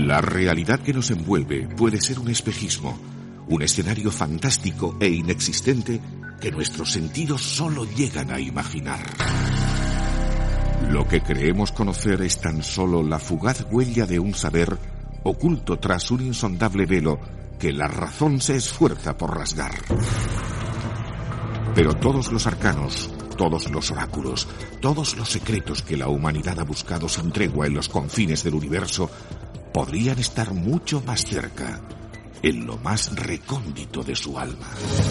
La realidad que nos envuelve puede ser un espejismo, un escenario fantástico e inexistente que nuestros sentidos solo llegan a imaginar. Lo que creemos conocer es tan solo la fugaz huella de un saber oculto tras un insondable velo que la razón se esfuerza por rasgar. Pero todos los arcanos, todos los oráculos, todos los secretos que la humanidad ha buscado sin tregua en los confines del universo podrían estar mucho más cerca, en lo más recóndito de su alma.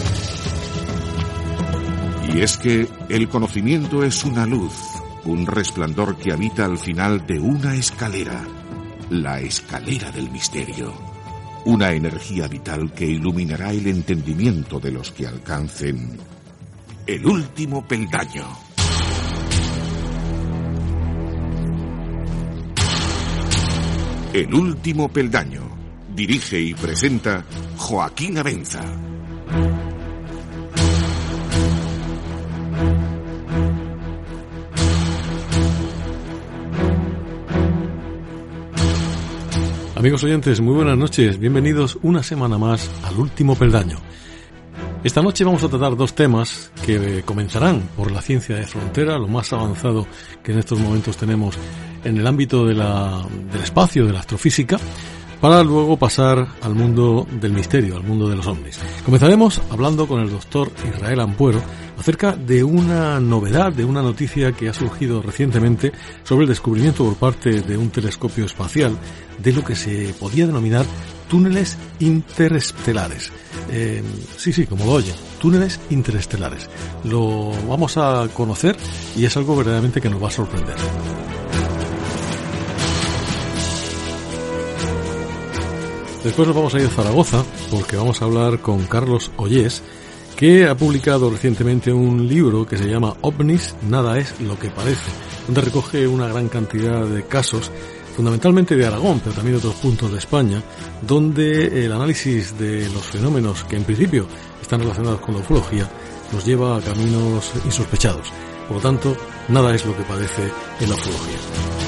Y es que el conocimiento es una luz, un resplandor que habita al final de una escalera, la escalera del misterio, una energía vital que iluminará el entendimiento de los que alcancen el último peldaño. El último peldaño. Dirige y presenta Joaquín Avenza. Amigos oyentes, muy buenas noches. Bienvenidos una semana más al último peldaño. Esta noche vamos a tratar dos temas que comenzarán por la ciencia de frontera, lo más avanzado que en estos momentos tenemos en el ámbito del espacio, de la astrofísica, para luego pasar al mundo del misterio, al mundo de los ovnis. Comenzaremos hablando con el doctor Israel Ampuero acerca de una novedad, de una noticia que ha surgido recientemente sobre el descubrimiento por parte de un telescopio espacial de lo que se podía denominar túneles interestelares. Sí, como lo oyen, túneles interestelares. Lo vamos a conocer y es algo verdaderamente que nos va a sorprender. Después nos vamos a ir a Zaragoza porque vamos a hablar con Carlos Ollés, que ha publicado recientemente un libro que se llama OVNIs, nada es lo que parece, donde recoge una gran cantidad de casos, fundamentalmente de Aragón, pero también de otros puntos de España, donde el análisis de los fenómenos que en principio están relacionados con la ufología nos lleva a caminos insospechados. Por lo tanto, nada es lo que parece en la ufología.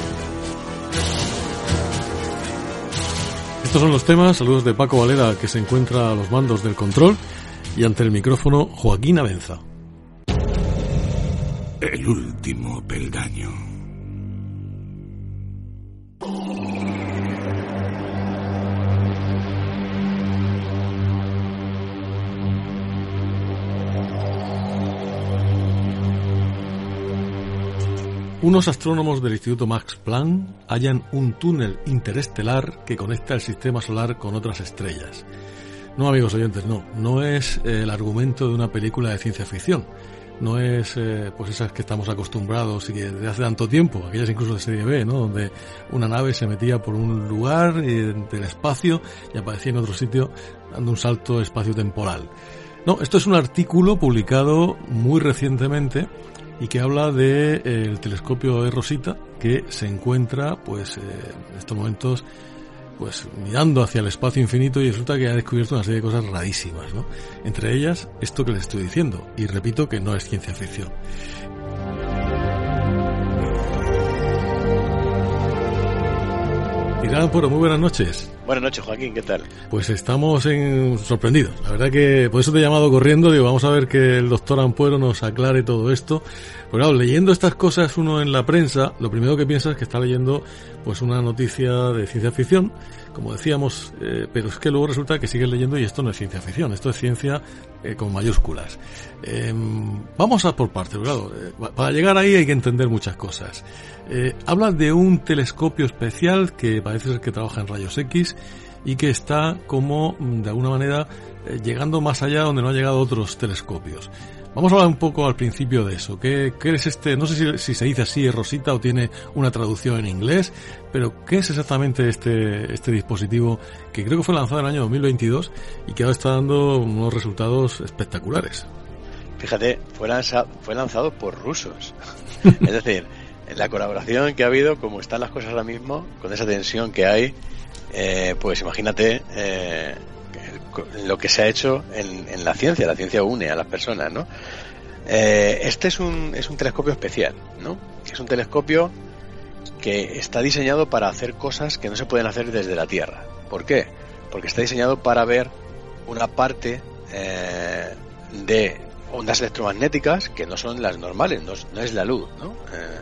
Estos son los temas. Saludos de Paco Valera, que se encuentra a los mandos del control, y ante el micrófono Joaquín Avenza. El último peldaño. Unos astrónomos del Instituto Max Planck hallan un túnel interestelar que conecta el sistema solar con otras estrellas. No, amigos oyentes, no es el argumento de una película de ciencia ficción. No es pues esas que estamos acostumbrados y que desde hace tanto tiempo, aquellas incluso de serie B, ¿no? Donde una nave se metía por un lugar del espacio y aparecía en otro sitio dando un salto espacio-temporal. No, esto es un artículo publicado muy recientemente y que habla de el telescopio de Rosita, que se encuentra pues en estos momentos pues mirando hacia el espacio infinito, y resulta que ha descubierto una serie de cosas rarísimas, ¿no? Entre ellas esto que les estoy diciendo, y repito que no es ciencia ficción. Bueno, muy buenas noches. Buenas noches, Joaquín, ¿qué tal? Pues estamos sorprendidos. La verdad que por eso te he llamado corriendo. Digo, vamos a ver que el doctor Ampuero nos aclare todo esto. Pues claro, leyendo estas cosas uno en la prensa, lo primero que piensa es que está leyendo pues una noticia de ciencia ficción, como decíamos, pero es que luego resulta que sigues leyendo y esto no es ciencia ficción, esto es ciencia con mayúsculas. Vamos a por partes, claro. Para llegar ahí hay que entender muchas cosas. Habla de un telescopio especial que parece ser que trabaja en rayos X y que está como, de alguna manera, llegando más allá donde no han llegado otros telescopios. Vamos a hablar un poco al principio de eso. ¿Qué es este? No sé si se dice así, Rosita, o tiene una traducción en inglés, pero ¿qué es exactamente este dispositivo que creo que fue lanzado en el año 2022 y que ahora está dando unos resultados espectaculares? Fíjate, fue lanzado por rusos. Es decir, en la colaboración que ha habido, como están las cosas ahora mismo, con esa tensión que hay, pues imagínate lo que se ha hecho en la ciencia une a las personas, ¿no? Este es un telescopio especial, ¿no? Es un telescopio que está diseñado para hacer cosas que no se pueden hacer desde la Tierra. ¿Por qué? Porque está diseñado para ver una parte de ondas electromagnéticas que no son las normales, no es la luz, ¿no?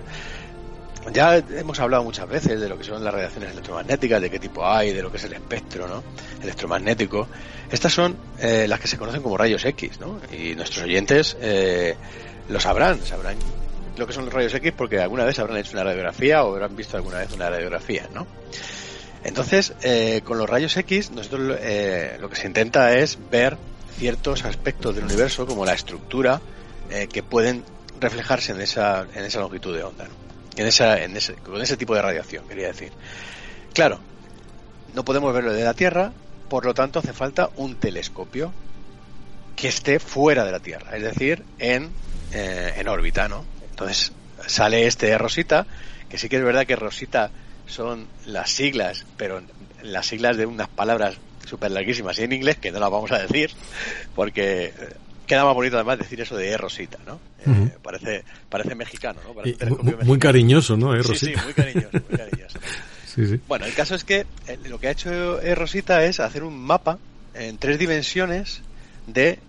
Ya hemos hablado muchas veces de lo que son las radiaciones electromagnéticas, de qué tipo hay, de lo que es el espectro, ¿no?, electromagnético. Estas son las que se conocen como rayos X, ¿no? Y nuestros oyentes lo sabrán lo que son los rayos X porque alguna vez habrán hecho una radiografía o habrán visto alguna vez una radiografía, ¿no? Entonces, con los rayos X, nosotros lo que se intenta es ver ciertos aspectos del universo, como la estructura, que pueden reflejarse en esa longitud de onda, ¿no? Con ese tipo de radiación, quería decir. Claro, no podemos verlo de la Tierra, por lo tanto hace falta un telescopio que esté fuera de la Tierra, es decir, en órbita, ¿no? Entonces sale este Rosita, que sí que es verdad que Rosita son las siglas, pero las siglas de unas palabras súper larguísimas y en inglés que no las vamos a decir, porque queda más bonito además decir eso de Rosita, ¿no? Uh-huh. Parece mexicano, ¿no? Parece muy cariñoso, ¿no? Rosita. Sí, muy cariñoso. Sí. Bueno, el caso es que lo que ha hecho Rosita es hacer un mapa en 3 dimensiones de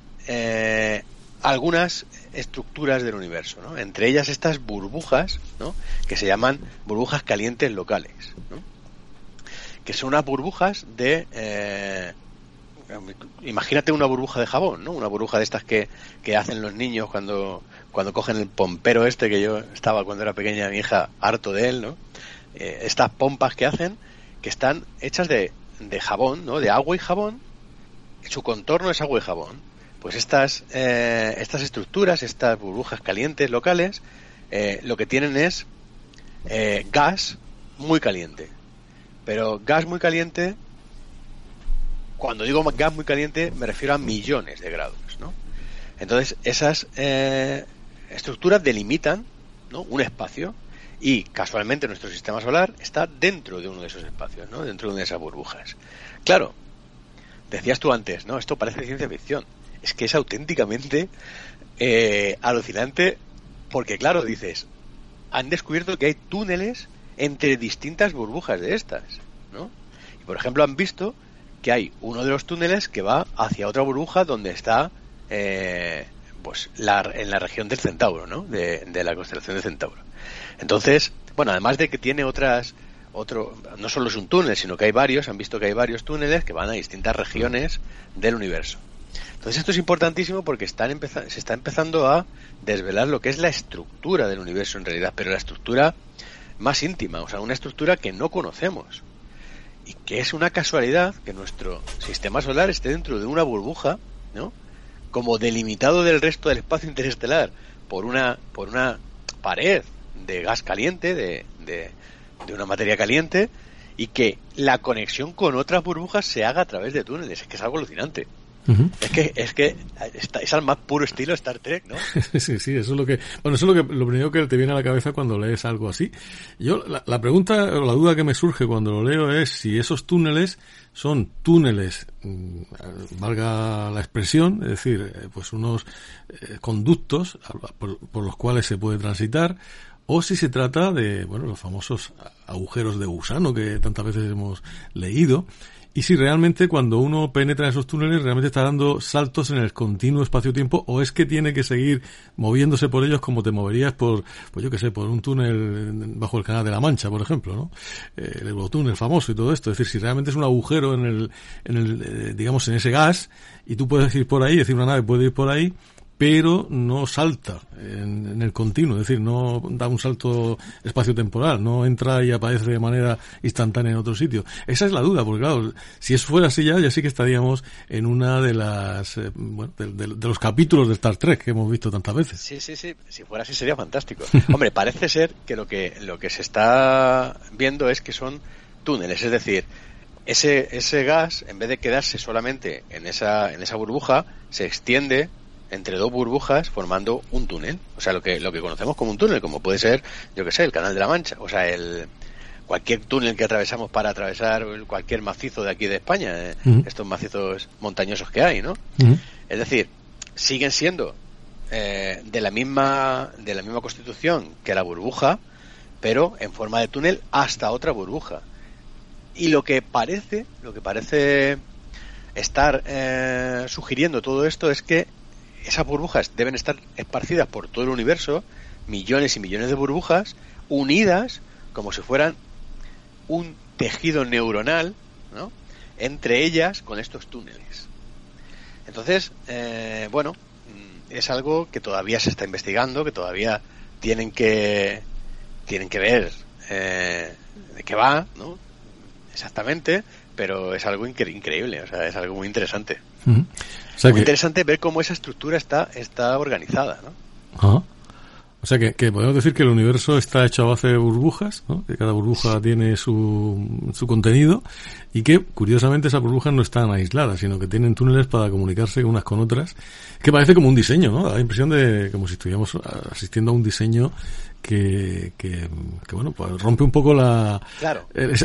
algunas estructuras del universo, ¿no? Entre ellas estas burbujas, ¿no?, que se llaman burbujas calientes locales, ¿no?, que son unas burbujas de imagínate una burbuja de jabón, ¿no?, una burbuja de estas que hacen los niños cuando cogen el pompero este, que yo estaba cuando era pequeña, mi hija, harto de él, ¿no? Estas pompas que hacen, que están hechas de jabón, ¿no?, de agua y jabón. Su contorno es agua y jabón. Pues estas estructuras, estas burbujas calientes locales, lo que tienen es gas muy caliente. Pero gas muy caliente, cuando digo gas muy caliente, me refiero a millones de grados, ¿no? Entonces, esas estructuras delimitan, ¿no?, un espacio, y casualmente nuestro sistema solar está dentro de uno de esos espacios, ¿no?, dentro de una de esas burbujas. Claro, decías tú antes, ¿no?, esto parece ciencia ficción. Es que es auténticamente alucinante, porque claro, dices, han descubierto que hay túneles entre distintas burbujas de estas, ¿no? Y por ejemplo han visto que hay uno de los túneles que va hacia otra burbuja donde está pues en la región del Centauro, ¿no?, de la constelación de Centauro. Entonces, bueno, además de que tiene no solo es un túnel, sino que han visto que hay varios túneles que van a distintas regiones del universo. Entonces esto es importantísimo porque se está empezando a desvelar lo que es la estructura del universo en realidad, pero la estructura más íntima, o sea, una estructura que no conocemos, y que es una casualidad que nuestro sistema solar esté dentro de una burbuja, ¿no?, como delimitado del resto del espacio interestelar por una pared de gas caliente, de una materia caliente, y que la conexión con otras burbujas se haga a través de túneles. Es que es algo alucinante. Uh-huh. Es que es al más puro estilo Star Trek, ¿no? Sí, eso es lo primero que te viene a la cabeza cuando lees algo así. Yo, la pregunta o la duda que me surge cuando lo leo es si esos túneles son túneles, valga la expresión, es decir, pues unos conductos por los cuales se puede transitar, o si se trata de, bueno, los famosos agujeros de gusano que tantas veces hemos leído. Y si realmente cuando uno penetra en esos túneles realmente está dando saltos en el continuo espacio-tiempo, o es que tiene que seguir moviéndose por ellos como te moverías por un túnel bajo el Canal de la Mancha, por ejemplo, ¿no? El Eurotúnel famoso y todo esto. Es decir, si realmente es un agujero en ese gas, y tú puedes ir por ahí, es decir, una nave puede ir por ahí, pero no salta en el continuo, es decir, no da un salto espacio-temporal, no entra y aparece de manera instantánea en otro sitio. Esa es la duda, porque claro, si eso fuera así ya sí que estaríamos en una de las, de los capítulos de Star Trek que hemos visto tantas veces. Sí, si fuera así sería fantástico. Hombre, parece ser que lo que se está viendo es que son túneles, es decir, ese gas, en vez de quedarse solamente en esa burbuja, se extiende entre 2 burbujas formando un túnel, o sea, lo que conocemos como un túnel, como puede ser, yo que sé, el Canal de la Mancha, o sea, cualquier túnel que atravesamos para atravesar cualquier macizo de aquí de España, estos macizos montañosos que hay, ¿no? Es decir, siguen siendo de la misma constitución que la burbuja, pero en forma de túnel hasta otra burbuja. Y lo que parece estar sugiriendo todo esto es que esas burbujas deben estar esparcidas por todo el universo, millones y millones de burbujas unidas como si fueran un tejido neuronal, ¿no?, entre ellas con estos túneles. Entonces, bueno, es algo que todavía se está investigando, que todavía tienen que ver de qué va, ¿no?, exactamente, pero es algo increíble, o sea, es algo muy interesante. Uh-huh. O sea, muy interesante ver cómo esa estructura está organizada, ¿no? Uh-huh. O sea que podemos decir que el universo está hecho a base de burbujas, ¿no?, que cada burbuja tiene su contenido, y que curiosamente esas burbujas no están aisladas, sino que tienen túneles para comunicarse unas con otras, que parece como un diseño, ¿no? Da la impresión de como si estuviéramos asistiendo a un diseño que bueno, pues rompe un poco claro,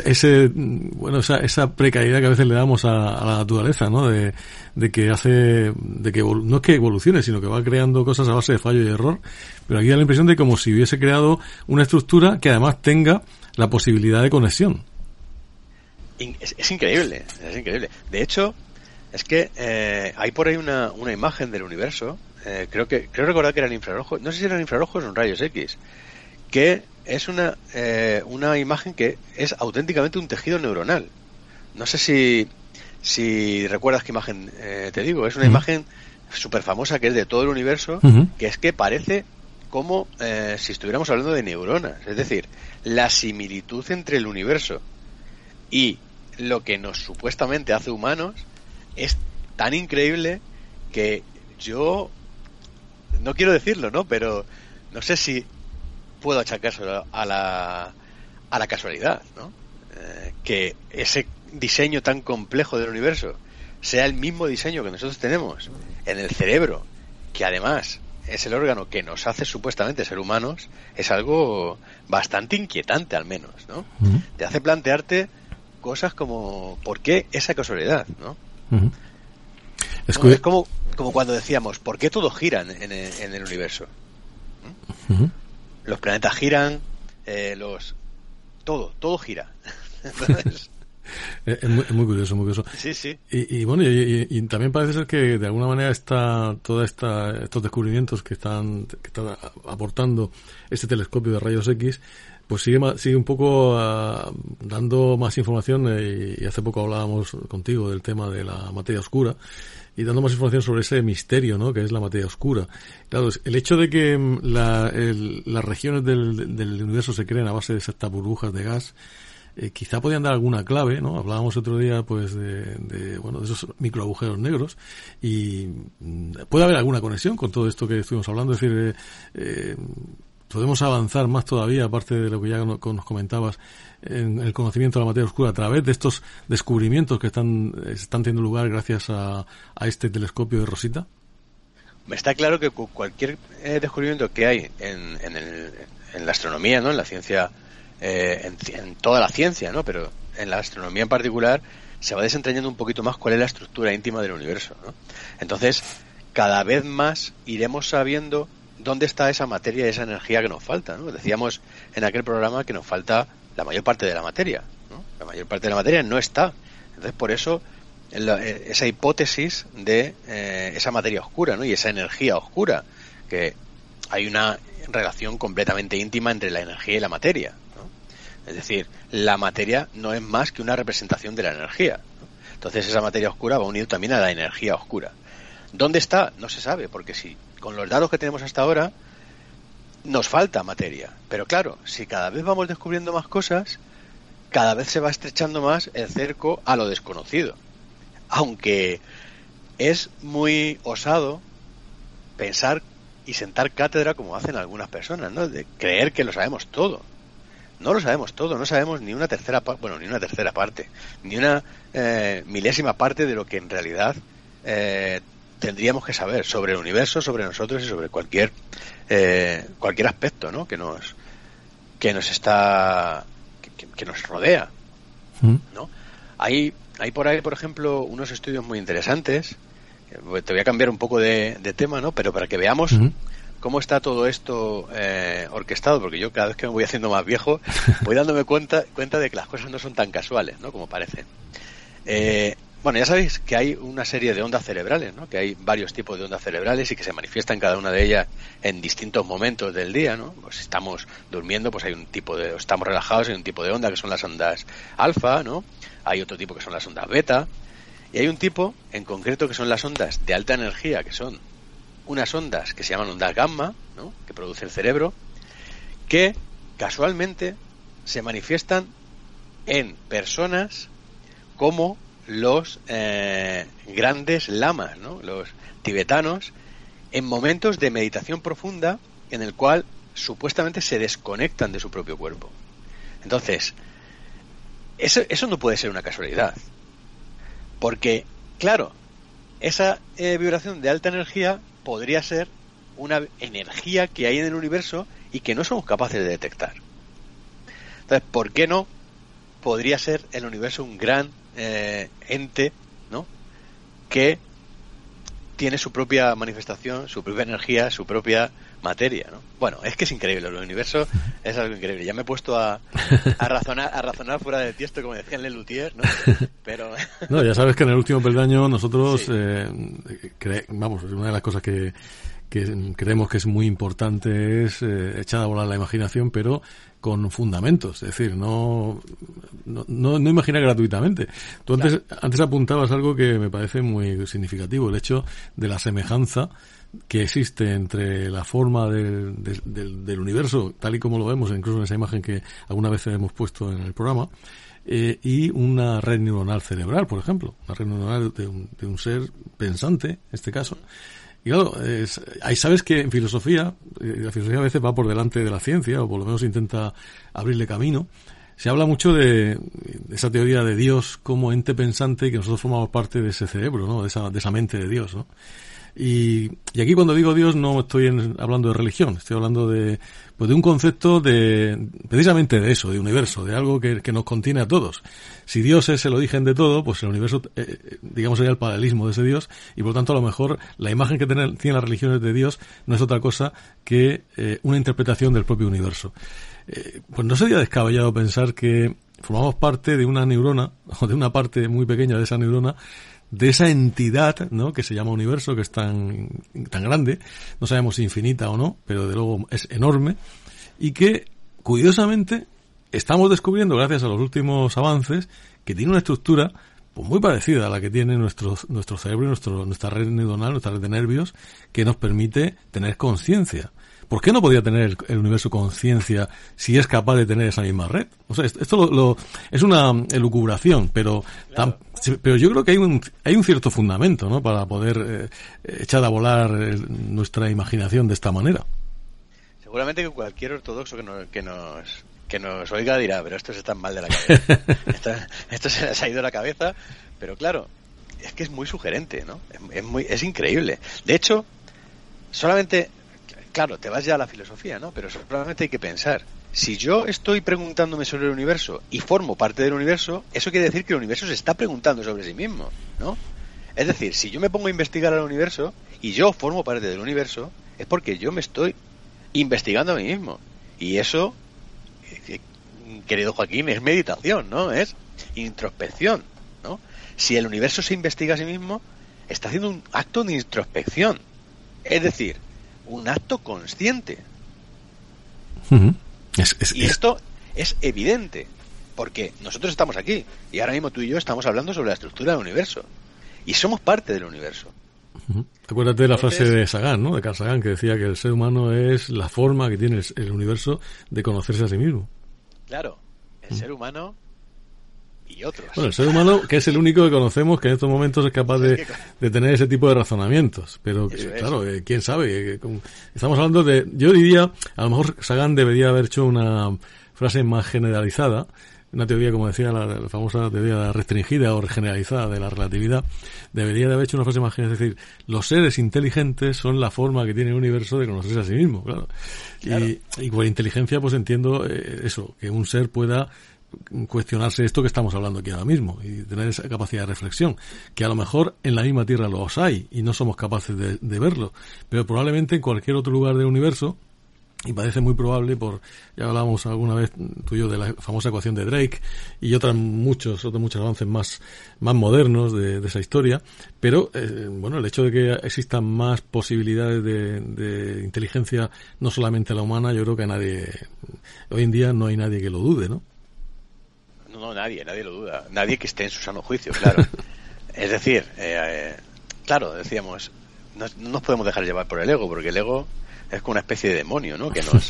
esa precariedad que a veces le damos a la naturaleza, ¿no? De que no es que evolucione, sino que va creando cosas a base de fallo y error, pero aquí da la impresión de como si hubiese creado una estructura que además tenga la posibilidad de conexión. Es increíble, es increíble. De hecho, es que hay por ahí una imagen del universo, creo recordar que eran infrarrojos, no sé si eran infrarrojos o en rayos X, que es una imagen que es auténticamente un tejido neuronal. No sé si recuerdas qué imagen te digo. Es una imagen súper famosa que es de todo el universo, que es que parece como si estuviéramos hablando de neuronas. Es decir, la similitud entre el universo y lo que nos supuestamente hace humanos es tan increíble que yo no quiero decirlo, ¿no?, pero no sé si puedo achacárselo a la casualidad, ¿no? Que ese diseño tan complejo del universo sea el mismo diseño que nosotros tenemos en el cerebro, que además es el órgano que nos hace supuestamente ser humanos, es algo bastante inquietante, al menos, ¿no? Uh-huh. Te hace plantearte cosas como ¿por qué esa casualidad, no? Uh-huh. Es como cuando decíamos ¿por qué todo gira en el universo? Uh-huh. Los planetas giran, todo gira. Entonces, es muy curioso, muy curioso. Sí, sí. Y bueno, y también parece ser que de alguna manera estos descubrimientos que están aportando este telescopio de rayos X, pues sigue un poco dando más información, y hace poco hablábamos contigo del tema de la materia oscura, y dando más información sobre ese misterio, ¿no?, que es la materia oscura. Claro, el hecho de que las regiones del universo se creen a base de estas burbujas de gas, quizá podían dar alguna clave, ¿no? Hablábamos otro día, pues, de esos microagujeros negros, y puede haber alguna conexión con todo esto que estuvimos hablando. Es decir, podemos avanzar más todavía, aparte de lo que ya nos comentabas, en el conocimiento de la materia oscura a través de estos descubrimientos que están teniendo lugar gracias a este telescopio de Rosita. Está claro que cualquier descubrimiento que hay en la astronomía, ¿no?, en la ciencia, en toda la ciencia, ¿no?, pero en la astronomía en particular, se va desentrañando un poquito más cuál es la estructura íntima del universo, ¿no? Entonces, cada vez más iremos sabiendo dónde está esa materia y esa energía que nos falta, ¿no? Decíamos en aquel programa que nos falta la mayor parte de la materia, ¿no? La mayor parte de la materia no está. Entonces, por eso, esa hipótesis de esa materia oscura, ¿no?, y esa energía oscura, que hay una relación completamente íntima entre la energía y la materia, ¿no? Es decir, la materia no es más que una representación de la energía, ¿no? Entonces esa materia oscura va unido también a la energía oscura. ¿Dónde está? No se sabe, porque si con los datos que tenemos hasta ahora nos falta materia. Pero claro, si cada vez vamos descubriendo más cosas, cada vez se va estrechando más el cerco a lo desconocido. Aunque es muy osado pensar y sentar cátedra como hacen algunas personas, ¿no?, de creer que lo sabemos todo. No lo sabemos todo, no sabemos ni una tercera parte, ni una milésima parte de lo que en realidad tendríamos que saber sobre el universo, sobre nosotros y sobre cualquier aspecto, ¿no?, que nos rodea, ¿no? Hay por ahí, por ejemplo, unos estudios muy interesantes. Te voy a cambiar un poco de tema, ¿no?, pero para que veamos cómo está todo esto orquestado, porque yo cada vez que me voy haciendo más viejo voy dándome cuenta de que las cosas no son tan casuales, ¿no? Como parecen. Bueno, ya sabéis que hay una serie de ondas cerebrales, ¿no? Que hay varios tipos de ondas cerebrales y que se manifiestan cada una de ellas en distintos momentos del día, ¿no? Pues si estamos durmiendo, pues hay un tipo de, estamos relajados, hay un tipo de onda que son las ondas alfa, ¿no? Hay otro tipo que son las ondas beta, y hay un tipo en concreto que son las ondas de alta energía, que son unas ondas que se llaman ondas gamma, ¿no? Que produce el cerebro, que casualmente se manifiestan en personas como los grandes lamas, ¿no? Los tibetanos, en momentos de meditación profunda en el cual supuestamente se desconectan de su propio cuerpo. Entonces, eso no puede ser una casualidad, porque, claro, esa vibración de alta energía podría ser una energía que hay en el universo y que no somos capaces de detectar. Entonces, ¿por qué no podría ser el universo un gran ente, ¿no? Que tiene su propia manifestación, su propia energía, su propia materia, ¿no? Bueno, es que es increíble, el universo es algo increíble. Ya me he puesto a razonar fuera de tiesto, como decía Lelutier, ¿no? Pero no, ya sabes que en el último peldaño nosotros, sí. Vamos, una de las cosas que creemos que es muy importante es echar a volar la imaginación, pero con fundamentos, es decir, no imaginar gratuitamente. Tú antes apuntabas algo que me parece muy significativo, el hecho de la semejanza que existe entre la forma del universo, tal y como lo vemos, incluso en esa imagen que alguna vez hemos puesto en el programa, y una red neuronal cerebral, por ejemplo, una red neuronal de un ser pensante, en este caso. Y claro, ahí sabes que en filosofía, la filosofía a veces va por delante de la ciencia, o por lo menos intenta abrirle camino. Se habla mucho de esa teoría de Dios como ente pensante y que nosotros formamos parte de ese cerebro, ¿no? De esa mente de Dios, ¿no? Y aquí cuando digo Dios no estoy hablando de religión, estoy hablando de un concepto precisamente de eso, de universo, de algo que nos contiene a todos. Si Dios es el origen de todo, pues el universo, digamos, sería el paralelismo de ese Dios, y por lo tanto a lo mejor la imagen que tienen las religiones de Dios no es otra cosa que una interpretación del propio universo. Pues no sería descabellado pensar que formamos parte de una neurona, o de una parte muy pequeña de esa neurona, de esa entidad, ¿no? Que se llama universo, que es tan grande, no sabemos si infinita o no, pero de luego es enorme, y que curiosamente estamos descubriendo, gracias a los últimos avances, que tiene una estructura pues muy parecida a la que tiene nuestro cerebro y nuestra red neuronal, nuestra red de nervios, que nos permite tener conciencia. ¿Por qué no podría tener el universo conciencia si es capaz de tener esa misma red? O sea, esto es una elucubración, pero claro. Pero yo creo que hay un cierto fundamento, ¿no? Para poder echar a volar nuestra imaginación de esta manera. Seguramente que cualquier ortodoxo que nos oiga dirá, pero estos están mal de la cabeza. Esto se les ha ido la cabeza, pero claro, es que es muy sugerente, ¿no? Es increíble. De hecho, solamente, claro, te vas ya a la filosofía, ¿no? Pero solamente hay que pensar. Si yo estoy preguntándome sobre el universo y formo parte del universo, eso quiere decir que el universo se está preguntando sobre sí mismo, ¿no? Es decir, si yo me pongo a investigar al universo y yo formo parte del universo, es porque yo me estoy investigando a mí mismo. Y eso, querido Joaquín, es meditación, ¿no? Es introspección, ¿no? Si el universo se investiga a sí mismo, está haciendo un acto de introspección. Es decir, un acto consciente. Uh-huh. Y esto es evidente, porque nosotros estamos aquí, y ahora mismo tú y yo estamos hablando sobre la estructura del universo, y somos parte del universo. Uh-huh. Acuérdate de la frase de Sagan, ¿no? De Carl Sagan, que decía que el ser humano es la forma que tiene el universo de conocerse a sí mismo. Claro, el ser humano y otros. Bueno, el ser humano, que es el único que conocemos que en estos momentos es capaz de tener ese tipo de razonamientos. Pero, claro, quién sabe. Estamos hablando yo diría, a lo mejor Sagan debería haber hecho una frase más generalizada, una teoría, como decía, la famosa teoría restringida o generalizada de la relatividad. Debería de haber hecho una frase más general, es decir, los seres inteligentes son la forma que tiene el universo de conocerse a sí mismo, claro. Y por inteligencia, pues entiendo eso, que un ser pueda cuestionarse esto que estamos hablando aquí ahora mismo y tener esa capacidad de reflexión, que a lo mejor en la misma Tierra los hay y no somos capaces de verlo, pero probablemente en cualquier otro lugar del universo. Y parece muy probable, ya hablábamos alguna vez tú y yo de la famosa ecuación de Drake y muchos avances más modernos de esa historia, pero bueno, el hecho de que existan más posibilidades de inteligencia, no solamente la humana, yo creo que hoy en día no hay nadie que lo dude, ¿no? No, nadie lo duda, nadie que esté en su sano juicio, claro. Es decir, claro, decíamos, no nos podemos dejar llevar por el ego, porque el ego es como una especie de demonio, ¿no? Que nos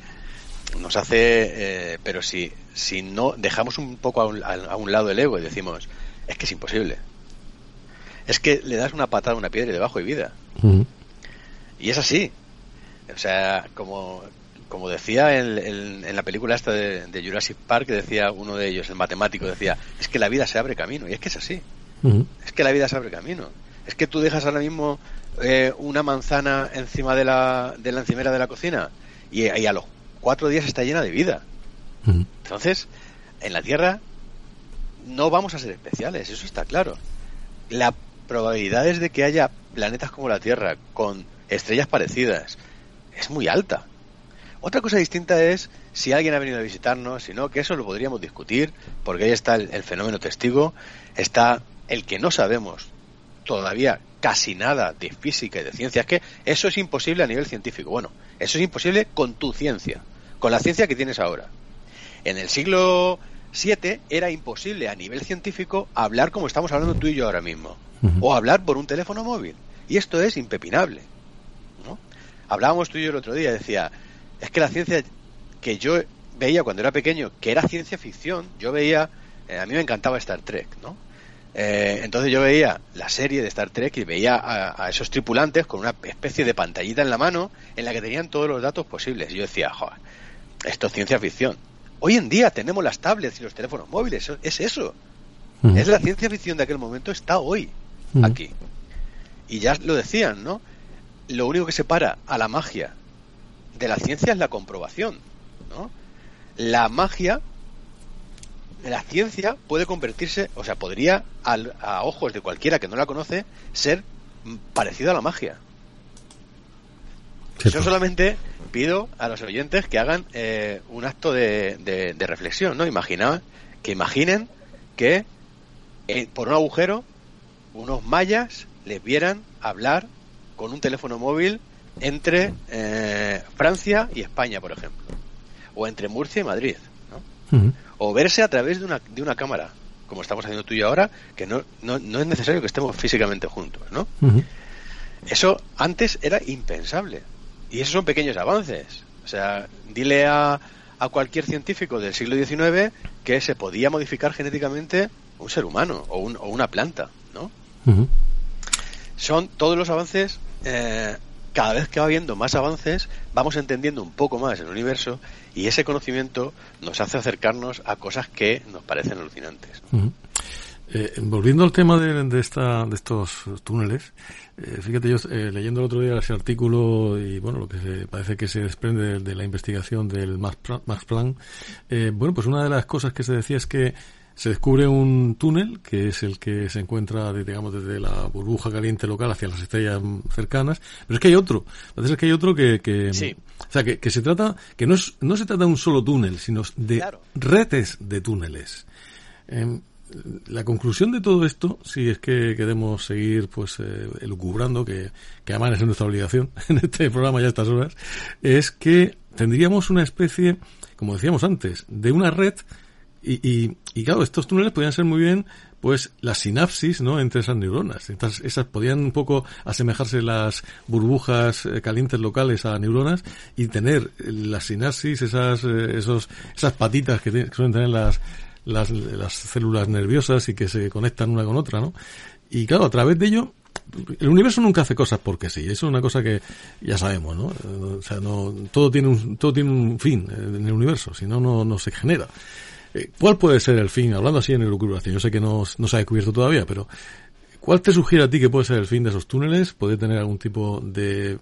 hace, pero si no dejamos un poco a un lado el ego y decimos, es que es imposible, es que le das una patada a una piedra y debajo hay vida. Uh-huh. Y es así. O sea, como decía en la película esta de Jurassic Park, que decía uno de ellos, el matemático, decía, es que la vida se abre camino. Y es que es así. Uh-huh. Es que la vida se abre camino. Es que tú dejas ahora mismo una manzana encima de la encimera de la cocina y a los 4 días está llena de vida. Uh-huh. Entonces, en la Tierra no vamos a ser especiales, eso está claro. La probabilidad de que haya planetas como la Tierra con estrellas parecidas es muy alta. Otra cosa distinta es si alguien ha venido a visitarnos, si no, que eso lo podríamos discutir, porque ahí está el fenómeno testigo, está el que no sabemos todavía casi nada de física y de ciencia. Es que eso es imposible a nivel científico. Bueno, eso es imposible con tu ciencia, con la ciencia que tienes ahora. En el siglo VII era imposible a nivel científico hablar como estamos hablando tú y yo ahora mismo, uh-huh, o hablar por un teléfono móvil. Y esto es impepinable, ¿no? Hablábamos tú y yo el otro día, decía, es que la ciencia que yo veía cuando era pequeño, que era ciencia ficción, yo veía, a mí me encantaba Star Trek, ¿no? Entonces yo veía la serie de Star Trek y veía a esos tripulantes con una especie de pantallita en la mano en la que tenían todos los datos posibles. Y yo decía, joder, esto es ciencia ficción. Hoy en día tenemos las tablets y los teléfonos móviles, es eso. Uh-huh. Es la ciencia ficción de aquel momento, está hoy, uh-huh, aquí. Y ya lo decían, ¿no? Lo único que separa a la magia de la ciencia es la comprobación, ¿no? La ciencia puede convertirse, o sea, podría a ojos de cualquiera que no la conoce ser parecido a la magia. Sí, yo solamente pido a los oyentes que hagan un acto de reflexión, ¿no? Que imaginen que por un agujero unos mayas les vieran hablar con un teléfono móvil entre Francia y España, por ejemplo, o entre Murcia y Madrid, ¿no? Uh-huh. O verse a través de una cámara, como estamos haciendo tú y yo ahora, que no es necesario que estemos físicamente juntos, ¿no? Uh-huh. Eso antes era impensable. Y esos son pequeños avances. O sea, dile a cualquier científico del siglo XIX que se podía modificar genéticamente un ser humano o una planta, ¿no? Uh-huh. Son todos los avances. Cada vez que va habiendo más avances, vamos entendiendo un poco más el universo y ese conocimiento nos hace acercarnos a cosas que nos parecen alucinantes. Uh-huh. Volviendo al tema de estos túneles, fíjate, yo leyendo el otro día ese artículo y bueno, lo que parece que se desprende de la investigación del Max Planck, bueno, pues una de las cosas que se decía es que se descubre un túnel que es el que se encuentra, digamos, desde la burbuja caliente local hacia las estrellas cercanas, pero es que hay otro. Parece que hay otro que sí. O sea, que se trata, que no se trata de un solo túnel, sino de claro, redes de túneles. La conclusión de todo esto, si es que queremos seguir pues elucubrando, que además es nuestra obligación en este programa ya a estas horas, es que tendríamos una especie, como decíamos antes, de una red. Y claro, estos túneles podían ser muy bien, pues, las sinapsis, ¿no?, entre esas neuronas. Esas podían un poco asemejarse las burbujas calientes locales a neuronas y tener las sinapsis, esas patitas que suelen tener las células nerviosas y que se conectan una con otra, ¿no? Y claro, a través de ello, el universo nunca hace cosas porque sí. Eso es una cosa que ya sabemos, ¿no? O sea, todo tiene un fin en el universo, si no, no se genera. ¿Cuál puede ser el fin? Hablando así en elucubración, yo sé que no se ha descubierto todavía, pero ¿cuál te sugiere a ti que puede ser el fin de esos túneles? ¿Puede tener algún tipo de,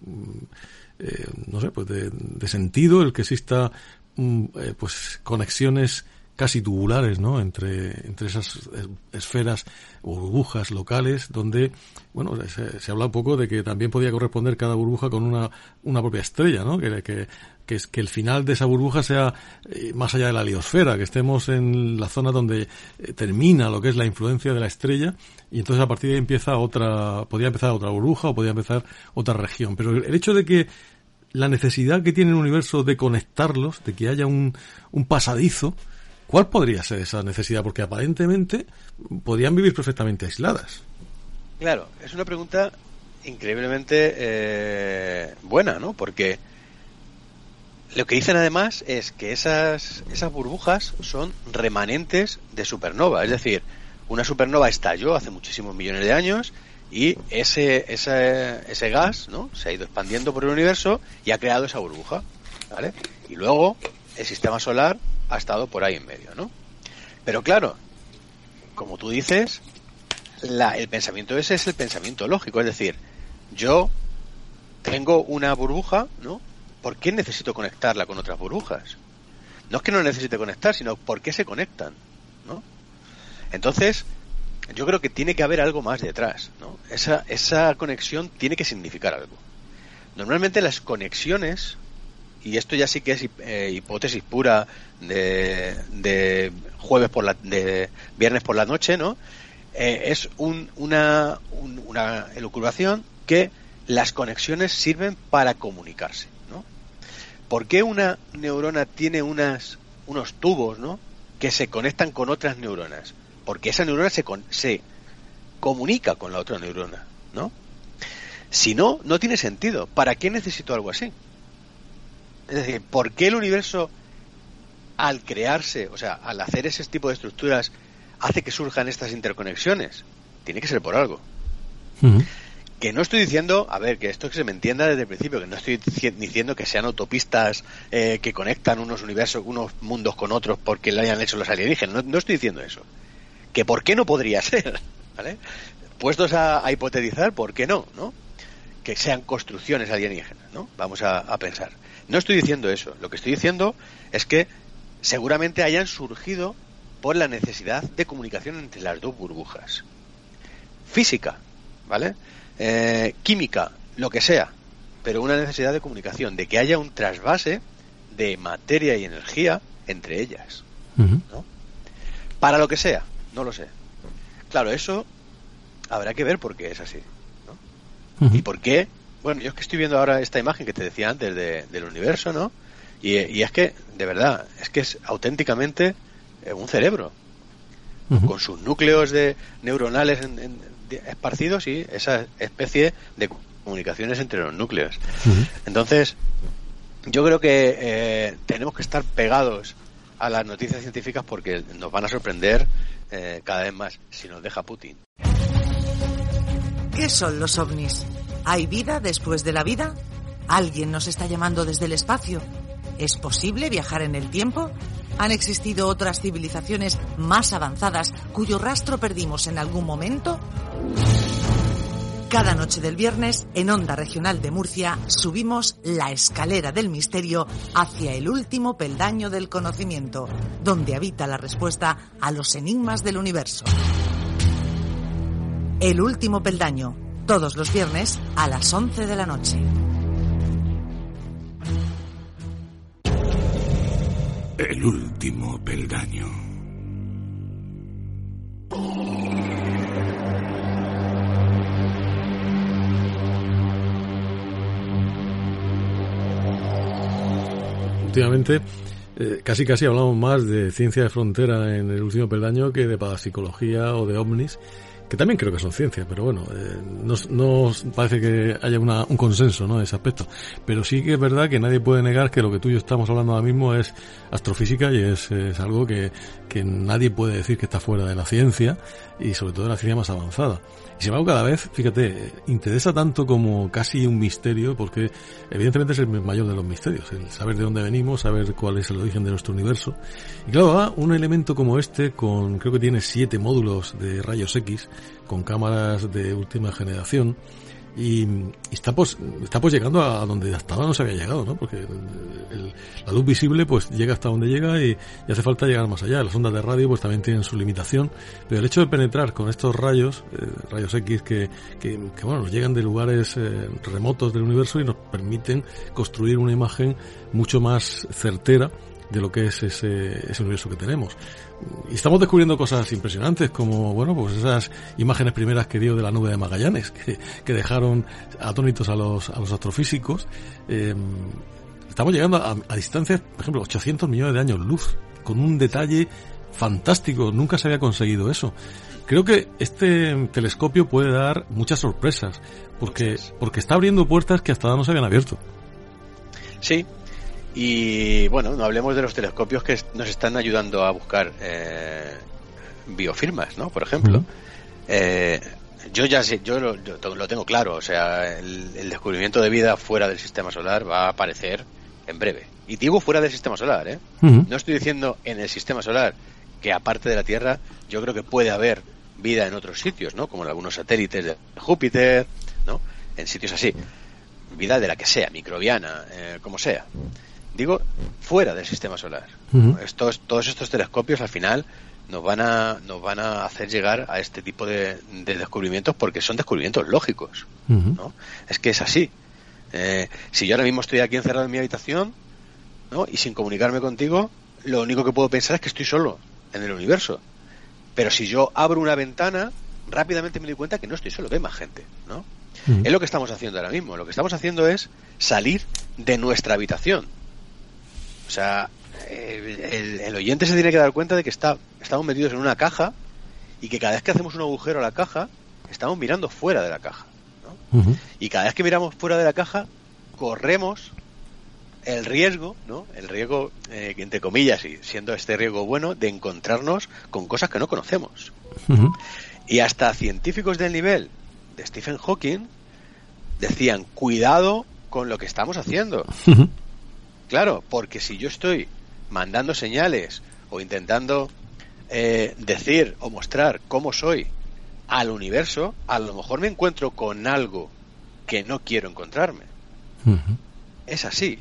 no sé, pues de sentido el que exista, pues conexiones casi tubulares, ¿no? Entre esas esferas o burbujas locales, donde, bueno, se habla un poco de que también podía corresponder cada burbuja con una propia estrella, ¿no? Que el final de esa burbuja sea más allá de la heliosfera, que estemos en la zona donde termina lo que es la influencia de la estrella, y entonces a partir de ahí podía empezar otra burbuja o podía empezar otra región. Pero el hecho de que la necesidad que tiene el universo de conectarlos, de que haya un pasadizo, ¿cuál podría ser esa necesidad? Porque aparentemente podrían vivir perfectamente aisladas. Claro, es una pregunta increíblemente buena, ¿no? Porque lo que dicen además es que esas burbujas son remanentes de supernova, es decir, una supernova estalló hace muchísimos millones de años y ese gas, ¿no?, se ha ido expandiendo por el universo y ha creado esa burbuja, ¿vale? Y luego el sistema solar ha estado por ahí en medio, ¿no? Pero claro, como tú dices, el pensamiento ese es el pensamiento lógico, es decir, yo tengo una burbuja, ¿no? ¿Por qué necesito conectarla con otras burbujas? No es que no necesite conectar, sino ¿por qué se conectan?, ¿no? Entonces, yo creo que tiene que haber algo más detrás, ¿no? Esa conexión tiene que significar algo. Normalmente las conexiones, y esto ya sí que es hipótesis pura de viernes por la noche, ¿no? Es una elucubración que las conexiones sirven para comunicarse, ¿no? ¿Por qué una neurona tiene unos tubos, ¿no?, que se conectan con otras neuronas? Porque esa neurona se comunica con la otra neurona, ¿no? Si no, no tiene sentido. ¿Para qué necesito algo así? Es decir, ¿por qué el universo, al crearse, o sea, al hacer ese tipo de estructuras, hace que surjan estas interconexiones? Tiene que ser por algo. Uh-huh. Que no estoy diciendo, a ver, que esto que se me entienda desde el principio, que no estoy diciendo que sean autopistas que conectan unos universos, unos mundos con otros porque lo hayan hecho los alienígenas. No estoy diciendo eso. Que por qué no podría ser, ¿vale? Puestos a hipotetizar, ¿por qué no? Que sean construcciones alienígenas, ¿no? Vamos a pensar. No estoy diciendo eso. Lo que estoy diciendo es que seguramente hayan surgido por la necesidad de comunicación entre las dos burbujas. Física, ¿vale? Química, lo que sea, pero una necesidad de comunicación, de que haya un trasvase de materia y energía entre ellas, ¿no? Para lo que sea, no lo sé. Claro, eso habrá que ver por qué es así, ¿no? Uh-huh. Y por qué. Bueno, yo es que estoy viendo ahora esta imagen que te decía antes del universo, ¿no? Y es que, de verdad, es que es auténticamente un cerebro, uh-huh, con sus núcleos neuronales esparcidos y esa especie de comunicaciones entre los núcleos. uh-huh. Entonces, yo creo que tenemos que estar pegados a las noticias científicas porque nos van a sorprender cada vez más si nos deja Putin. ¿Qué son los ovnis? ¿Hay vida después de la vida? ¿Alguien nos está llamando desde el espacio? ¿Es posible viajar en el tiempo? ¿Han existido otras civilizaciones más avanzadas cuyo rastro perdimos en algún momento? Cada noche del viernes, en Onda Regional de Murcia, subimos la escalera del misterio hacia el último peldaño del conocimiento, donde habita la respuesta a los enigmas del universo. El último peldaño, todos los viernes a las 11 de la noche. El último peldaño. Últimamente casi hablamos más de ciencia de frontera en el último peldaño que de parapsicología o de ovnis, que también creo que son ciencias, pero bueno, no parece que haya un consenso, ¿no?, en ese aspecto. Pero sí que es verdad que nadie puede negar que lo que tú y yo estamos hablando ahora mismo es astrofísica y es algo que nadie puede decir que está fuera de la ciencia y sobre todo de la ciencia más avanzada. Y sin embargo, cada vez, fíjate, interesa tanto como casi un misterio, porque evidentemente es el mayor de los misterios, el saber de dónde venimos, saber cuál es el origen de nuestro universo. Y claro, un elemento como este, creo que tiene 7 módulos de rayos X, con cámaras de última generación, y está pues llegando a donde hasta ahora no se había llegado, ¿no? Porque la luz visible pues llega hasta donde llega y hace falta llegar más allá. Las ondas de radio pues también tienen su limitación, pero el hecho de penetrar con estos rayos X que bueno, nos llegan de lugares remotos del universo y nos permiten construir una imagen mucho más certera de lo que es ese universo que tenemos. Y estamos descubriendo cosas impresionantes, como, bueno, pues esas imágenes primeras que dio de la nube de Magallanes, que dejaron atónitos a los astrofísicos. Estamos llegando a distancias, por ejemplo, 800 millones de años luz, con un detalle fantástico. Nunca se había conseguido eso. Creo que este telescopio puede dar muchas sorpresas, porque está abriendo puertas que hasta ahora no se habían abierto. Sí. Y bueno, no hablemos de los telescopios que nos están ayudando a buscar biofirmas, ¿no? Por ejemplo, yo lo tengo claro, o sea, el descubrimiento de vida fuera del sistema solar va a aparecer en breve. Y digo fuera del sistema solar, ¿eh? Uh-huh. No estoy diciendo en el sistema solar, que aparte de la Tierra, yo creo que puede haber vida en otros sitios, ¿no? Como en algunos satélites de Júpiter, ¿no? En sitios así. Vida de la que sea, microbiana, como sea. Digo, fuera del sistema solar. Uh-huh. Todos estos telescopios al final nos van a hacer llegar a este tipo de descubrimientos, porque son descubrimientos lógicos, uh-huh, ¿no? Es que es así. Si yo ahora mismo estoy aquí encerrado en mi habitación, ¿no? Y sin comunicarme contigo, lo único que puedo pensar es que estoy solo en el universo. Pero si yo abro una ventana, rápidamente me doy cuenta que no estoy solo, que hay más gente, ¿no? Uh-huh. Es lo que estamos haciendo ahora mismo. Lo que estamos haciendo es salir de nuestra habitación. O sea, el oyente se tiene que dar cuenta de que estamos metidos en una caja y que cada vez que hacemos un agujero a la caja, estamos mirando fuera de la caja, ¿no? Uh-huh. Y cada vez que miramos fuera de la caja, corremos el riesgo, ¿no? El riesgo, entre comillas, y siendo este riesgo bueno, de encontrarnos con cosas que no conocemos. Uh-huh. Y hasta científicos del nivel de Stephen Hawking decían, cuidado con lo que estamos haciendo. Uh-huh. Claro, porque si yo estoy mandando señales o intentando decir o mostrar cómo soy al universo, a lo mejor me encuentro con algo que no quiero encontrarme. Uh-huh. Es así.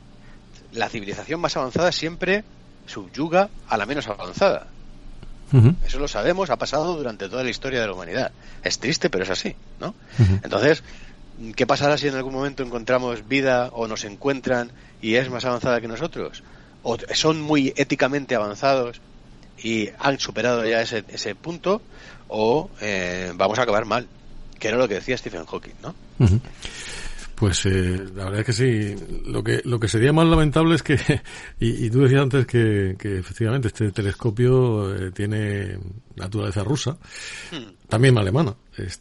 La civilización más avanzada siempre subyuga a la menos avanzada. Uh-huh. Eso lo sabemos, ha pasado durante toda la historia de la humanidad. Es triste, pero es así, ¿no? Uh-huh. Entonces, ¿qué pasará si en algún momento encontramos vida o nos encuentran y es más avanzada que nosotros? ¿O son muy éticamente avanzados y han superado ya ese punto? ¿O vamos a acabar mal? Que era lo que decía Stephen Hawking, ¿no? Uh-huh. Pues la verdad es que sí. Lo que sería más lamentable es que, y tú decías antes que efectivamente este telescopio tiene naturaleza rusa, también alemana. Es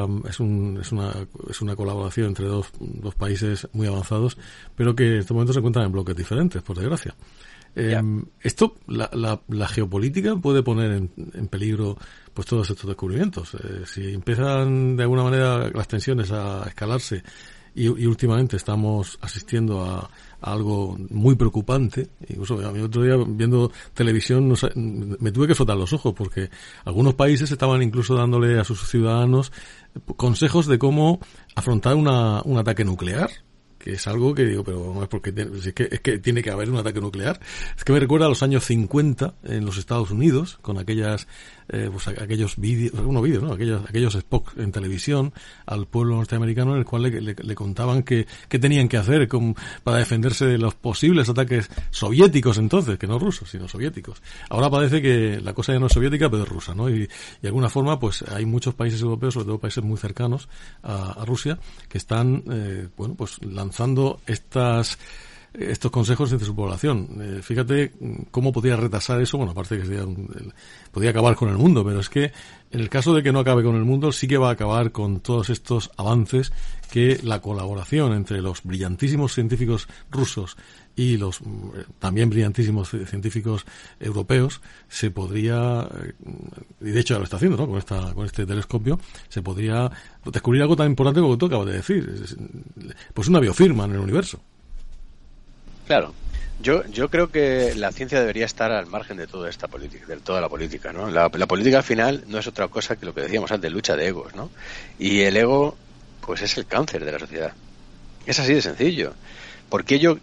una colaboración entre dos países muy avanzados, pero que en este momento se encuentran en bloques diferentes, por desgracia. Esto, la geopolítica puede poner en peligro pues todos estos descubrimientos. Si empiezan de alguna manera las tensiones a escalarse, y últimamente estamos asistiendo a algo muy preocupante. Incluso a mí otro día viendo televisión me tuve que frotar los ojos, porque algunos países estaban incluso dándole a sus ciudadanos consejos de cómo afrontar un ataque nuclear, que es algo que digo, pero no es porque es que tiene que haber un ataque nuclear. Es que me recuerda a los años 50 en los Estados Unidos, con aquellos vídeos, ¿no? Aquellos spots en televisión al pueblo norteamericano, en el cual le contaban qué tenían que hacer para defenderse de los posibles ataques soviéticos entonces, que no rusos, sino soviéticos. Ahora parece que la cosa ya no es soviética, pero es rusa, ¿no? Y de alguna forma, pues hay muchos países europeos, sobre todo países muy cercanos a Rusia, que están, pues lanzando estos consejos entre su población. Fíjate cómo podría retrasar eso. Bueno, aparte que podría acabar con el mundo, pero es que en el caso de que no acabe con el mundo, sí que va a acabar con todos estos avances que la colaboración entre los brillantísimos científicos rusos y los también brillantísimos científicos europeos se podría, y de hecho ya lo está haciendo, ¿no? Con este telescopio se podría descubrir algo tan importante como tú acabas de decir, pues una biofirma en el universo. Claro, yo creo que la ciencia debería estar al margen de toda esta política, de toda la política, ¿no? La política al final no es otra cosa que lo que decíamos antes, lucha de egos, ¿no? Y el ego pues es el cáncer de la sociedad. Es así de sencillo. Porque yo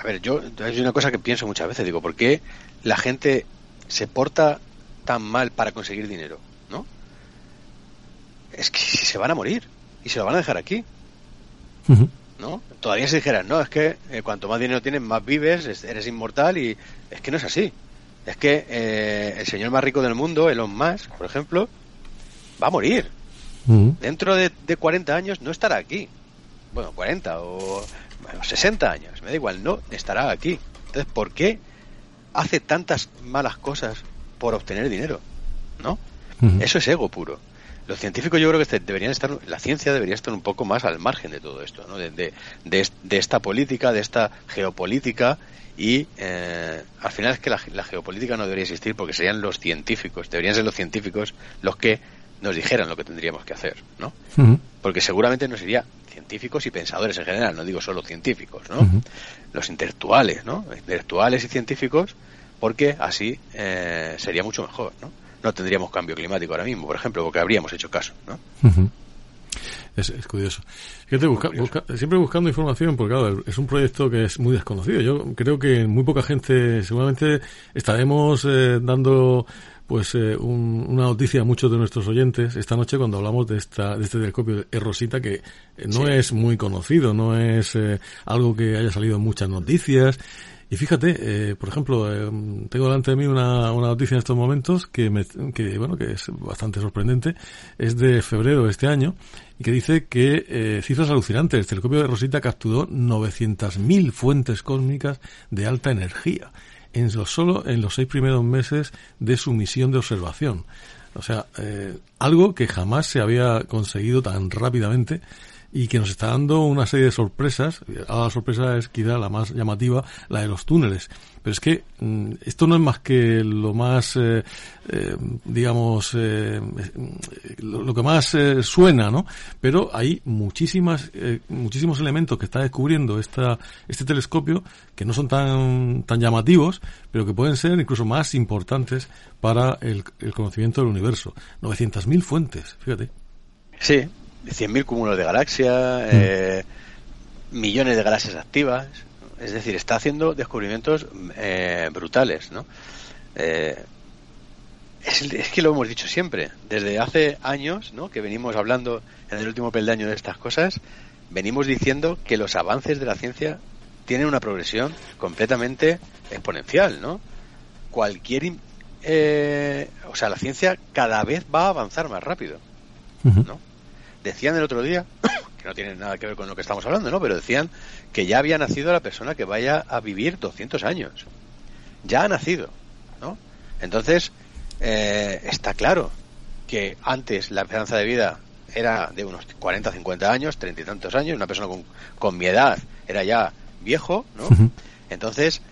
es una cosa que pienso muchas veces, digo, ¿por qué la gente se porta tan mal para conseguir dinero? ¿No? Es que se van a morir y se lo van a dejar aquí. Uh-huh. ¿No? Todavía se dijeran, no, es que cuanto más dinero tienes, más vives, eres inmortal, y es que no es así. Es que el señor más rico del mundo, Elon Musk, por ejemplo, va a morir. Uh-huh. Dentro de 40 años no estará aquí. Bueno, 40 o 60 años, me da igual, no estará aquí. Entonces, ¿por qué hace tantas malas cosas por obtener dinero? ¿No? Uh-huh. Eso es ego puro. Los científicos, yo creo que la ciencia debería estar un poco más al margen de todo esto, ¿no? De esta política, de esta geopolítica, y al final es que la geopolítica no debería existir, porque deberían ser los científicos los que nos dijeran lo que tendríamos que hacer, ¿no? Uh-huh. Porque seguramente no sería científicos y pensadores en general, no digo solo científicos, ¿no? Uh-huh. Los intelectuales, ¿no? Intelectuales y científicos, porque así sería mucho mejor, ¿no? No tendríamos cambio climático ahora mismo, por ejemplo, porque habríamos hecho caso, ¿no? Uh-huh. Es curioso. Fíjate, siempre buscando información, porque claro, es un proyecto que es muy desconocido. Yo creo que muy poca gente, seguramente estaremos dando pues una noticia a muchos de nuestros oyentes esta noche cuando hablamos de este telescopio Rosita, que no es muy conocido, no es algo que haya salido en muchas noticias. Y fíjate, por ejemplo, tengo delante de mí una noticia en estos momentos que es bastante sorprendente. Es de febrero de este año y que dice que cifras alucinantes. El telescopio de Rosita capturó 900.000 fuentes cósmicas de alta energía solo en los 6 primeros meses de su misión de observación. O sea, algo que jamás se había conseguido tan rápidamente, y que nos está dando una serie de sorpresas. Ahora la sorpresa es quizá la más llamativa, la de los túneles. Pero es que esto no es más que lo más, lo que más suena, ¿no? Pero hay muchísimos elementos que está descubriendo este telescopio que no son tan llamativos, pero que pueden ser incluso más importantes para el conocimiento del universo. 900.000 fuentes, fíjate. Sí. 100.000 cúmulos de galaxias, millones de galaxias activas. Es decir, está haciendo descubrimientos brutales, ¿no? Es que lo hemos dicho siempre. Desde hace años, ¿no?, que venimos hablando en el último peldaño de estas cosas, venimos diciendo que los avances de la ciencia tienen una progresión completamente exponencial, ¿no? La ciencia cada vez va a avanzar más rápido, ¿no? Decían el otro día, que no tiene nada que ver con lo que estamos hablando, ¿no?, pero decían que ya había nacido la persona que vaya a vivir 200 años. Ya ha nacido, ¿no? Entonces, está claro que antes la esperanza de vida era de unos 40, 50 años, 30 y tantos años. Una persona con mi edad era ya viejo, ¿no? Uh-huh. Entonces,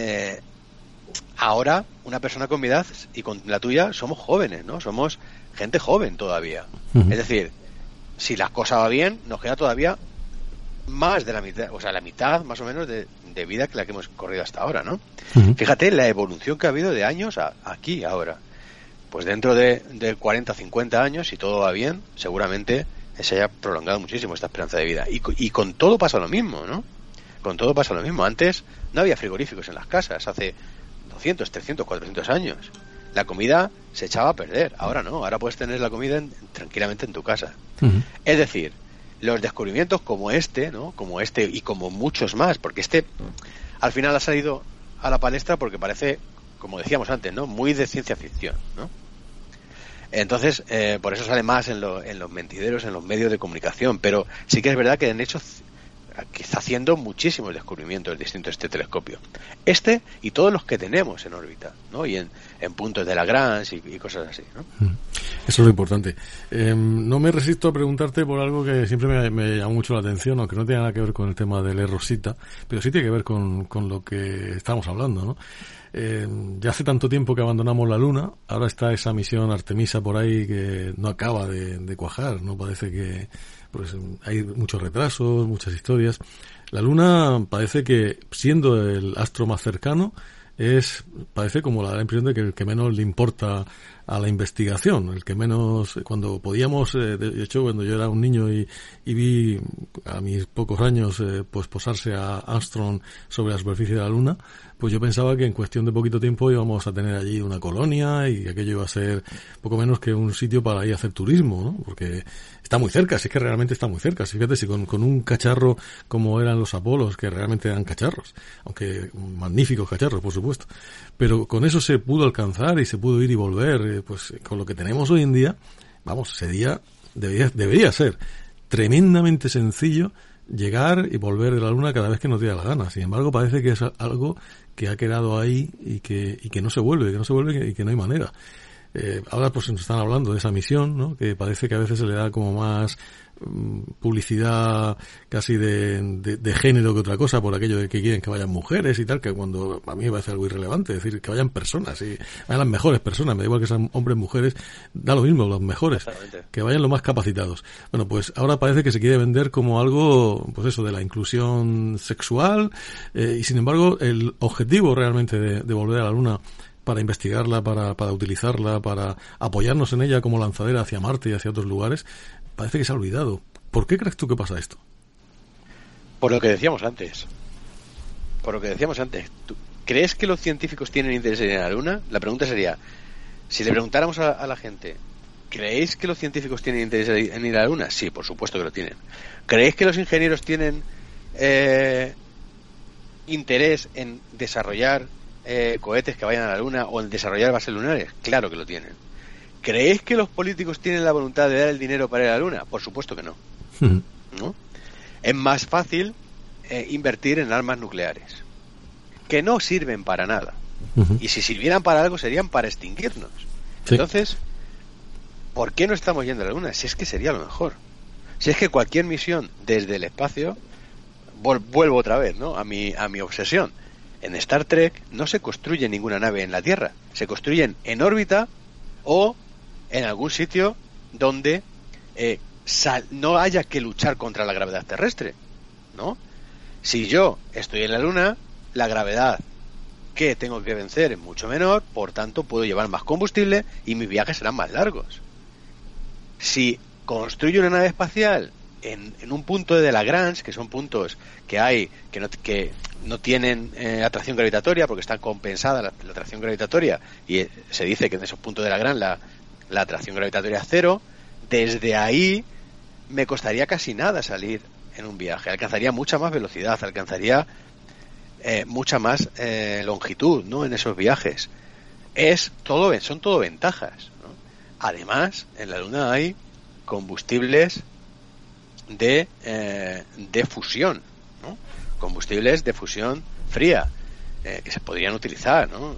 ahora una persona con mi edad y con la tuya somos jóvenes, ¿no? Somos gente joven todavía. Uh-huh. Es decir, si la cosa va bien, nos queda todavía más de la mitad, o sea, la mitad más o menos de vida que la que hemos corrido hasta ahora, ¿no? Uh-huh. Fíjate la evolución que ha habido de años a aquí, ahora. Pues dentro de 40, 50 años, si todo va bien, seguramente se haya prolongado muchísimo esta esperanza de vida. Y con todo pasa lo mismo, ¿no? Con todo pasa lo mismo. Antes no había frigoríficos en las casas, hace 200, 300, 400 años. La comida se echaba a perder. Ahora no, ahora puedes tener la comida tranquilamente en tu casa. Uh-huh. Es decir, los descubrimientos como este, ¿no?, como este y como muchos más, porque este al final ha salido a la palestra porque parece, como decíamos antes, ¿no?, muy de ciencia ficción, ¿no? Entonces, por eso sale más en los mentideros, en los medios de comunicación. Pero sí que es verdad que han hecho, que está haciendo muchísimos descubrimientos distintos este telescopio. Este y todos los que tenemos en órbita, ¿no? Y en puntos de Lagrange y cosas así, ¿no? Eso es lo importante. No me resisto a preguntarte por algo que siempre me llamó mucho la atención, aunque no tiene nada que ver con el tema del Rosita, pero sí tiene que ver con lo que estamos hablando, ¿no? Ya hace tanto tiempo que abandonamos la Luna, ahora está esa misión Artemisa por ahí que no acaba de cuajar, ¿no? Parece que pues hay muchos retrasos, muchas historias. La Luna parece que, siendo el astro más cercano, parece como la impresión de que el que menos le importa a la investigación, el que menos, cuando podíamos, de hecho cuando yo era un niño y vi a mis pocos años pues posarse a Armstrong sobre la superficie de la Luna, pues yo pensaba que en cuestión de poquito tiempo íbamos a tener allí una colonia y que aquello iba a ser poco menos que un sitio para ir a hacer turismo, ¿no? Porque está muy cerca, si es que realmente está muy cerca. Fíjate, si con un cacharro como eran los Apolos, que realmente eran cacharros, aunque magníficos cacharros, por supuesto, pero con eso se pudo alcanzar y se pudo ir y volver, pues con lo que tenemos hoy en día, vamos, debería ser tremendamente sencillo llegar y volver de la Luna cada vez que nos diera la gana. Sin embargo, parece que es algo que ha quedado ahí y que no se vuelve, y que no hay manera. Ahora pues nos están hablando de esa misión, ¿no? Que parece que a veces se le da como más publicidad casi de género que otra cosa, por aquello de que quieren que vayan mujeres y tal, que cuando a mí me parece algo irrelevante, es decir, que vayan personas, y vayan las mejores personas, me da igual que sean hombres, mujeres, da lo mismo, los mejores, que vayan los más capacitados. Bueno, pues ahora parece que se quiere vender como algo, pues eso, de la inclusión sexual, y sin embargo el objetivo realmente de volver a la Luna para investigarla, para utilizarla, para apoyarnos en ella como lanzadera hacia Marte y hacia otros lugares, parece que se ha olvidado. ¿Por qué crees tú que pasa esto? Por lo que decíamos antes. ¿Tú crees que los científicos tienen interés en ir a la Luna? La pregunta sería, si le preguntáramos a la gente, ¿creéis que los científicos tienen interés en ir a la Luna? Sí, por supuesto que lo tienen. ¿Creéis que los ingenieros tienen interés en desarrollar cohetes que vayan a la Luna o en desarrollar bases lunares? Claro que lo tienen. ¿Creéis que los políticos tienen la voluntad de dar el dinero para ir a la Luna? Por supuesto que no. ¿No? Es más fácil invertir en armas nucleares, que no sirven para nada. Y si sirvieran para algo, serían para extinguirnos. Sí. Entonces, ¿por qué no estamos yendo a la Luna? Si es que sería lo mejor. Si es que cualquier misión desde el espacio, vuelvo otra vez, ¿no? a mi obsesión. En Star Trek no se construye ninguna nave en la Tierra, se construyen en órbita o en algún sitio donde no haya que luchar contra la gravedad terrestre, ¿no? Si yo estoy en la Luna, la gravedad que tengo que vencer es mucho menor, por tanto puedo llevar más combustible y mis viajes serán más largos. Si construyo una nave espacial en un punto de Lagrange, que son puntos que hay que no tienen atracción gravitatoria porque están compensadas la atracción gravitatoria, y se dice que en esos puntos de Lagrange la atracción gravitatoria es cero, desde ahí me costaría casi nada salir en un viaje, alcanzaría mucha más velocidad, alcanzaría mucha más longitud, ¿no? En esos viajes. Son todo ventajas, ¿no? Además, en la Luna hay combustibles de fusión, ¿no? Combustibles de fusión fría que se podrían utilizar, ¿no?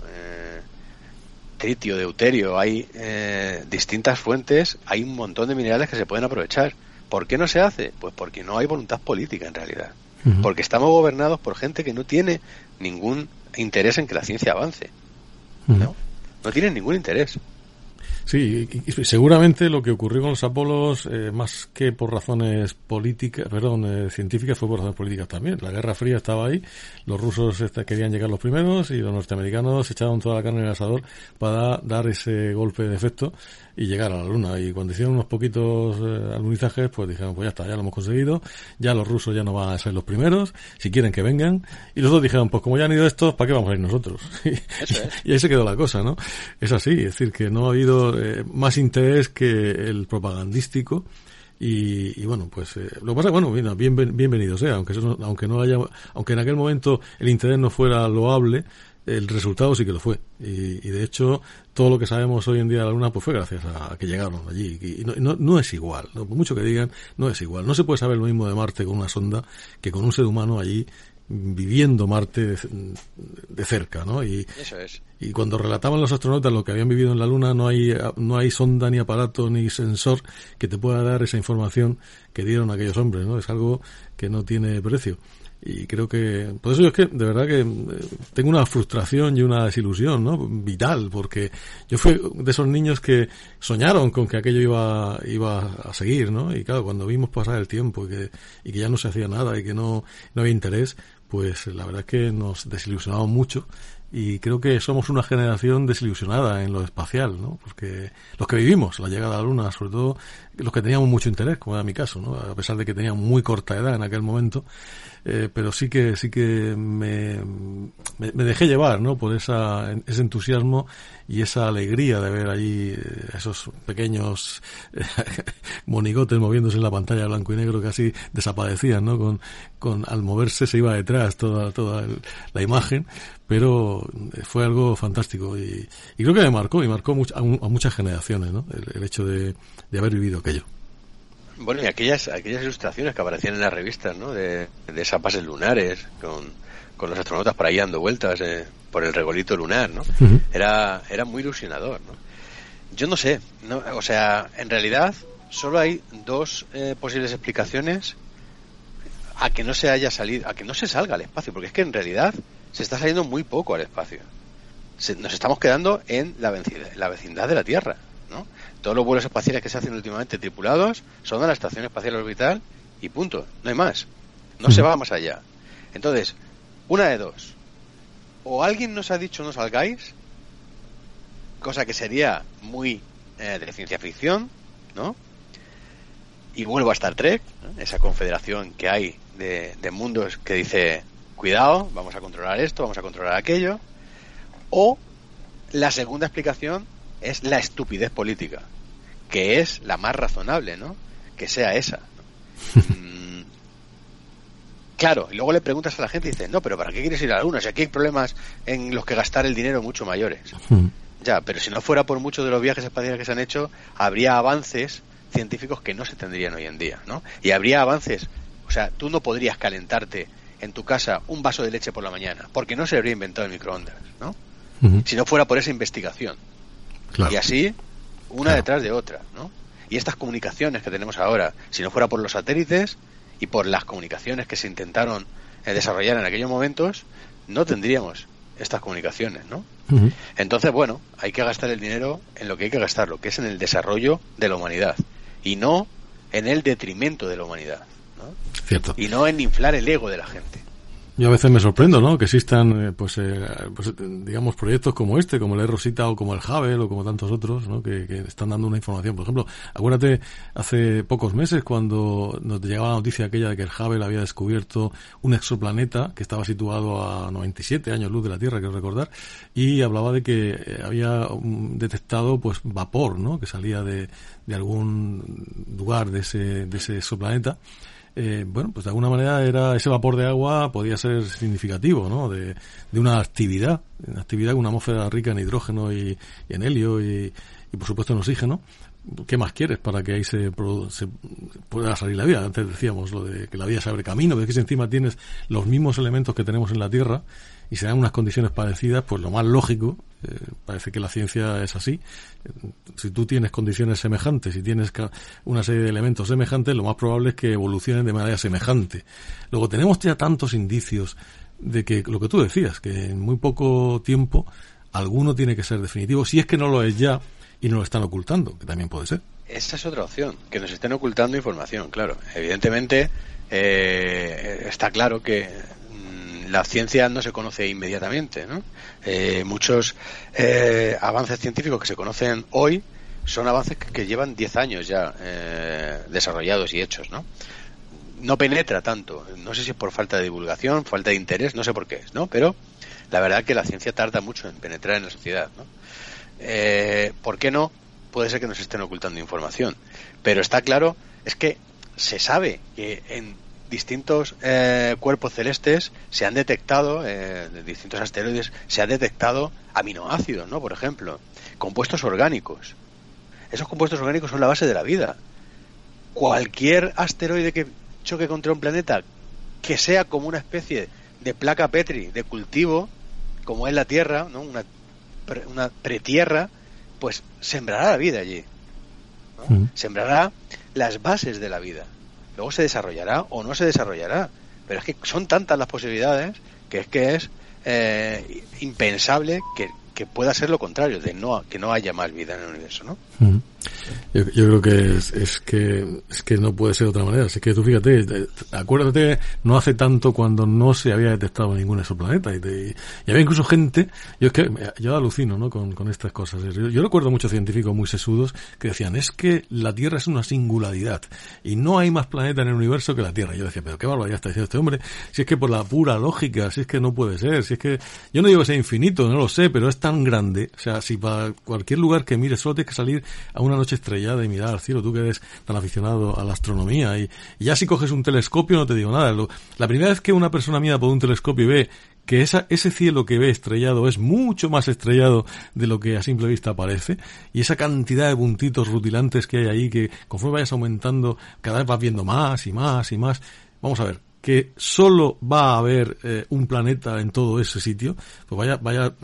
Tritio, deuterio, hay distintas fuentes, hay un montón de minerales que se pueden aprovechar. ¿Por qué no se hace? Pues porque no hay voluntad política en realidad. Porque estamos gobernados por gente que no tiene ningún interés en que la ciencia avance. No tienen ningún interés. Sí, y seguramente lo que ocurrió con los Apolos, más que por razones científicas, fue por razones políticas también. La Guerra Fría estaba ahí, los rusos querían llegar los primeros y los norteamericanos echaban toda la carne en el asador para dar ese golpe de efecto y llegar a la Luna. Y cuando hicieron unos poquitos alunizajes, pues dijeron, pues ya está, ya lo hemos conseguido, ya los rusos ya no van a ser los primeros, si quieren que vengan. Y los dos dijeron, pues como ya han ido estos, ¿para qué vamos a ir nosotros? Eso es. Y ahí se quedó la cosa, ¿no? Es así, es decir, que no ha habido más interés que el propagandístico. Y bueno, pues lo que pasa, bueno, bienvenido sea, aunque en aquel momento el interés no fuera loable, el resultado sí que lo fue. Y de hecho, todo lo que sabemos hoy en día de la Luna pues fue gracias a que llegaron allí. Y no es igual, ¿no? Por mucho que digan, no es igual. No se puede saber lo mismo de Marte con una sonda que con un ser humano allí viviendo Marte de cerca, ¿no? Y eso es. Y cuando relataban los astronautas lo que habían vivido en la Luna, no hay sonda, ni aparato, ni sensor que te pueda dar esa información que dieron aquellos hombres, ¿no? Es algo que no tiene precio. Y creo que, por eso yo es que, de verdad que tengo una frustración y una desilusión, ¿no? Vital, porque yo fui de esos niños que soñaron con que aquello iba a seguir, ¿no? Y claro, cuando vimos pasar el tiempo y que ya no se hacía nada y que no había interés, pues la verdad es que nos desilusionamos mucho y creo que somos una generación desilusionada en lo espacial, ¿no? Porque los que vivimos la llegada a la Luna, sobre todo los que teníamos mucho interés, como era mi caso, ¿no? A pesar de que tenía muy corta edad en aquel momento, pero sí que me dejé llevar, ¿no? Por ese entusiasmo y esa alegría de ver allí esos pequeños monigotes moviéndose en la pantalla blanco y negro que casi desaparecían, ¿no? Con al moverse se iba detrás toda la imagen, pero fue algo fantástico y creo que me marcó a muchas generaciones, ¿no? El hecho de haber vivido aquello. Bueno, y aquellas ilustraciones que aparecían en las revistas, ¿no? De esas bases lunares con los astronautas por ahí dando vueltas por el regolito lunar, ¿no? Uh-huh. Era muy ilusionador, ¿no? Yo no sé, ¿no? O sea, en realidad solo hay dos posibles explicaciones a que no se salga al espacio, porque es que en realidad se está saliendo muy poco al espacio. Nos estamos quedando en la vecindad de la Tierra, ¿no? Todos los vuelos espaciales que se hacen últimamente tripulados son a la Estación Espacial Orbital y punto, no hay más, no se va más allá. Entonces, una de dos, o alguien nos ha dicho no salgáis, cosa que sería muy de ciencia ficción, ¿no? Y vuelvo a Star Trek, ¿no? Esa confederación que hay de mundos que dice cuidado, vamos a controlar esto, vamos a controlar aquello. O la segunda explicación es la estupidez política, que es la más razonable, ¿no? Que sea esa, ¿no? Claro, y luego le preguntas a la gente y dices, no, pero ¿para qué quieres ir a la Luna? Si aquí hay problemas en los que gastar el dinero mucho mayores. Ya, pero si no fuera por muchos de los viajes espaciales que se han hecho, habría avances científicos que no se tendrían hoy en día, ¿no? Y habría avances, o sea, tú no podrías calentarte en tu casa un vaso de leche por la mañana, porque no se habría inventado el microondas, ¿no? Si no fuera por esa investigación. Claro. Y así, una detrás de otra, ¿no? Y estas comunicaciones que tenemos ahora, si no fuera por los satélites y por las comunicaciones que se intentaron desarrollar en aquellos momentos, no tendríamos estas comunicaciones, ¿no? Entonces, bueno, hay que gastar el dinero en lo que hay que gastarlo, que es en el desarrollo de la humanidad, y no en el detrimento de la humanidad, ¿no? Cierto. Y no en inflar el ego de la gente. Yo a veces me sorprendo, ¿no? Que existan, digamos, proyectos como este, como el E-Rosita o como el Hubble o como tantos otros, ¿no? Que están dando una información. Por ejemplo, acuérdate hace pocos meses cuando nos llegaba la noticia aquella de que el Hubble había descubierto un exoplaneta que estaba situado a 97 años luz de la Tierra, quiero recordar, y hablaba de que había detectado, pues, vapor, ¿no? Que salía de algún lugar de ese exoplaneta. Bueno, pues de alguna manera ese vapor de agua podía ser significativo, ¿no? De una actividad con una atmósfera rica en hidrógeno y en helio y por supuesto en oxígeno. ¿Qué más quieres para que ahí se pueda salir la vida? Antes decíamos lo de que la vida se abre camino, pero es que si encima tienes los mismos elementos que tenemos en la Tierra y se dan unas condiciones parecidas, pues lo más lógico, parece que la ciencia es así. Si tú tienes condiciones semejantes y tienes una serie de elementos semejantes, lo más probable es que evolucionen de manera semejante. Luego tenemos ya tantos indicios de que lo que tú decías, que en muy poco tiempo alguno tiene que ser definitivo, si es que no lo es ya y nos lo están ocultando, que también puede ser. Esa es otra opción, que nos estén ocultando información, claro. Evidentemente, está claro que la ciencia no se conoce inmediatamente, ¿no? Muchos avances científicos que se conocen hoy son avances que llevan 10 años ya desarrollados y hechos, ¿no? No penetra tanto, no sé si es por falta de divulgación, falta de interés, no sé por qué es, ¿no? Pero la verdad que la ciencia tarda mucho en penetrar en la sociedad, ¿no? ¿Por qué no? Puede ser que nos estén ocultando información, pero está claro, es que se sabe que en distintos cuerpos celestes se han detectado, de distintos asteroides, se han detectado aminoácidos, ¿no? Por ejemplo, compuestos orgánicos. Esos compuestos orgánicos son la base de la vida. Cualquier asteroide que choque contra un planeta que sea como una especie de placa Petri, de cultivo, como es la Tierra, ¿no? Una pretierra, pues sembrará la vida allí, ¿no? Sembrará las bases de la vida. Luego se desarrollará o no se desarrollará, pero es que son tantas las posibilidades que es impensable que pueda ser lo contrario, que no haya más vida en el universo, ¿no? Yo creo que es que no puede ser de otra manera. Así que tú fíjate, acuérdate, no hace tanto cuando no se había detectado ningún exoplaneta y había incluso gente, yo alucino, ¿no? con estas cosas. Yo recuerdo muchos científicos muy sesudos que decían, es que la Tierra es una singularidad y no hay más planeta en el universo que la Tierra. Yo decía, pero qué barbaridad está diciendo este hombre, si es que por la pura lógica, si es que no puede ser, si es que, yo no digo que sea infinito, no lo sé, pero es tan grande, o sea, si para cualquier lugar que mires solo tienes que salir a una noche estrellada y mirar al cielo, tú que eres tan aficionado a la astronomía, y ya si coges un telescopio no te digo nada. La primera vez que una persona mira por un telescopio y ve que ese cielo que ve estrellado es mucho más estrellado de lo que a simple vista parece, y esa cantidad de puntitos rutilantes que hay ahí, que conforme vayas aumentando cada vez vas viendo más y más y más. Vamos a ver, que solo va a haber un planeta en todo ese sitio, pues vaya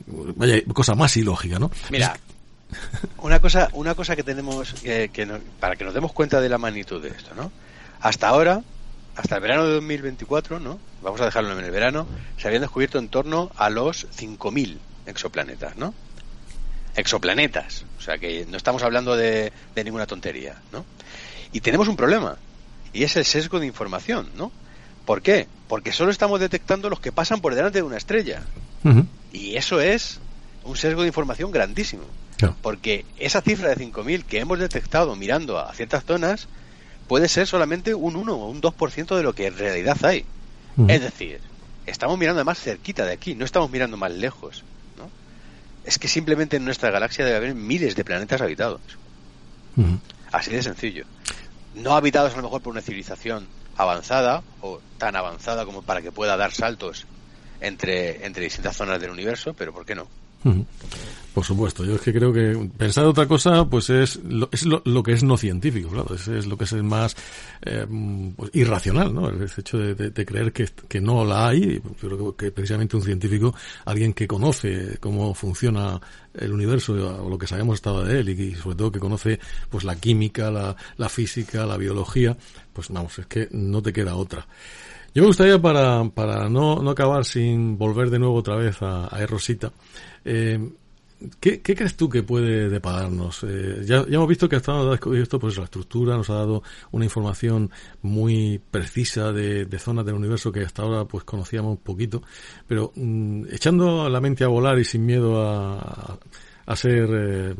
cosa más ilógica, ¿no? Mira, una cosa que tenemos para que nos demos cuenta de la magnitud de esto, ¿no? Hasta ahora, hasta el verano de 2024, ¿no? Vamos a dejarlo en el verano, se habían descubierto en torno a los 5.000 exoplanetas, ¿no? Exoplanetas, o sea que no estamos hablando de ninguna tontería, ¿no? Y tenemos un problema, y es el sesgo de información, ¿no? ¿Por qué? Porque solo estamos detectando los que pasan por delante de una estrella. Uh-huh. Y eso es un sesgo de información grandísimo. Claro. Porque esa cifra de 5.000 que hemos detectado mirando a ciertas zonas puede ser solamente un 1 o un 2% de lo que en realidad hay. Uh-huh. Es decir, estamos mirando más cerquita de aquí, no estamos mirando más lejos, ¿no? Es que simplemente en nuestra galaxia debe haber miles de planetas habitados. Uh-huh. Así de sencillo. No habitados a lo mejor por una civilización avanzada o tan avanzada como para que pueda dar saltos entre distintas zonas del universo, pero ¿por qué no? Uh-huh. Por supuesto, yo es que creo que pensar otra cosa pues es lo que es no científico, claro, es lo que es más pues irracional, ¿no? El hecho de creer que no la hay. Yo creo que precisamente un científico, alguien que conoce cómo funciona el universo o lo que sabemos hasta de él y sobre todo que conoce pues la química, la física, la biología, pues vamos, es que no te queda otra. Yo me gustaría para no acabar sin volver de nuevo otra vez a Rosita, ¿qué crees tú que puede depararnos? Ya hemos visto que hasta ahora ha descubierto pues la estructura, nos ha dado una información muy precisa de zonas del universo que hasta ahora pues conocíamos poquito, pero echando la mente a volar y sin miedo a ser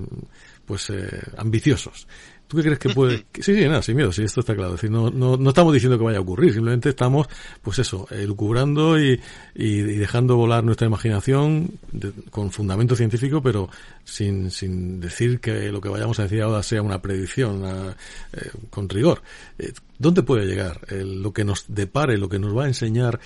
ambiciosos. ¿Tú qué crees que puede...? Sí, nada, sin miedo, sí, esto está claro. Es decir, no estamos diciendo que vaya a ocurrir, simplemente estamos, pues eso, elucubrando y dejando volar nuestra imaginación con fundamento científico, pero sin decir que lo que vayamos a decir ahora sea una predicción con rigor. ¿Dónde puede llegar lo que nos depare, lo que nos va a enseñar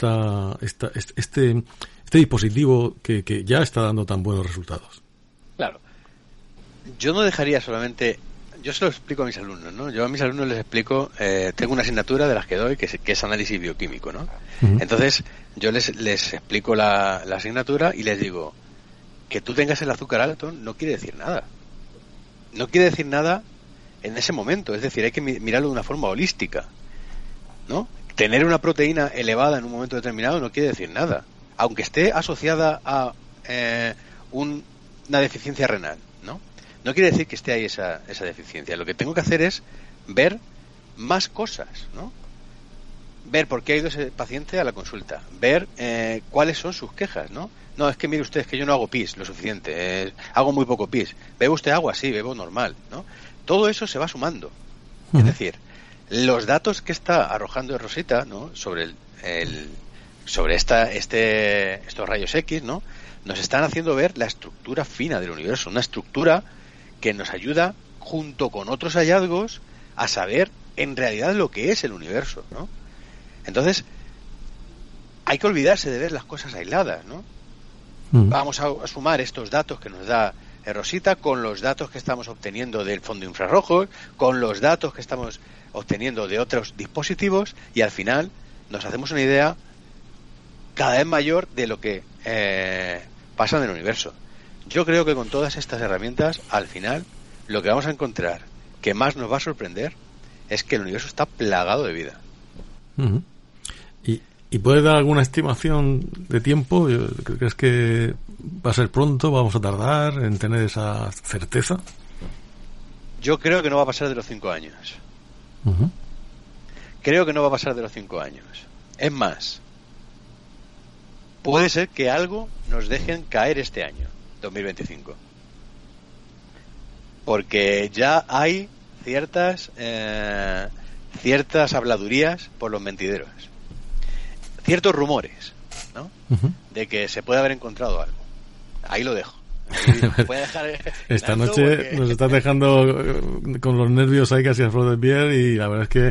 este dispositivo que ya está dando tan buenos resultados? Claro. Yo no dejaría solamente... Yo se lo explico a mis alumnos, ¿no? Yo a mis alumnos les explico, tengo una asignatura de las que doy que es análisis bioquímico, ¿no? Uh-huh. Entonces yo les explico la asignatura y les digo que tú tengas el azúcar alto no quiere decir nada. No quiere decir nada en ese momento, es decir, hay que mirarlo de una forma holística, ¿no? Tener una proteína elevada en un momento determinado no quiere decir nada, aunque esté asociada a una deficiencia renal, ¿no? No quiere decir que esté ahí esa deficiencia. Lo que tengo que hacer es ver más cosas, ¿no? Ver por qué ha ido ese paciente a la consulta, ver cuáles son sus quejas, ¿no? No, es que mire usted, es que yo no hago pis lo suficiente, hago muy poco pis. ¿Bebe usted agua? Sí, bebo normal, ¿no? Todo eso se va sumando. Uh-huh. Es decir, los datos que está arrojando Rosita, ¿no? Sobre estos rayos X, ¿no? Nos están haciendo ver la estructura fina del universo, una estructura que nos ayuda, junto con otros hallazgos, a saber en realidad lo que es el universo, ¿no? Entonces, hay que olvidarse de ver las cosas aisladas, ¿no? Vamos a sumar estos datos que nos da Rosita con los datos que estamos obteniendo del fondo infrarrojo, con los datos que estamos obteniendo de otros dispositivos, y al final nos hacemos una idea cada vez mayor de lo que pasa en el universo. Yo creo que con todas estas herramientas, al final, lo que vamos a encontrar que más nos va a sorprender es que el universo está plagado de vida. Uh-huh. ¿Y puedes dar alguna estimación de tiempo? ¿Crees que va a ser pronto? ¿Vamos a tardar en tener esa certeza? Yo creo que no va a pasar de los 5 años. Uh-huh. Creo que no va a pasar de los 5 años. Es más, puede ser que algo nos dejen caer este año, 2025. Porque ya hay ciertas habladurías por los mentideros. Ciertos rumores, ¿no? Uh-huh. De que se puede haber encontrado algo. Ahí lo dejo. Esta noche porque... nos estás dejando con los nervios ahí casi a flor de piel, y la verdad es que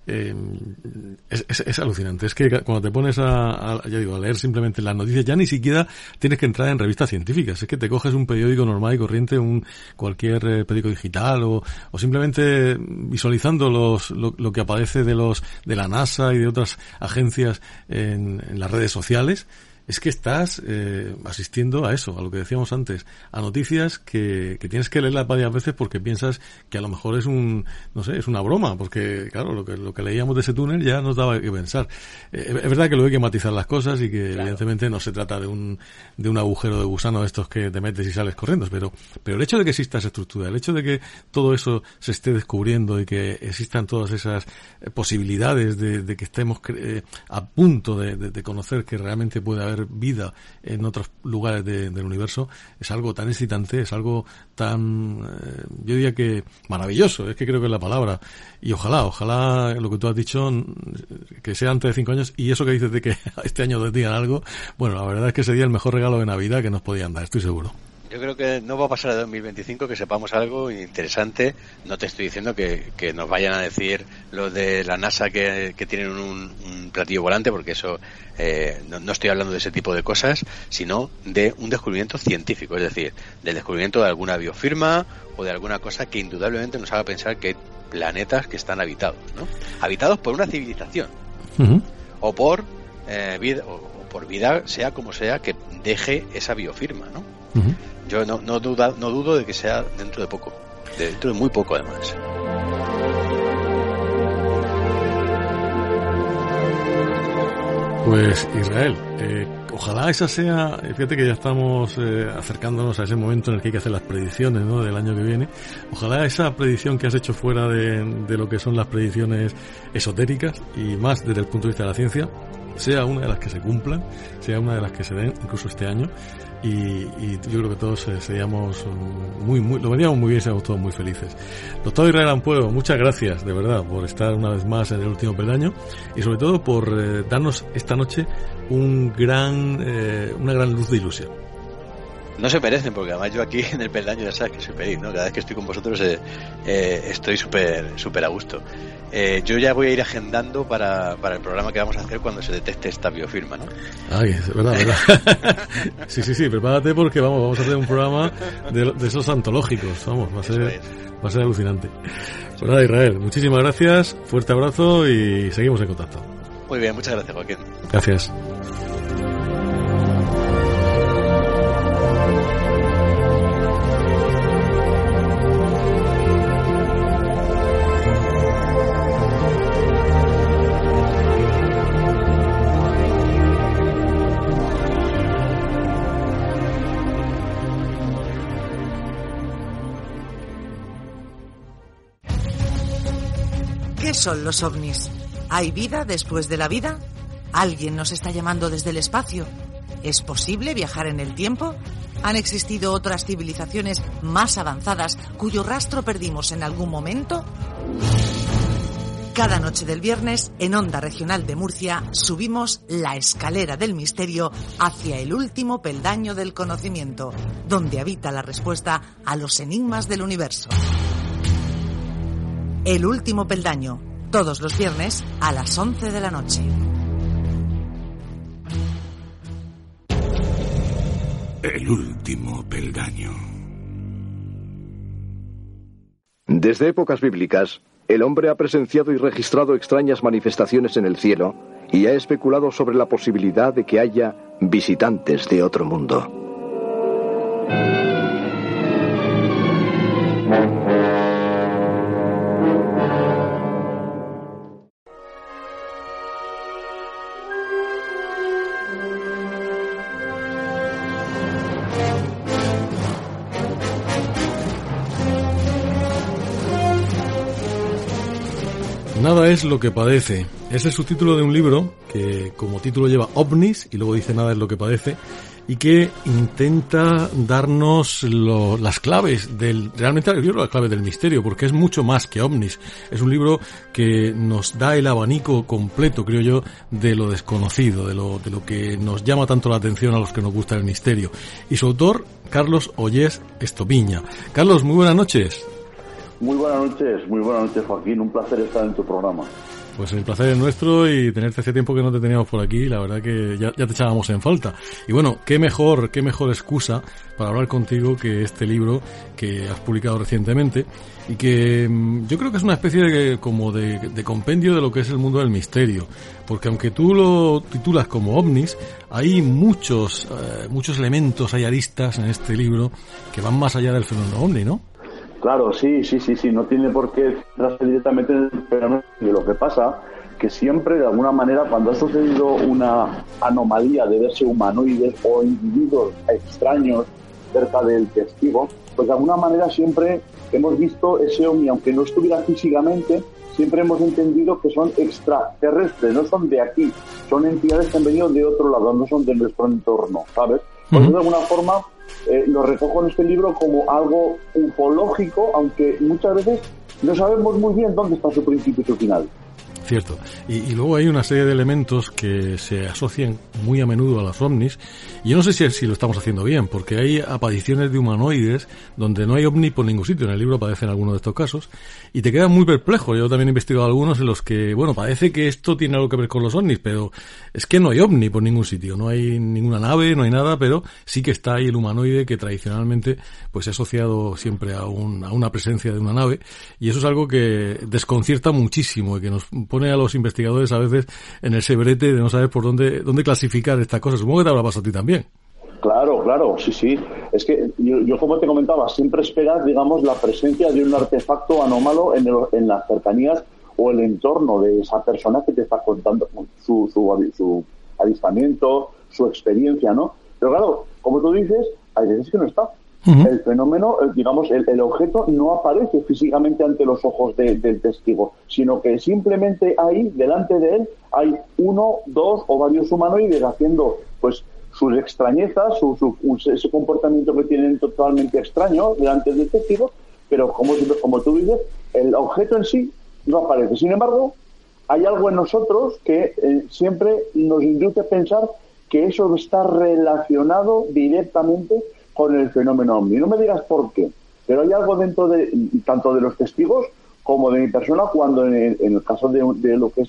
es alucinante. Es que cuando te pones a leer simplemente las noticias, ya ni siquiera tienes que entrar en revistas científicas. Es que te coges un periódico normal y corriente, cualquier periódico digital, o simplemente visualizando lo que aparece de la NASA y de otras agencias en las redes sociales. Es que estás asistiendo a eso, a lo que decíamos antes, a noticias que tienes que leerlas varias veces porque piensas que a lo mejor es es una broma, porque claro, lo que leíamos de ese túnel ya nos daba que pensar. Es verdad que luego hay que matizar las cosas y que claro, evidentemente no se trata de un agujero de gusano de estos que te metes y sales corriendo, pero el hecho de que exista esa estructura, el hecho de que todo eso se esté descubriendo y que existan todas esas posibilidades de que estemos a punto de conocer que realmente puede haber vida en otros lugares del universo, es algo tan excitante, es algo tan, yo diría que maravilloso, es que creo que es la palabra, y ojalá lo que tú has dicho, que sea antes de 5 años, y eso que dices de que este año nos digan algo, bueno, la verdad es que sería el mejor regalo de Navidad que nos podían dar, estoy seguro. Yo creo que no va a pasar de 2025 que sepamos algo interesante. No te estoy diciendo que nos vayan a decir los de la NASA que tienen un platillo volante, porque eso no estoy hablando de ese tipo de cosas, sino de un descubrimiento científico, es decir, del descubrimiento de alguna biofirma o de alguna cosa que indudablemente nos haga pensar que hay planetas que están habitados, ¿no? Habitados por una civilización, uh-huh, o por vida, o por vida, sea como sea, que deje esa biofirma, ¿no? Uh-huh. Yo no dudo de que sea dentro de poco, dentro de muy poco además. Pues Israel, ojalá esa sea, fíjate que ya estamos acercándonos a ese momento en el que hay que hacer las predicciones, ¿no?, del año que viene. Ojalá esa predicción que has hecho fuera de lo que son las predicciones esotéricas y más desde el punto de vista de la ciencia sea una de las que se cumplan, sea una de las que se den incluso este año, y yo creo que todos seríamos lo veríamos muy bien, seríamos todos muy felices. Doctor Israel Ampuero, muchas gracias de verdad por estar una vez más en el último peldaño, y sobre todo por darnos esta noche una gran luz de ilusión. No se merecen, porque además yo aquí en el peldaño ya sabes que soy feliz, ¿no? Cada vez que estoy con vosotros estoy súper a gusto. Yo ya voy a ir agendando para el programa que vamos a hacer cuando se detecte esta biofirma, ¿no? Ay, es verdad. Sí, prepárate, porque vamos a hacer un programa de esos antológicos, va a ser alucinante. Pues nada, Israel, muchísimas gracias, fuerte abrazo y seguimos en contacto. Muy bien, muchas gracias, Joaquín. Gracias. ¿Qué son los ovnis? ¿Hay vida después de la vida? ¿Alguien nos está llamando desde el espacio? ¿Es posible viajar en el tiempo? ¿Han existido otras civilizaciones más avanzadas cuyo rastro perdimos en algún momento? Cada noche del viernes, en Onda Regional de Murcia, subimos la escalera del misterio hacia el último peldaño del conocimiento, donde habita la respuesta a los enigmas del universo. El último peldaño, todos los viernes a las 11 de la noche. El último peldaño. Desde épocas bíblicas, el hombre ha presenciado y registrado extrañas manifestaciones en el cielo y ha especulado sobre la posibilidad de que haya visitantes de otro mundo. Nada es lo que padece. Es el subtítulo de un libro que como título lleva OVNIs y luego dice Nada es lo que padece, y que intenta darnos las claves realmente yo creo las claves del misterio, porque es mucho más que OVNIs. Es un libro que nos da el abanico completo, creo yo, de lo desconocido, de lo que nos llama tanto la atención a los que nos gusta el misterio. Y su autor, Carlos Ollés Estopiña. Carlos, muy buenas noches. Muy buenas noches, Joaquín, un placer estar en tu programa. Pues el placer es nuestro y tenerte hace tiempo que no te teníamos por aquí, la verdad que ya te echábamos en falta. Y bueno, qué mejor excusa para hablar contigo que este libro que has publicado recientemente y que yo creo que es una especie de compendio de lo que es el mundo del misterio, porque aunque tú lo titulas como OVNIs, hay muchos elementos, hay aristas en este libro que van más allá del fenómeno OVNI, ¿no? Claro, sí, no tiene por qué centrarse directamente en el fenómeno. Lo que pasa que siempre, de alguna manera, cuando ha sucedido una anomalía de verse humanoides o individuos extraños cerca del testigo, pues de alguna manera siempre hemos visto ese ovni, aunque no estuviera físicamente, siempre hemos entendido que son extraterrestres, no son de aquí, son entidades que han venido de otro lado, no son de nuestro entorno, ¿sabes? Por eso, de alguna forma, lo recojo en este libro como algo ufológico, aunque muchas veces no sabemos muy bien dónde está su principio y su final. Cierto. Y luego hay una serie de elementos que se asocian muy a menudo a las ovnis. Y yo no sé si lo estamos haciendo bien, porque hay apariciones de humanoides donde no hay ovni por ningún sitio. En el libro aparecen algunos de estos casos. Y te quedan muy perplejo. Yo también he investigado algunos en los que, bueno, parece que esto tiene algo que ver con los ovnis, pero es que no hay ovni por ningún sitio. No hay ninguna nave, no hay nada, pero sí que está ahí el humanoide que tradicionalmente pues se ha asociado siempre a una presencia de una nave. Y eso es algo que desconcierta muchísimo y que nos pone a los investigadores a veces en ese brete de no saber por dónde clasificar estas cosas. Supongo que te habrá pasado a ti también. Claro, sí. Es que yo como te comentaba, siempre esperas, digamos, la presencia de un artefacto anómalo en las cercanías o el entorno de esa persona que te está contando su avistamiento, su experiencia, ¿no? Pero claro, como tú dices, hay veces que no está. El fenómeno, digamos, el objeto no aparece físicamente ante los ojos del testigo, sino que simplemente ahí, delante de él, hay uno, dos o varios humanoides haciendo, pues, sus extrañezas, ese comportamiento que tienen totalmente extraño delante del testigo, pero como tú dices, el objeto en sí no aparece. Sin embargo, hay algo en nosotros que siempre nos induce a pensar que eso está relacionado directamente con el fenómeno OVNI. No me digas por qué, pero hay algo dentro de tanto de los testigos como de mi persona cuando en el caso de lo que es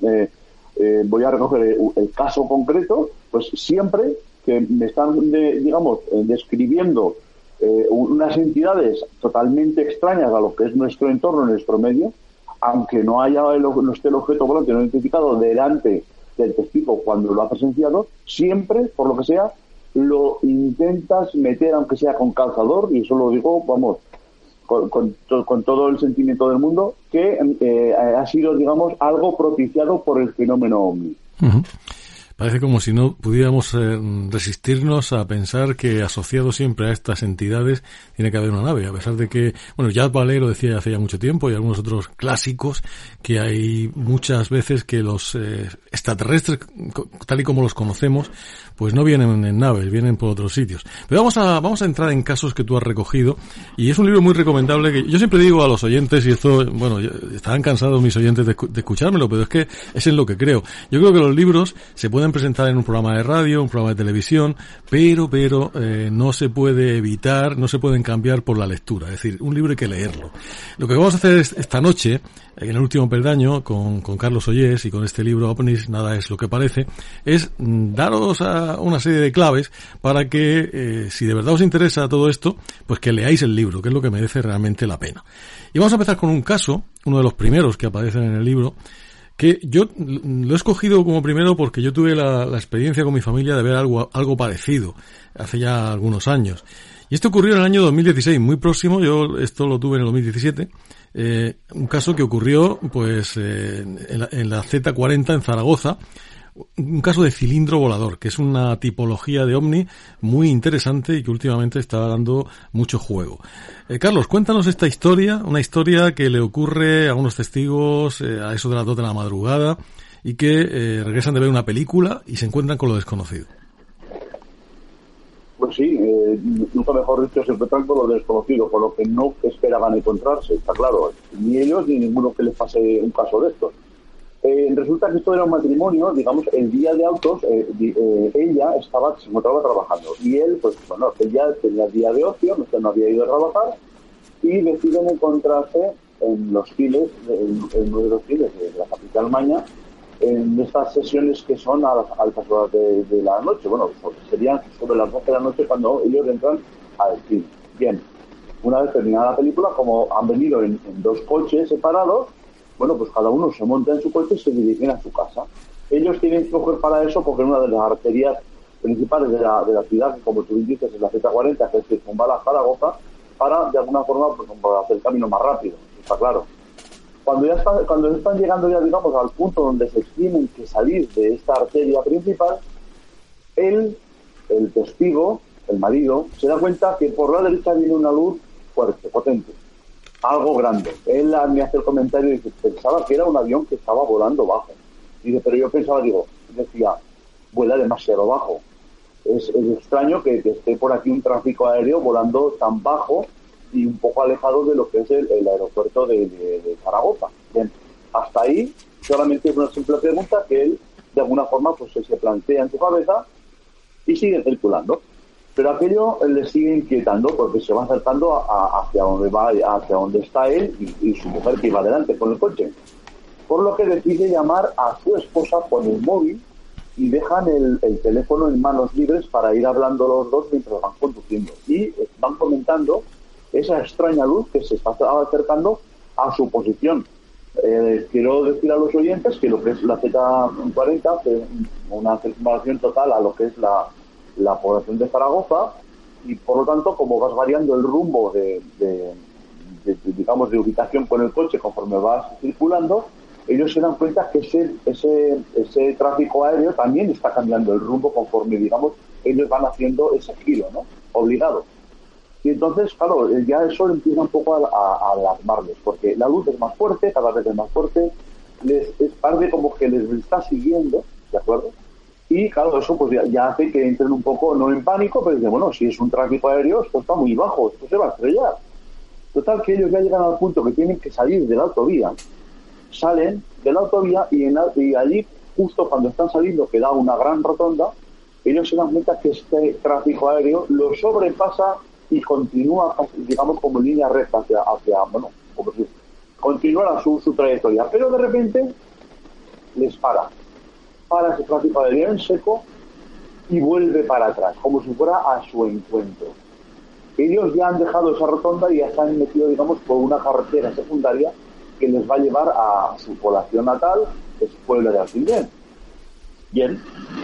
voy a recoger el caso concreto, pues siempre que me están, describiendo unas entidades totalmente extrañas a lo que es nuestro entorno, nuestro medio, aunque no esté el objeto volante no identificado delante del testigo cuando lo ha presenciado, siempre, por lo que sea, lo intentas meter, aunque sea con calzador, y eso lo digo, vamos, con todo el sentimiento del mundo, que ha sido, digamos, algo propiciado por el fenómeno OVNI. Uh-huh. Parece como si no pudiéramos resistirnos a pensar que asociado siempre a estas entidades tiene que haber una nave, a pesar de que, bueno, Jacques Vallée lo decía hace ya mucho tiempo y algunos otros clásicos, que hay muchas veces que los extraterrestres, tal y como los conocemos, pues no vienen en naves, vienen por otros sitios. Pero vamos a entrar en casos que tú has recogido, y es un libro muy recomendable que yo siempre digo a los oyentes, y esto, bueno, estarán cansados mis oyentes de escuchármelo, pero es que es en lo que creo. Yo creo que los libros se pueden presentar en un programa de radio, un programa de televisión, pero no se puede evitar, no se pueden cambiar por la lectura. Es decir, un libro hay que leerlo. Lo que vamos a hacer esta noche, en el último peldaño, con Carlos Ollés y con este libro OVNIs, Nada es lo que parece, es daros una serie de claves para que, si de verdad os interesa todo esto, pues que leáis el libro, que es lo que merece realmente la pena. Y vamos a empezar con un caso, uno de los primeros que aparecen en el libro, que yo lo he escogido como primero porque yo tuve la experiencia con mi familia de ver algo parecido hace ya algunos años. Y esto ocurrió en el año 2016, muy próximo, yo esto lo tuve en el 2017, un caso que ocurrió pues en la Z40 en Zaragoza, un caso de cilindro volador, que es una tipología de ovni muy interesante y que últimamente está dando mucho juego. Carlos, cuéntanos esta historia, una historia que le ocurre a unos testigos a eso de las 2 de la madrugada y que regresan de ver una película y se encuentran con lo desconocido. Pues sí, nunca mejor dicho, se encuentran con lo desconocido, con lo que no esperaban encontrarse, está claro. Ni ellos ni ninguno que les pase un caso de estos. Resulta que esto era un matrimonio, digamos, el día de autos, ella se encontraba trabajando y él, pues bueno, él ya tenía día de ocio, no había ido a trabajar y deciden encontrarse en los files, en uno de los files de la capital Maña, en estas sesiones que son a altas horas de la noche. Bueno, serían sobre las 12 de la noche cuando ellos entran al cine. Bien, una vez terminada la película, como han venido en 2 coches separados, bueno, pues cada uno se monta en su coche y se dirigen a su casa. Ellos tienen que coger para eso, porque en una de las arterias principales de la ciudad, que como tú dices es la Z40, que es Circunvala Zaragoza, para de alguna forma pues, hacer el camino más rápido, está claro. Cuando están llegando ya, digamos, al punto donde se tienen que salir de esta arteria principal, el testigo, el marido, se da cuenta que por la derecha viene una luz fuerte, potente, algo grande. Él me hace el comentario y dice, pensaba que era un avión que estaba volando bajo. Y dice, pero yo pensaba, decía, vuela demasiado bajo. Es extraño que esté por aquí un tráfico aéreo volando tan bajo y un poco alejado de lo que es el aeropuerto de Zaragoza. Bien, hasta ahí solamente es una simple pregunta que él, de alguna forma, pues se plantea en su cabeza y sigue circulando. Pero aquello le sigue inquietando porque se va acercando hacia donde está él y su mujer que iba adelante con el coche. Por lo que decide llamar a su esposa con el móvil y dejan el teléfono en manos libres para ir hablando los dos mientras van conduciendo. Y van comentando esa extraña luz que se está acercando a su posición. Quiero decir a los oyentes que lo que es la Z40 hace una circunvalación total a lo que es la población de Zaragoza y por lo tanto como vas variando el rumbo de ubicación con el coche conforme vas circulando, ellos se dan cuenta que ese tráfico aéreo también está cambiando el rumbo conforme digamos ellos van haciendo ese giro, ¿no? Obligado. Y entonces, claro, ya eso empieza un poco a alarmarles, porque la luz es más fuerte, cada vez es más fuerte, es parte como que les está siguiendo, ¿de acuerdo? Y claro, eso pues ya hace que entren un poco, no en pánico, pero dicen, bueno, si es un tráfico aéreo, esto está muy bajo, esto se va a estrellar. Total, que ellos ya llegan al punto que tienen que salir de la autovía, salen de la autovía y allí, justo cuando están saliendo, que da una gran rotonda, ellos se dan cuenta que este tráfico aéreo lo sobrepasa y continúa, digamos, como línea recta hacia como si continúa su trayectoria. Pero de repente les para ese tráfico aéreo en seco y vuelve para atrás, como si fuera a su encuentro. Ellos ya han dejado esa rotonda y ya están metidos, digamos, por una carretera secundaria que les va a llevar a su población natal, que es Puebla de Alcindén. Bien,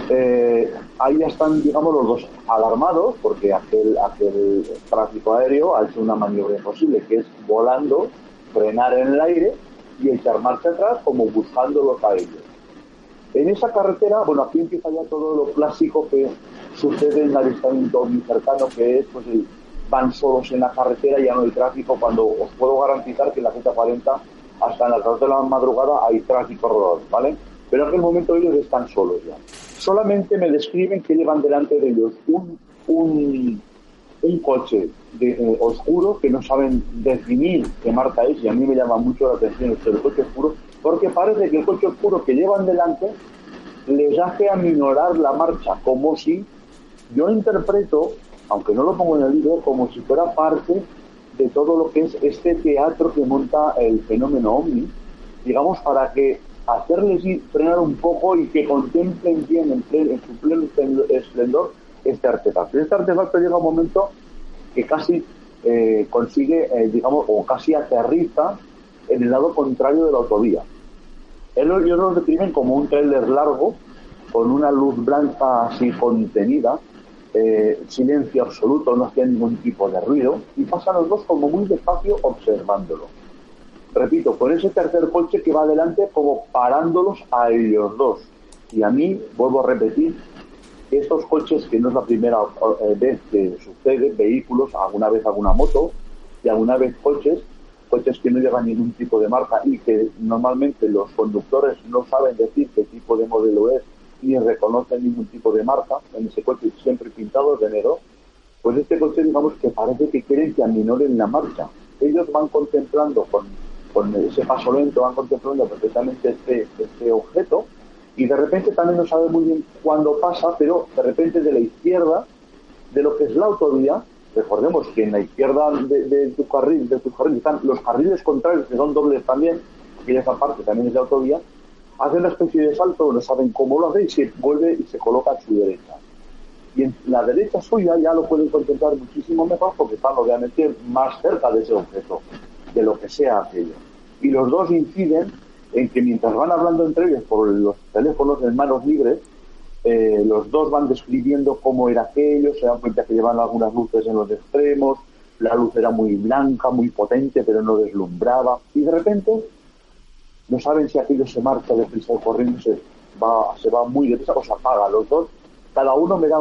ahí ya están, digamos, los dos alarmados porque aquel tráfico aéreo ha hecho una maniobra imposible, que es volando, frenar en el aire y echar marcha atrás como buscándolos a ellos. En esa carretera, bueno, aquí empieza ya todo lo clásico que sucede en el avistamiento muy cercano, que es, pues, van solos en la carretera, ya no hay tráfico, cuando os puedo garantizar que en la Z40 hasta en las 2 de la madrugada hay tráfico rodado, ¿vale? Pero en aquel momento ellos están solos ya. Solamente me describen que llevan delante de ellos un coche oscuro que no saben definir qué marca es, y a mí me llama mucho la atención el coche oscuro, porque parece que el coche oscuro que llevan delante les hace aminorar la marcha, como si, yo interpreto, aunque no lo pongo en el libro, como si fuera parte de todo lo que es este teatro que monta el fenómeno OVNI, digamos, para que hacerles frenar un poco y que contemplen bien en su pleno esplendor este artefacto. Este artefacto llega a un momento que casi consigue, digamos, o casi aterriza en el lado contrario de la autovía. Ellos lo describen como un tráiler largo, con una luz blanca así contenida, silencio absoluto, no hacía ningún tipo de ruido, y pasan los dos como muy despacio observándolo. Repito, con ese tercer coche que va adelante como parándolos a ellos dos. Y a mí, vuelvo a repetir, estos coches, que no es la primera vez que sucede, vehículos, alguna vez alguna moto, y alguna vez coches que no llevan ningún tipo de marca y que normalmente los conductores no saben decir qué tipo de modelo es ni reconocen ningún tipo de marca en ese coche, siempre pintado de negro. Pues este coche, digamos, que parece que quieren que aminoren la marcha. Ellos van contemplando con ese paso lento, van contemplando perfectamente este objeto, y de repente también no sabe muy bien cuándo pasa, pero de repente de la izquierda de lo que es la autovía, recordemos que en la izquierda de tu carril están los carriles contrarios, que son dobles también, y esa parte también es de autovía, hace una especie de salto, no saben cómo lo hace, y se vuelve y se coloca a su derecha. Y en la derecha suya ya lo pueden contemplar muchísimo mejor, porque están obviamente más cerca de ese objeto, de lo que sea aquello. Y los dos inciden en que mientras van hablando entre ellos por los teléfonos en manos libres, los dos van describiendo cómo era aquello, se dan cuenta que llevan algunas luces en los extremos, la luz era muy blanca, muy potente, pero no deslumbraba, y de repente no saben si aquello se marcha deprisa o corriendo, se va muy deprisa o se apaga. Los dos, cada uno me da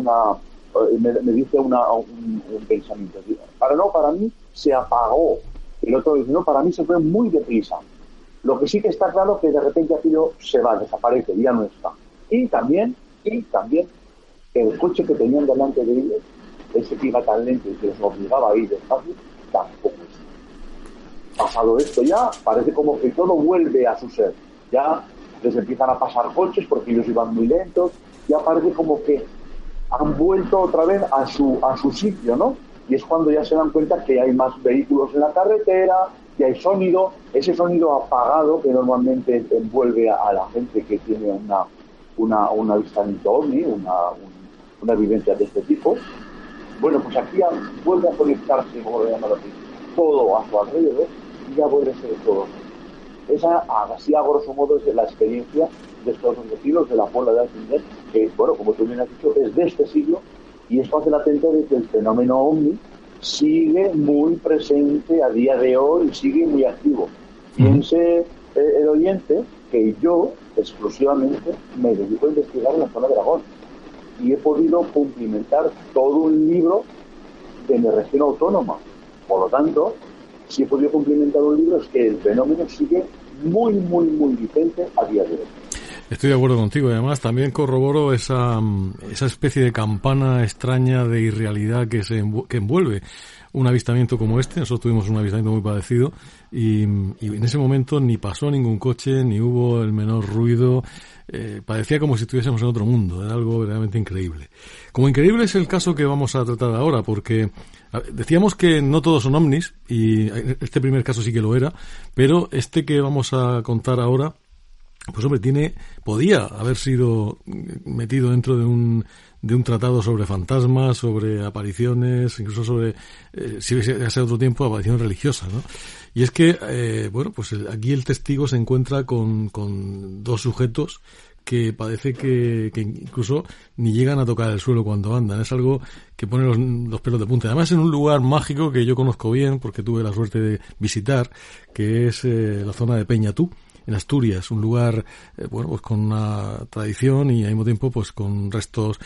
me dice un pensamiento. Para mí se apagó. El otro dice, no, para mí se fue muy deprisa. Lo que sí que está claro que de repente aquello se va, desaparece, ya no está. Y también el coche que tenían delante de ellos, ese que iba tan lento y que les obligaba a ir despacio, tampoco está. Pasado esto ya, parece como que todo vuelve a su ser. Ya les empiezan a pasar coches porque ellos iban muy lentos, ya parece como que han vuelto otra vez a su sitio, ¿no? Y es cuando ya se dan cuenta que hay más vehículos en la carretera, que hay sonido, ese sonido apagado que normalmente envuelve a la gente que tiene un avistamiento ovni, una vivencia de este tipo. Bueno, pues aquí vuelve a conectarse, como lo llaman así, todo a su alrededor y ya vuelve a ser todo. Esa, así a grosso modo, es la experiencia de estos vecinos de la Puebla de Alcindén, que, bueno, como tú bien has dicho, es de este siglo, y esto hace latente de que el fenómeno ovni sigue muy presente a día de hoy y sigue muy activo. Piense el oyente que yo exclusivamente me dedico a investigar en la zona de Aragón y he podido cumplimentar todo un libro de mi región autónoma. Por lo tanto, si he podido cumplimentar un libro, es que el fenómeno sigue muy, muy, muy vigente a día de hoy. Estoy de acuerdo contigo, y además también corroboro esa especie de campana extraña de irrealidad que envuelve un avistamiento como este. Nosotros tuvimos un avistamiento muy parecido y en ese momento ni pasó ningún coche, ni hubo el menor ruido. Parecía como si estuviésemos en otro mundo. Era algo verdaderamente increíble. Como increíble es el caso que vamos a tratar ahora, porque decíamos que no todos son ovnis, y este primer caso sí que lo era, pero este que vamos a contar ahora, pues hombre, podía haber sido metido dentro de un tratado sobre fantasmas, sobre apariciones, incluso sobre, si hace otro tiempo, apariciones religiosas, ¿no? Y es que, bueno, pues aquí el testigo se encuentra con dos sujetos que parece que incluso ni llegan a tocar el suelo cuando andan. Es algo que pone los pelos de punta. Además, en un lugar mágico que yo conozco bien, porque tuve la suerte de visitar, que es la zona de Peñatú, en Asturias, un lugar bueno, pues con una tradición y al mismo tiempo pues con restos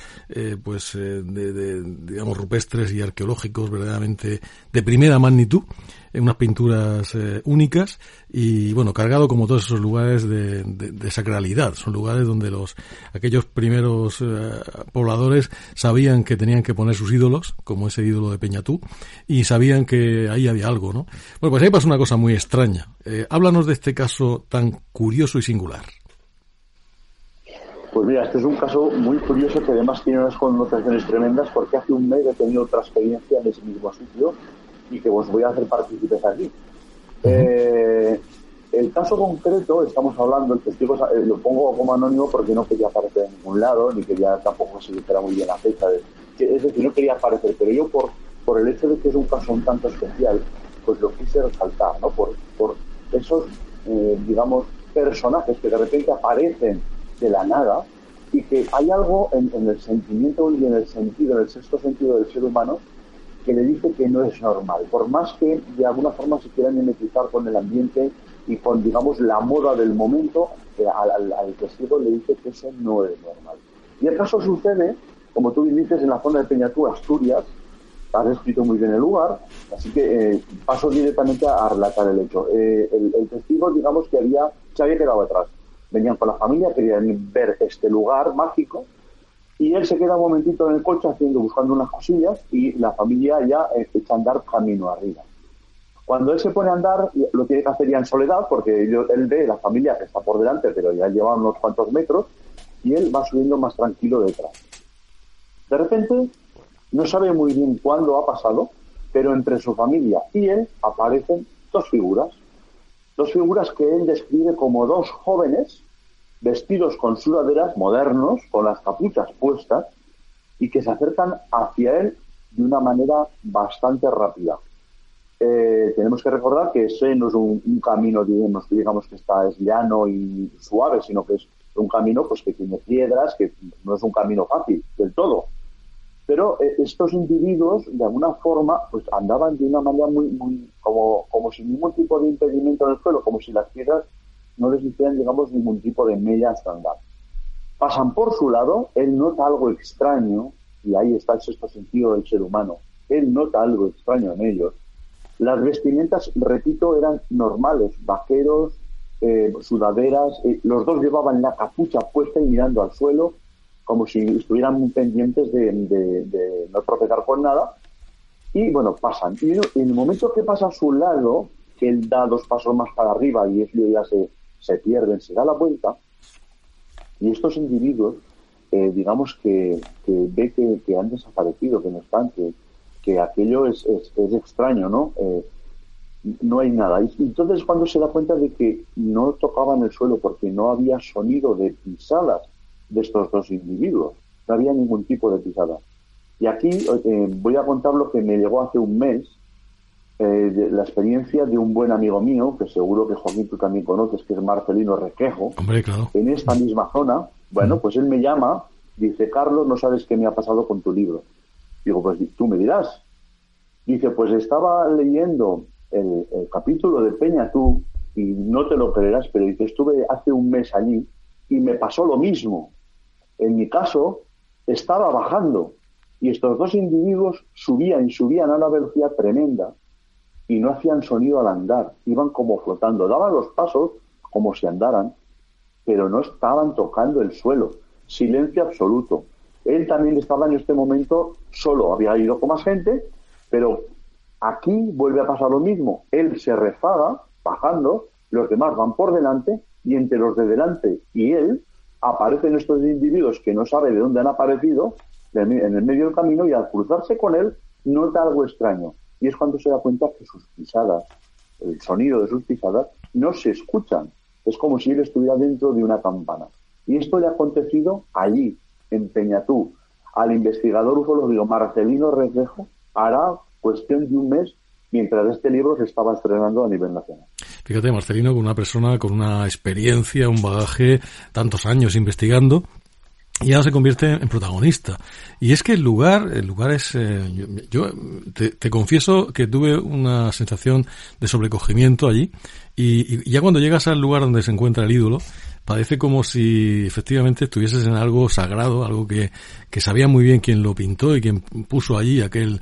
digamos rupestres y arqueológicos verdaderamente de primera magnitud, unas pinturas únicas y bueno, cargado como todos esos lugares de sacralidad. Son lugares donde aquellos primeros pobladores sabían que tenían que poner sus ídolos, como ese ídolo de Peñatú, y sabían que ahí había algo, ¿no? Bueno, pues ahí pasa una cosa muy extraña. Háblanos de este caso tan curioso y singular. Pues mira, este es un caso muy curioso que además tiene unas connotaciones tremendas, porque hace un mes he tenido otra experiencia en ese mismo sitio y que os voy a hacer partícipes aquí. El caso concreto, estamos hablando, el testigo lo pongo como anónimo porque no quería aparecer en ningún lado, ni quería tampoco se dijera muy bien la fecha, es decir, no quería aparecer, pero yo por el hecho de que es un caso un tanto especial, pues lo quise resaltar, ¿no? Por esos, digamos, personajes que de repente aparecen de la nada y que hay algo en el sentimiento y en el sexto sentido del ser humano que le dice que no es normal, por más que de alguna forma se quieran mimetizar con el ambiente y por, digamos, la moda del momento, al testigo le dice que eso no es normal. Y el caso sucede, como tú bien dices, en la zona de Peñatú, Asturias. Has escrito muy bien el lugar, así que paso directamente a relatar el hecho. El testigo, digamos, que se había quedado atrás. Venían con la familia, querían ver este lugar mágico, y él se queda un momentito en el coche buscando unas cosillas, y la familia ya echa a andar camino arriba. Cuando él se pone a andar, lo tiene que hacer ya en soledad, porque él ve la familia que está por delante, pero ya lleva unos cuantos metros, y él va subiendo más tranquilo detrás. De repente, no sabe muy bien cuándo ha pasado, pero entre su familia y él aparecen dos figuras que él describe como dos jóvenes vestidos con sudaderas modernos, con las capuchas puestas, y que se acercan hacia él de una manera bastante rápida. Tenemos que recordar que ese no es un camino, digamos que es llano y suave, sino que es un camino pues que tiene piedras, que no es un camino fácil del todo. Pero estos individuos, de alguna forma, pues andaban de una manera muy como sin ningún tipo de impedimento en el suelo, como si las piedras no les hicieran, digamos, ningún tipo de mella hasta andar. Pasan por su lado, él nota algo extraño, y ahí está el sexto sentido del ser humano. Él nota algo extraño en ellos. Las vestimentas, repito, eran normales, vaqueros, sudaderas, los dos llevaban la capucha puesta y mirando al suelo, como si estuvieran muy pendientes de no tropezar con nada, y bueno, pasan. Y en el momento que pasa a su lado, que él da 2 pasos más para arriba y ellos ya se pierden, se da la vuelta, y estos individuos, digamos que ve que han desaparecido, que no están, que aquello es extraño, ¿no? No hay nada. Y entonces cuando se da cuenta de que no tocaban el suelo porque no había sonido de pisadas de estos dos individuos, no había ningún tipo de pisada. Y aquí voy a contar lo que me llegó hace un mes, de la experiencia de un buen amigo mío, que seguro que Joaquín tú también conoces, que es Marcelino Requejo. Hombre, claro. En esta misma zona. Bueno, pues él me llama, dice: Carlos, no sabes qué me ha pasado con tu libro. Digo, pues tú me dirás. Dice, pues estaba leyendo el capítulo de Peñatú y no te lo creerás, pero dice, estuve hace un mes allí y me pasó lo mismo. En mi caso, estaba bajando y estos dos individuos subían a una velocidad tremenda y no hacían sonido al andar, iban como flotando, daban los pasos como si andaran, pero no estaban tocando el suelo, silencio absoluto. Él también estaba en este momento solo, había ido con más gente, pero aquí vuelve a pasar lo mismo. Él se rezaga, bajando, los demás van por delante, y entre los de delante y él aparecen estos individuos que no sabe de dónde han aparecido, en el medio del camino, y al cruzarse con él nota algo extraño. Y es cuando se da cuenta que sus pisadas, el sonido de sus pisadas, no se escuchan. Es como si él estuviera dentro de una campana. Y esto le ha acontecido allí, en Peñatú. Al investigador ufológico Marcelino Requejo hará cuestión de un mes, mientras este libro se estaba estrenando a nivel nacional. Fíjate, Marcelino, con una persona con una experiencia, un bagaje, tantos años investigando, y ahora se convierte en protagonista. Y es que el lugar es... yo te confieso que tuve una sensación de sobrecogimiento allí, y ya cuando llegas al lugar donde se encuentra el ídolo, parece como si efectivamente estuvieses en algo sagrado, algo que sabía muy bien quién lo pintó y quién puso allí aquel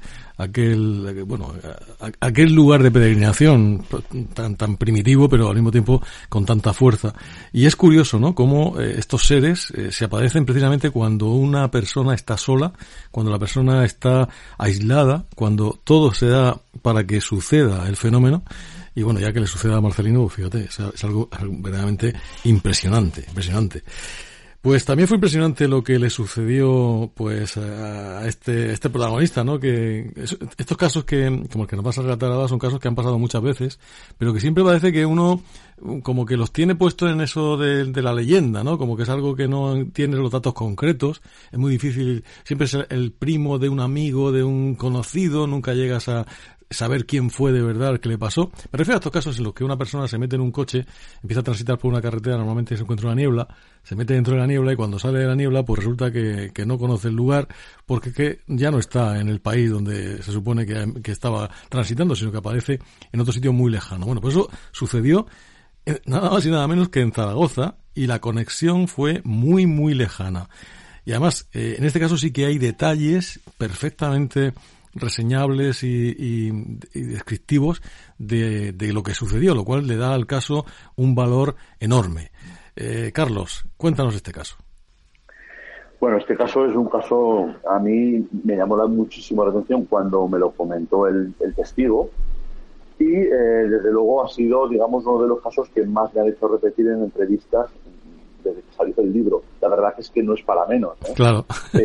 lugar de peregrinación tan primitivo, pero al mismo tiempo con tanta fuerza. Y es curioso, ¿no?, cómo estos seres se aparecen precisamente cuando una persona está sola, cuando la persona está aislada, cuando todo se da para que suceda el fenómeno. Y bueno, ya que le suceda a Marcelino, pues fíjate, es algo verdaderamente impresionante. Pues también fue impresionante lo que le sucedió pues a este protagonista, ¿no? Que estos casos como el que nos vas a relatar ahora son casos que han pasado muchas veces, pero que siempre parece que uno como que los tiene puestos en eso de la leyenda, ¿no? Como que es algo que no tiene los datos concretos, es muy difícil, siempre es el primo de un amigo, de un conocido, nunca llegas a saber quién fue de verdad el que le pasó. Me refiero a estos casos en los que una persona se mete en un coche, empieza a transitar por una carretera, normalmente se encuentra una niebla, se mete dentro de la niebla y cuando sale de la niebla pues resulta que no conoce el lugar porque que ya no está en el país donde se supone que estaba transitando, sino que aparece en otro sitio muy lejano. Bueno, pues eso sucedió nada más y nada menos que en Zaragoza, y la conexión fue muy, muy lejana. Y además, en este caso sí que hay detalles perfectamente reseñables y descriptivos de lo que sucedió, lo cual le da al caso un valor enorme. Carlos, cuéntanos este caso. Bueno, este caso es un caso, a mí me llamó muchísimo la atención cuando me lo comentó el testigo, y desde luego ha sido, digamos, uno de los casos que más me ha hecho repetir en entrevistas desde que salió el libro. La verdad que es que no es para menos, ¿eh? Claro.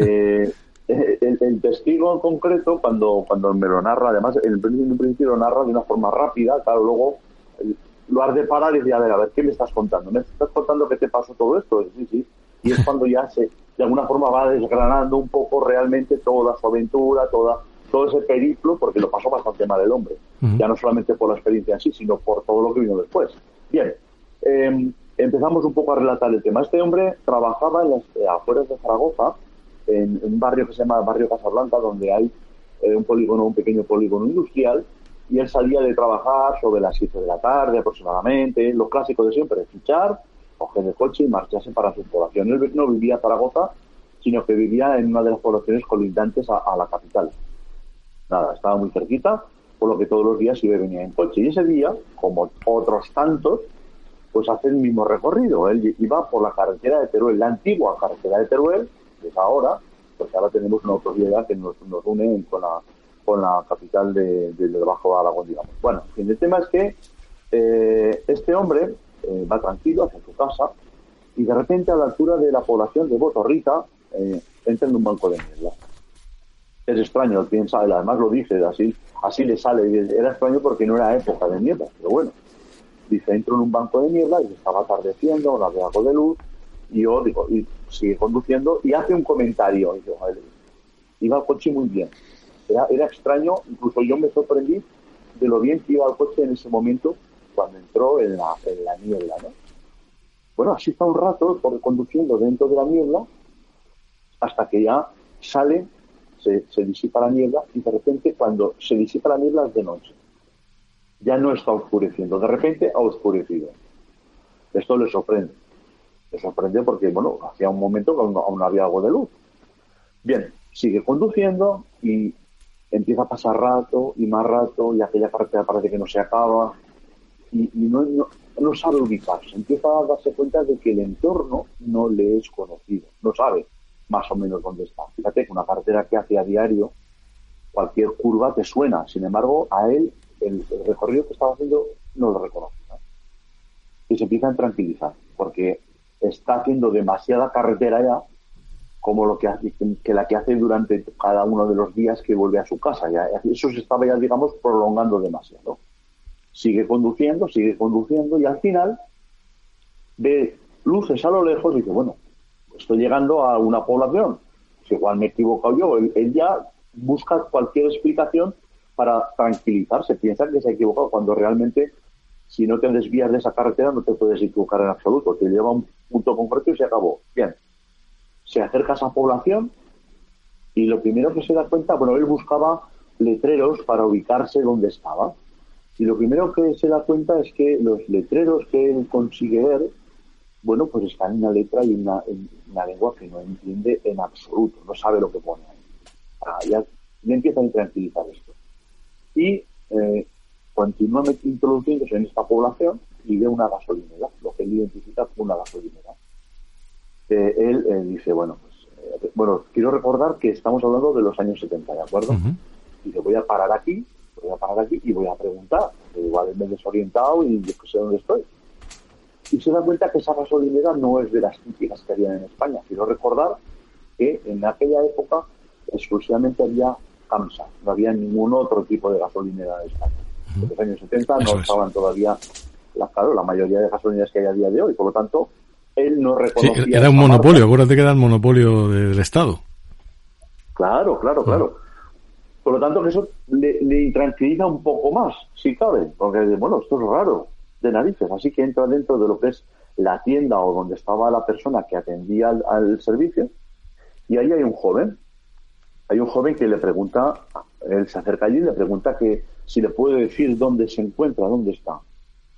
El testigo en concreto, cuando me lo narra, además, en un principio lo narra de una forma rápida, claro, luego lo has de parar y decir, a ver, ¿qué me estás contando? ¿Me estás contando que te pasó todo esto? Sí. Y es cuando ya de alguna forma va desgranando un poco realmente toda su aventura, todo ese periplo, porque lo pasó bastante mal el hombre. Uh-huh. Ya no solamente por la experiencia en sí, sino por todo lo que vino después. Bien, empezamos un poco a relatar el tema. Este hombre trabajaba en las afueras de Zaragoza, en un barrio que se llama Barrio Casablanca, donde hay un pequeño polígono industrial, y él salía de trabajar sobre las 7 de la tarde aproximadamente, lo clásico de siempre, fichar, coger el coche y marcharse para su población. Él no vivía en Zaragoza, sino que vivía en una de las poblaciones colindantes a la capital. Nada, estaba muy cerquita, por lo que todos los días iba y venía en coche. Y ese día, como otros tantos, pues hace el mismo recorrido. Él iba por la carretera de Teruel, la antigua carretera de Teruel, que es ahora, porque ahora tenemos una autovía que nos une con la capital del Bajo Aragón, digamos. Bueno, el tema es que este hombre va tranquilo hacia su casa y de repente a la altura de la población de Botorrita entra en un banco de niebla. Es extraño, piensa, además lo dice, así le sale. Era extraño porque no era época de niebla, pero bueno. Dice, entro en un banco de niebla y estaba atardeciendo, no había algo de luz, y yo digo, y sigue conduciendo y hace un comentario. Y yo, iba el coche muy bien. Era extraño, incluso yo me sorprendí de lo bien que iba el coche en ese momento cuando entró en la niebla, ¿no? Bueno, así está un rato conduciendo dentro de la niebla hasta que ya sale, se disipa la niebla, y de repente cuando se disipa la niebla es de noche. Ya no está oscureciendo, de repente ha oscurecido. Esto le sorprende. Le sorprende porque, bueno, hacía un momento que aún había algo de luz. Bien, sigue conduciendo y empieza a pasar rato y más rato, y aquella carretera parece que no se acaba, y no sabe ubicarse. Empieza a darse cuenta de que el entorno no le es conocido, no sabe más o menos dónde está. Fíjate que una carretera que hace a diario, cualquier curva te suena, sin embargo, a él el recorrido que estaba haciendo no lo reconoce, ¿no? Y se empieza a tranquilizar, porque está haciendo demasiada carretera ya, como lo que hace, que la que hace durante cada uno de los días que vuelve a su casa. Ya, eso se estaba ya, digamos, prolongando demasiado. Sigue conduciendo, y al final ve luces a lo lejos y dice, bueno, estoy llegando a una población, pues igual me he equivocado yo. Él ya busca cualquier explicación para tranquilizarse, piensa que se ha equivocado, cuando realmente, si no te desvías de esa carretera, no te puedes equivocar en absoluto, te lleva a un punto concreto y se acabó. Bien, se acerca a esa población y lo primero que se da cuenta, bueno, él buscaba letreros para ubicarse donde estaba, y lo primero que se da cuenta es que los letreros que él consigue ver, bueno, pues están en una letra y en una lengua que no entiende en absoluto, no sabe lo que pone ahí. Ya empieza a intranquilizar esto. Y continúa introduciéndose en esta población y ve una gasolinera, lo que él identifica como una gasolinera. Él dice, bueno, quiero recordar que estamos hablando de los años 70, ¿de acuerdo? Uh-huh. Dice, voy a parar aquí y voy a preguntar. Igual me he desorientado y yo que sé dónde estoy. Y se da cuenta que esa gasolinera no es de las típicas que había en España. Quiero recordar que en aquella época exclusivamente había Camsa, no había ningún otro tipo de gasolinera en España. En los años 70 no estaban todavía, la mayoría de gasolineras que hay a día de hoy, por lo tanto, él no reconocía... Sí, era un monopolio, marca. Acuérdate que era el monopolio del Estado. Claro. Por lo tanto, que eso le intranquiliza un poco más, si cabe, porque, bueno, esto es raro, de narices, así que entra dentro de lo que es la tienda o donde estaba la persona que atendía al servicio, y ahí hay un joven que le pregunta, él se acerca allí y le pregunta que si le puede decir dónde se encuentra, dónde está.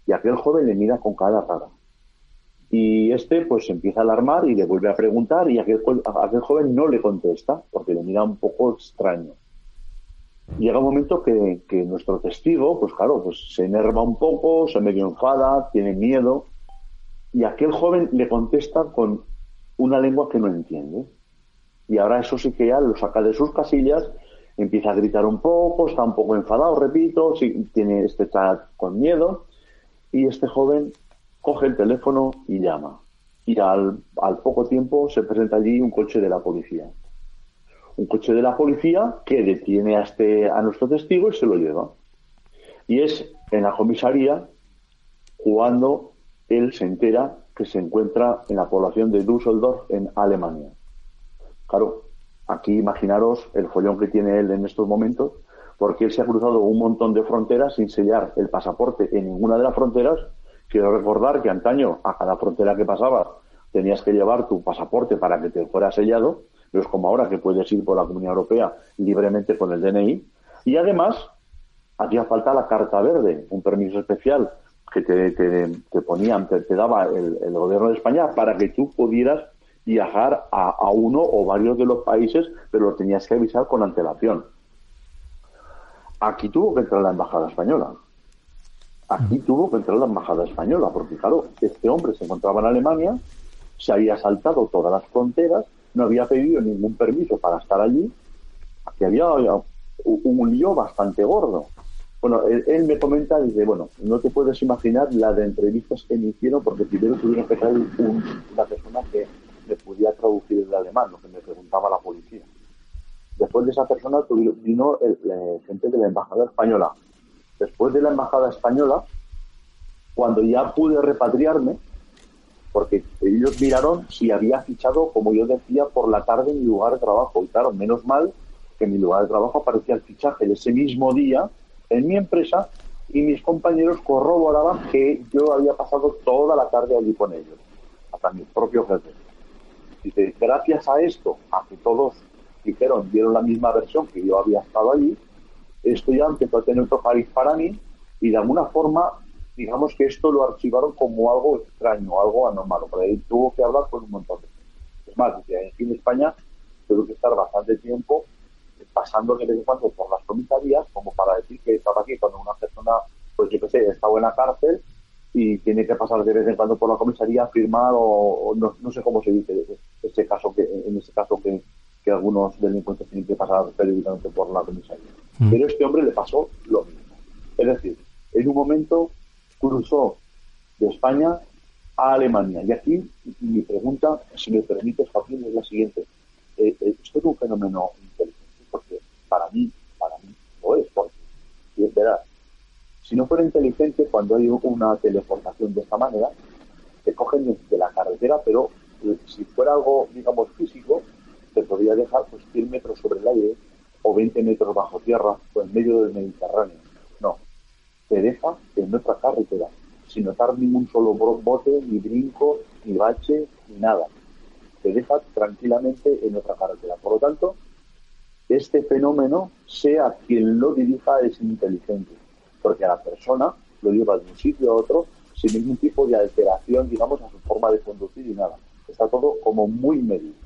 Y aquel joven le mira con cara rara. Y pues se empieza a alarmar y le vuelve a preguntar, y aquel joven no le contesta porque le mira un poco extraño. Llega un momento que nuestro testigo, pues claro, pues se enerva un poco, se medio enfada, tiene miedo, y aquel joven le contesta con una lengua que no entiende. Y ahora eso sí que ya lo saca de sus casillas, empieza a gritar un poco, está un poco enfadado, repito, sí, está con miedo, y este joven coge el teléfono y llama. Y al poco tiempo se presenta allí un coche de la policía. Un coche de la policía que detiene a nuestro testigo y se lo lleva. Y es en la comisaría cuando él se entera que se encuentra en la población de Düsseldorf, en Alemania. Claro, aquí imaginaros el follón que tiene él en estos momentos, porque él se ha cruzado un montón de fronteras sin sellar el pasaporte en ninguna de las fronteras. Quiero recordar que antaño a cada frontera que pasabas tenías que llevar tu pasaporte para que te fuera sellado. No es como ahora que puedes ir por la Comunidad Europea libremente con el DNI. Y además hacía falta la carta verde, un permiso especial que te daba el gobierno de España para que tú pudieras viajar a uno o varios de los países, pero lo tenías que avisar con antelación. Aquí tuvo que entrar la embajada española. Porque claro, este hombre se encontraba en Alemania, se había saltado todas las fronteras, no había pedido ningún permiso para estar allí. Aquí había un lío bastante gordo. Bueno, él me comenta, dice, bueno, no te puedes imaginar la de entrevistas que me hicieron, porque primero tuvieron que traer una persona que me pudiera traducir el alemán, lo que me preguntaba la policía. Después de esa persona vino gente de la embajada española. Después de la embajada española, cuando ya pude repatriarme, porque ellos miraron si había fichado, como yo decía, por la tarde en mi lugar de trabajo. Y claro, menos mal que en mi lugar de trabajo aparecía el fichaje de ese mismo día en mi empresa, y mis compañeros corroboraban que yo había pasado toda la tarde allí con ellos, hasta mis propios jefes. Dice, gracias a esto, a que todos dieron la misma versión, que yo había estado allí, esto ya empezó a tener otro cariz para mí, y de alguna forma, digamos que esto lo archivaron como algo extraño, algo anómalo. Por ahí tuvo que hablar con un montón de gente. Es más, aquí en España tuve que estar bastante tiempo pasando de vez en cuando por las comisarías, como para decir que estaba aquí cuando una persona, pues yo qué sé, estaba en la cárcel y tiene que pasar de vez en cuando por la comisaría a firmar, o no sé cómo se dice en ese caso que algunos delincuentes tienen que pasar periódicamente por la comisaría. Pero a este hombre le pasó lo mismo. Es decir, en un momento cruzó de España a Alemania. Y aquí mi pregunta, si me permites, Joaquín, es la siguiente. Esto es un fenómeno inteligente, porque para mí lo es, porque si es verdad, si no fuera inteligente, cuando hay una teleportación de esta manera, te cogen de la carretera, pero si fuera algo, digamos, físico, te podría dejar pues 100 metros sobre el aire o 20 metros bajo tierra o en medio del Mediterráneo. No, te deja en nuestra carretera, sin notar ningún solo bote, ni brinco, ni bache, ni nada. Te deja tranquilamente en nuestra carretera. Por lo tanto, este fenómeno, sea quien lo dirija, es inteligente, porque a la persona lo lleva de un sitio a otro sin ningún tipo de alteración, digamos, a su forma de conducir y nada. Está todo como muy medido.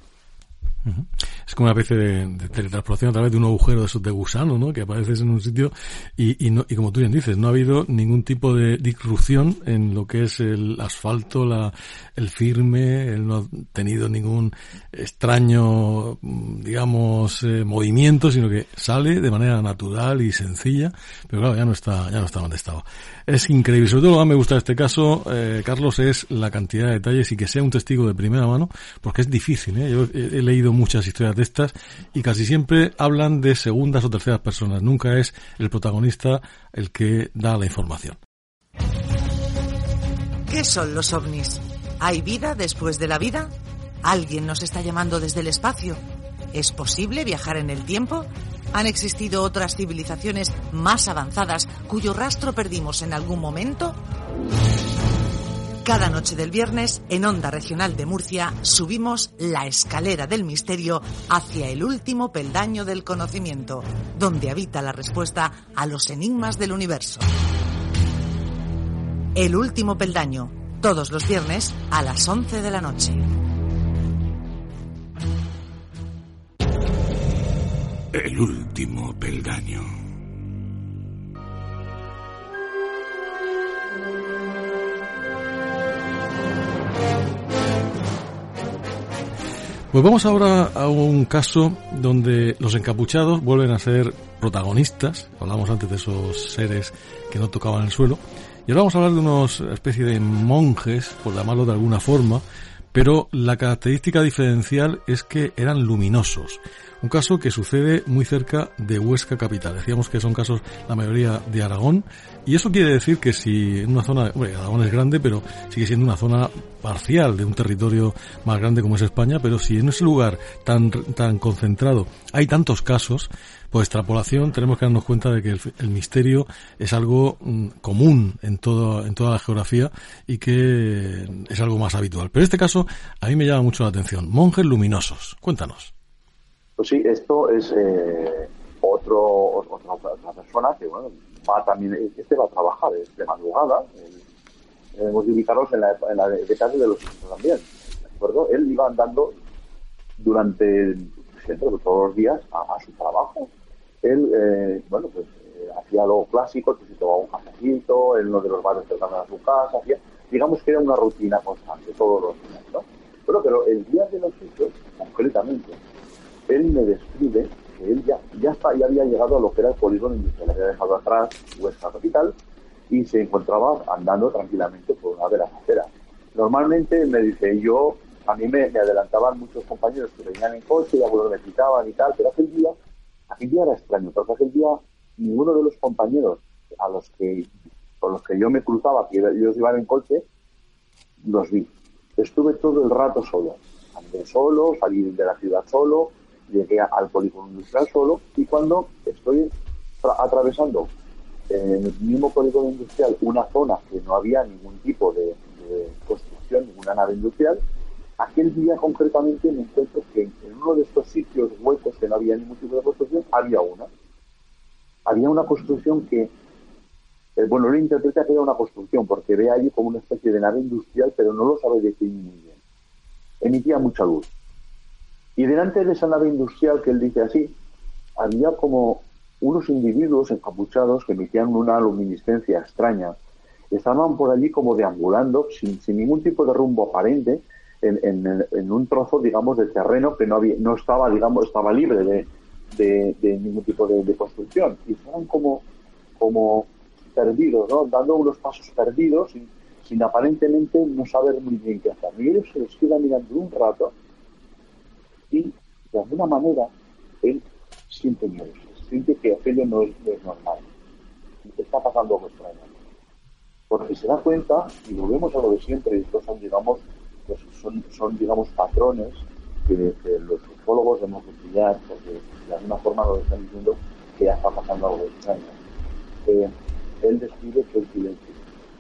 Es como una especie de teletransportación a través de un agujero de esos de gusano, ¿no? Que apareces en un sitio y como tú bien dices, no ha habido ningún tipo de disrupción en lo que es el asfalto, el firme, él no ha tenido ningún extraño, digamos, movimiento, sino que sale de manera natural y sencilla, pero claro, ya no está donde estaba. Es increíble. Sobre todo lo que más me gusta de este caso, Carlos, es la cantidad de detalles y que sea un testigo de primera mano, porque es difícil, ¿eh? Yo he leído muchas historias de estas y casi siempre hablan de segundas o terceras personas. Nunca es el protagonista el que da la información. ¿Qué son los ovnis? ¿Hay vida después de la vida? ¿Alguien nos está llamando desde el espacio? ¿Es posible viajar en el tiempo? ¿Han existido otras civilizaciones más avanzadas cuyo rastro perdimos en algún momento? Cada noche del viernes, en Onda Regional de Murcia, subimos la escalera del misterio hacia el último peldaño del conocimiento, donde habita la respuesta a los enigmas del universo. El último peldaño, todos los viernes a las 11 de la noche. El último peldaño. Pues vamos ahora a un caso donde los encapuchados vuelven a ser protagonistas. Hablamos antes de esos seres que no tocaban el suelo. Y ahora vamos a hablar de unos especie de monjes, por llamarlo de alguna forma, pero la característica diferencial es que eran luminosos. Un caso que sucede muy cerca de Huesca capital. Decíamos que son casos, la mayoría, de Aragón. Y eso quiere decir que si en una zona, bueno, Aragón es grande, pero sigue siendo una zona parcial de un territorio más grande como es España, pero si en ese lugar tan concentrado hay tantos casos, por extrapolación tenemos que darnos cuenta de que el misterio es algo común en toda la geografía y que es algo más habitual. Pero este caso a mí me llama mucho la atención. Monjes luminosos. Cuéntanos. Pues sí, esto es otra persona que, bueno, va también, va a trabajar, es de madrugada. Hemos de ubicarnos en la década de los 60 también, ¿de acuerdo? Él iba andando durante siempre, todos los días a su trabajo. Él, hacía lo clásico, que se tomaba un cafecito en uno de los bares cercanos a su casa, digamos que era una rutina constante todos los días, ¿no? Pero el día de los hechos, concretamente, él me describe que él ya había llegado a lo que era el polígono industrial, había dejado atrás Huesca capital y se encontraba andando tranquilamente por una de las aceras. Normalmente me dice, a mí me adelantaban muchos compañeros que venían en coche y algunos me quitaban y tal, pero aquel día era extraño, porque aquel día ninguno de los compañeros con los que yo me cruzaba, que ellos iban en coche, los vi. Estuve todo el rato solo. Andé solo, salí de la ciudad solo, llegué al polígono industrial solo, y cuando estoy atravesando en el mismo polígono industrial una zona que no había ningún tipo de construcción, ninguna nave industrial, aquel día concretamente me encuentro que en uno de estos sitios huecos que no había ningún tipo de construcción, había una construcción que, lo interpreta que era una construcción, porque ve allí como una especie de nave industrial, pero no lo sabe definir muy bien. Emitía mucha luz. Y delante de esa nave industrial, que él dice así, había como unos individuos encapuchados que emitían una luminiscencia extraña. Estaban por allí como deambulando, sin ningún tipo de rumbo aparente, en un trozo, digamos, de terreno que no estaba, digamos, estaba libre de ningún tipo de construcción. Y estaban como perdidos, ¿no? Dando unos pasos perdidos, sin aparentemente no saber muy bien qué hacer. Y ellos se les queda mirando un rato y, de alguna manera, él siente miedo, siente que aquello no es normal. Está pasando algo extraño. Porque se da cuenta, y volvemos a lo de siempre, estos son, digamos, digamos, patrones que los ufólogos debemos estudiar, porque de alguna forma nos están diciendo que ya está pasando algo extraño. Él describe que hay silencio.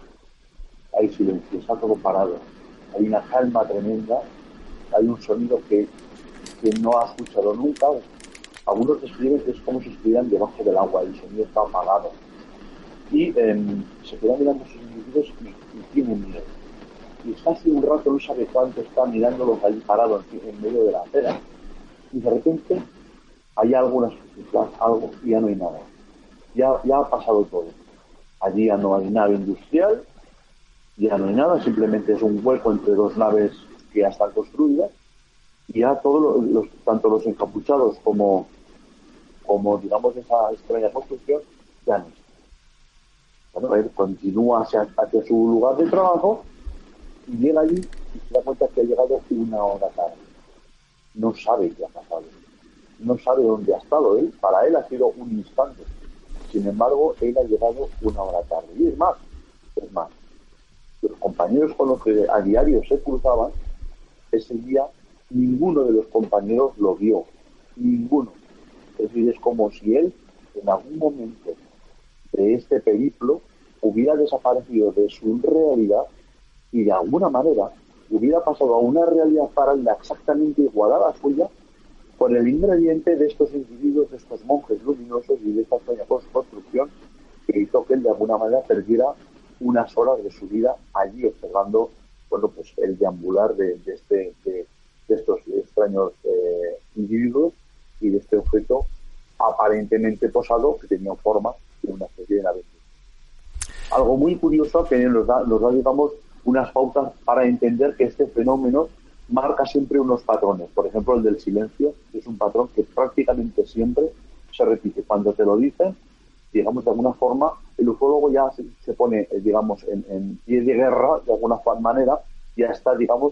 Hay silencio, está todo parado. Hay una calma tremenda, hay un sonido que no ha escuchado nunca. Algunos describen que es como si estuvieran debajo del agua, el sonido está apagado. Y se quedan mirando a sus individuos y tienen miedo. Y está así un rato, no sabe cuánto, está mirándolos allí parados en medio de la acera. Y de repente hay algo y ya no hay nada. Ya ha pasado todo. Allí ya no hay nave industrial, ya no hay nada, simplemente es un hueco entre dos naves que ya están construidas, y ya todos tanto los encapuchados como digamos esa extraña construcción ya no está. Bueno, él continúa hacia su lugar de trabajo y llega allí y se da cuenta que ha llegado una hora tarde. No sabe qué ha pasado, no sabe dónde ha estado él. Para él ha sido un instante. Sin embargo, él ha llegado una hora tarde. Y es más, los compañeros con los que a diario se cruzaban, ese día ninguno de los compañeros lo vio. Ninguno. Es decir, es como si él, en algún momento de este periplo, hubiera desaparecido de su realidad y de alguna manera hubiera pasado a una realidad paralela exactamente igual a la suya, con el ingrediente de estos individuos, de estos monjes luminosos y de esta extraña construcción que hizo que él de alguna manera perdiera unas horas de su vida allí observando, bueno, pues el deambular de estos extraños individuos y de este objeto aparentemente posado que tenía forma de una especie de nave. Algo muy curioso que nos da, digamos, unas pautas para entender que este fenómeno marca siempre unos patrones. Por ejemplo, el del silencio es un patrón que prácticamente siempre se repite. Cuando te lo dicen, digamos, de alguna forma, el ufólogo ya se pone, digamos, en pie de guerra, de alguna manera, ya está, digamos,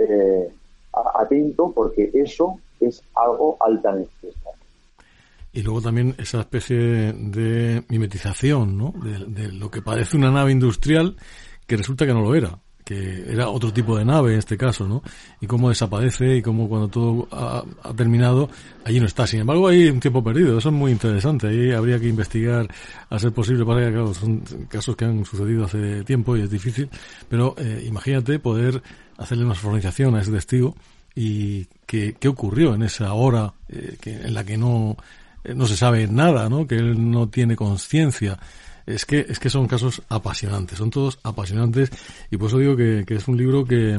atento, porque eso es algo altamente extraño. Y luego también esa especie de mimetización, ¿no? De lo que parece una nave industrial, que resulta que no lo era, que era otro tipo de nave en este caso, ¿no? Y cómo desaparece y cómo cuando todo ha terminado, allí no está. Sin embargo, hay un tiempo perdido, eso es muy interesante. Ahí habría que investigar a ser posible, para que, claro, son casos que han sucedido hace tiempo y es difícil, pero imagínate poder hacerle una formalización a ese testigo y qué ocurrió en esa hora en la que no se sabe nada, ¿no? Que él no tiene conciencia. Es que son casos apasionantes, son todos apasionantes, y por eso digo que es un libro que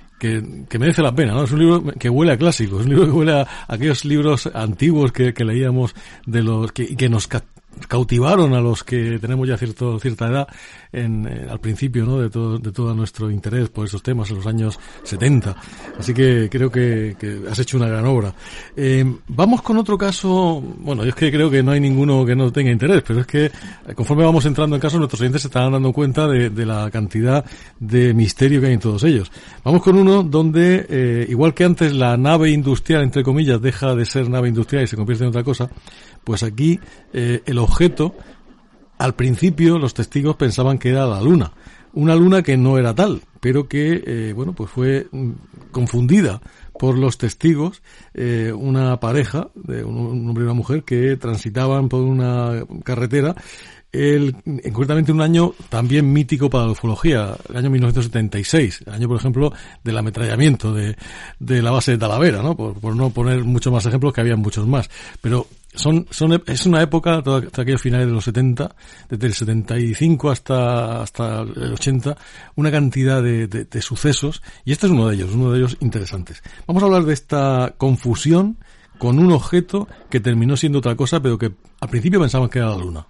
merece la pena, ¿no? Es un libro que huele a clásicos, es un libro que huele a aquellos libros antiguos que leíamos de los que nos cautivaron a los que tenemos ya cierta edad al principio, ¿no? de todo nuestro interés por esos temas en los años 70. Así que creo que has hecho una gran obra. Vamos con otro caso. Bueno, yo es que creo que no hay ninguno que no tenga interés, pero es que conforme vamos entrando en casos, nuestros oyentes se están dando cuenta de la cantidad de misterio que hay en todos ellos. Vamos con uno donde, igual que antes la nave industrial, entre comillas, deja de ser nave industrial y se convierte en otra cosa, pues aquí el objeto, al principio los testigos pensaban que era la luna, una luna que no era tal, pero que pues fue confundida por los testigos, una pareja de un hombre y una mujer que transitaban por una carretera, concretamente un año también mítico para la ufología, el año 1976, el año, por ejemplo, del ametrallamiento de la base de Talavera, ¿no? Por no poner muchos más ejemplos, que había muchos más, pero es una época, hasta aquellos finales de los 70, desde el 75 hasta el 80, una cantidad de sucesos, y este es uno de ellos interesantes. Vamos a hablar de esta confusión con un objeto que terminó siendo otra cosa, pero que al principio pensaban que era la luna.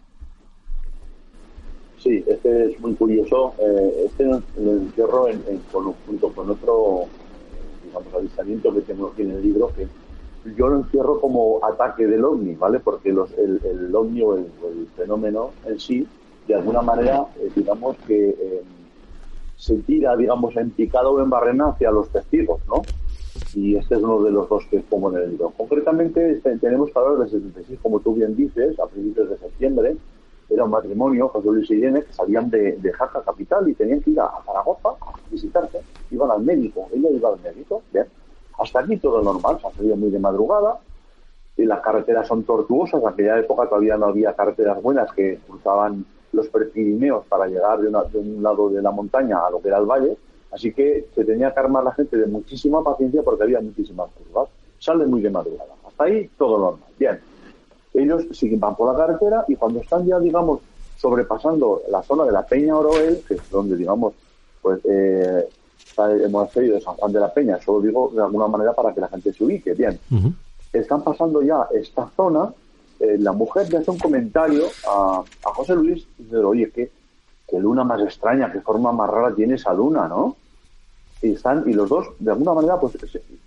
Sí, este es muy curioso. Este lo encierro junto con otro, digamos, avistamiento que tengo aquí en el libro, que yo lo encierro como ataque del ovni, ¿vale? Porque el ovni o el fenómeno en sí, de alguna manera, digamos que se tira, digamos, en picado o en barrena hacia los testigos, ¿no? Y este es uno de los dos que pongo en el libro. Concretamente, tenemos que hablar del 76, como tú bien dices, a principios de septiembre. Era un matrimonio, José Luis y Irene, que salían de Jaca capital y tenían que ir a Zaragoza a visitarse. Iban al médico, ella iba al médico, bien. Hasta aquí todo normal, se ha salido muy de madrugada, y las carreteras son tortuosas. En aquella época todavía no había carreteras buenas que cruzaban los Pirineos para llegar de un lado de la montaña a lo que era el valle, así que se tenía que armar la gente de muchísima paciencia porque había muchísimas curvas. Salen muy de madrugada. Hasta ahí todo normal, bien. Ellos van por la carretera y cuando están ya, digamos, sobrepasando la zona de la Peña Oroel, que es donde, digamos, pues está el monasterio de San Juan de la Peña, eso lo digo de alguna manera para que la gente se ubique, bien. Uh-huh. Están pasando ya esta zona, la mujer le hace un comentario a José Luis y dice, oye, qué luna más extraña, qué forma más rara tiene esa luna, ¿no? Y los dos, de alguna manera, pues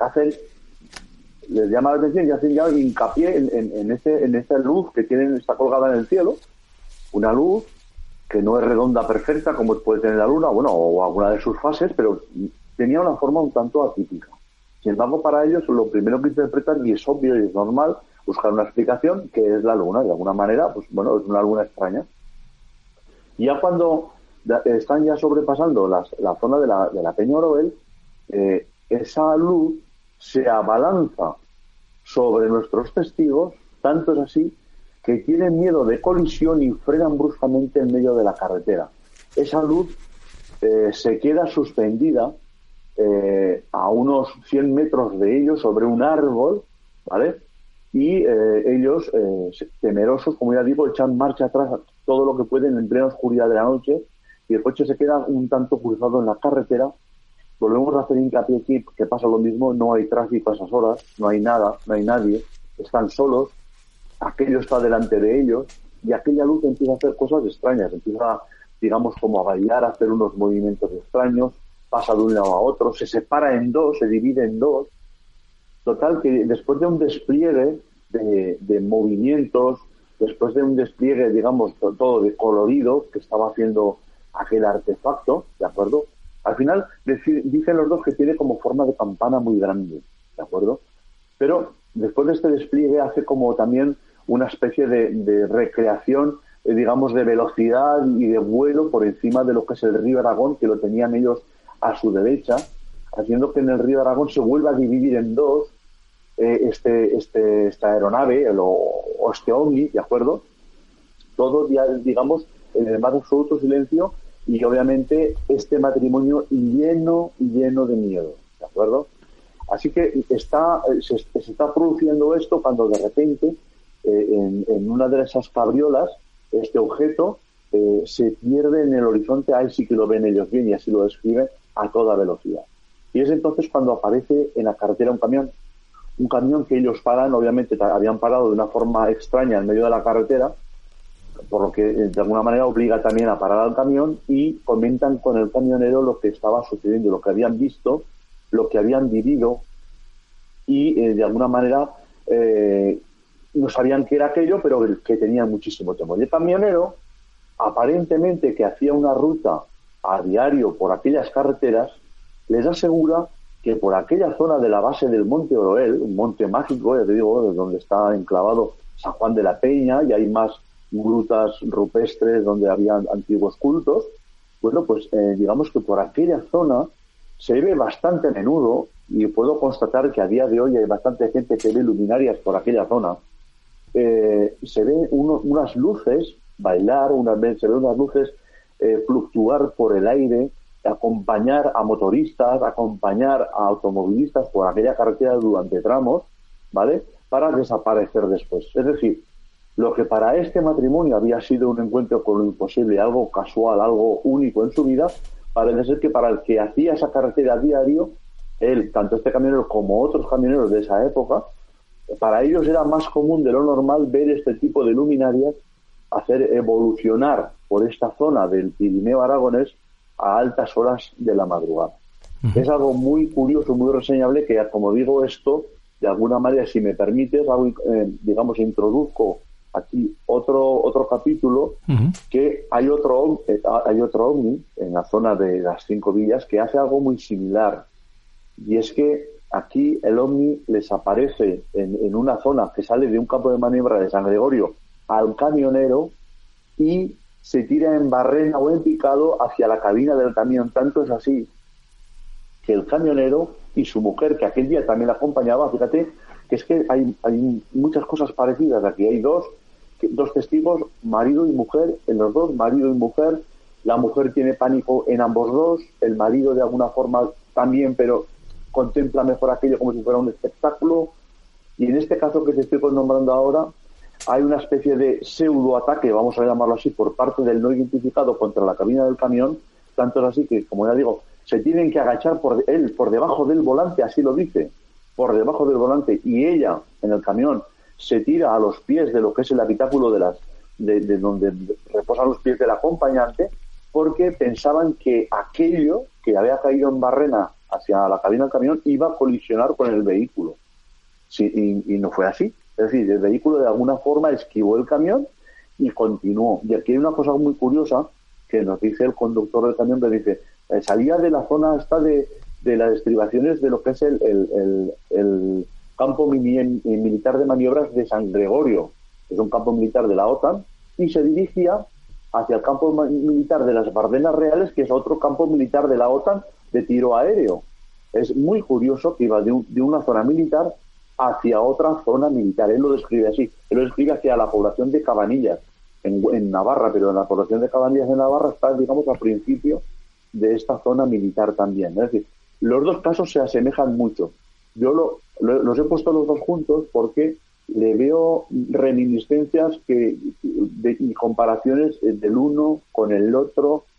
les llama la atención y hacen ya hincapié en esta luz que está colgada en el cielo, una luz que no es redonda perfecta como puede tener la luna, bueno, o alguna de sus fases, pero tenía una forma un tanto atípica. Sin embargo, para ellos lo primero que interpretan, y es obvio y es normal, buscar una explicación, que es la luna. De alguna manera, pues bueno, es una luna extraña. Y ya cuando están ya sobrepasando la zona de la Peña Oroel, esa luz se abalanza sobre nuestros testigos, tanto es así que tienen miedo de colisión y frenan bruscamente en medio de la carretera. Esa luz se queda suspendida a unos 100 metros de ellos sobre un árbol, ¿vale? Y ellos, temerosos, como ya digo, echan marcha atrás a todo lo que pueden en plena oscuridad de la noche y el coche se queda un tanto cruzado en la carretera. Volvemos a hacer hincapié aquí que pasa lo mismo, no hay tráfico a esas horas, no hay nada, no hay nadie, están solos, aquello está delante de ellos y aquella luz empieza a hacer cosas extrañas, empieza, digamos, como a bailar, a hacer unos movimientos extraños, pasa de un lado a otro, se separa en dos, se divide en dos. Total, que después de un despliegue de movimientos, después de un despliegue, digamos, todo de colorido que estaba haciendo aquel artefacto, ¿de acuerdo? Al final dicen los dos que tiene como forma de campana muy grande, ¿de acuerdo? Pero después de este despliegue hace como también una especie de recreación, digamos, de velocidad y de vuelo por encima de lo que es el río Aragón, que lo tenían ellos a su derecha, haciendo que en el río Aragón se vuelva a dividir en dos esta aeronave o este ovni, ¿de acuerdo? Todo, ya, digamos, en el más absoluto silencio y obviamente este matrimonio lleno de miedo, ¿de acuerdo? Así que se está produciendo esto cuando de repente en una de esas cabriolas este objeto se pierde en el horizonte. Ahí sí que lo ven ellos bien y así lo describen a toda velocidad. Y es entonces cuando aparece en la carretera un camión que ellos paran. Obviamente habían parado de una forma extraña en medio de la carretera, por lo que de alguna manera obliga también a parar al camión, y comentan con el camionero lo que estaba sucediendo, lo que habían visto, lo que habían vivido, y de alguna manera no sabían qué era aquello, pero que tenían muchísimo temor. Y el camionero, aparentemente que hacía una ruta a diario por aquellas carreteras, les asegura que por aquella zona de la base del Monte Oroel, un monte mágico, ya te digo, donde está enclavado San Juan de la Peña, y hay más grutas rupestres donde había antiguos cultos, bueno, pues digamos que por aquella zona se ve bastante a menudo, y puedo constatar que a día de hoy hay bastante gente que ve luminarias por aquella zona. Se ven unas luces bailar, se ven unas luces fluctuar por el aire, acompañar a motoristas, acompañar a automovilistas por aquella carretera durante tramos, ¿vale?, para desaparecer después. Es decir, lo que para este matrimonio había sido un encuentro con lo imposible, algo casual, algo único en su vida, parece ser que para el que hacía esa carretera a diario, él, tanto este camionero como otros camioneros de esa época, para ellos era más común de lo normal ver este tipo de luminarias hacer evolucionar por esta zona del Pirineo aragonés a altas horas de la madrugada. Uh-huh. Es algo muy curioso, muy reseñable, que, como digo, esto, de alguna manera, si me permites, digamos, introduzco aquí otro capítulo, uh-huh, que hay otro ovni en la zona de las 5 villas que hace algo muy similar, y es que aquí el ovni les aparece en una zona que sale de un campo de maniobra de San Gregorio al camionero y se tira en barrena o en picado hacia la cabina del camión. Tanto es así que el camionero y su mujer, que aquel día también la acompañaba, fíjate que es que hay muchas cosas parecidas aquí. Hay dos testigos, marido y mujer, en los dos, marido y mujer. La mujer tiene pánico en ambos dos, el marido de alguna forma también, pero contempla mejor aquello como si fuera un espectáculo. Y en este caso que te estoy nombrando ahora, hay una especie de pseudo-ataque, vamos a llamarlo así, por parte del no identificado contra la cabina del camión. Tanto es así que, como ya digo, se tienen que agachar por debajo del volante, así lo dice, por debajo del volante, y ella, en el camión, se tira a los pies de lo que es el habitáculo de donde reposan los pies del acompañante, porque pensaban que aquello que había caído en barrena hacia la cabina del camión iba a colisionar con el vehículo. Sí, y no fue así. Es decir, el vehículo de alguna forma esquivó el camión y continuó. Y aquí hay una cosa muy curiosa que nos dice el conductor del camión, que dice, salía de la zona esta de las estribaciones de lo que es el campo militar de maniobras de San Gregorio, que es un campo militar de la OTAN, y se dirigía hacia el campo militar de las Bardenas Reales, que es otro campo militar de la OTAN de tiro aéreo. Es muy curioso que iba de una zona militar hacia otra zona militar. Él lo describe así. Él lo describe hacia la población de Cabanillas, en Navarra, pero en la población de Cabanillas en Navarra está, digamos, al principio de esta zona militar también. Es decir, los dos casos se asemejan mucho. Yo los he puesto los dos juntos porque le veo reminiscencias y comparaciones del uno con el otro,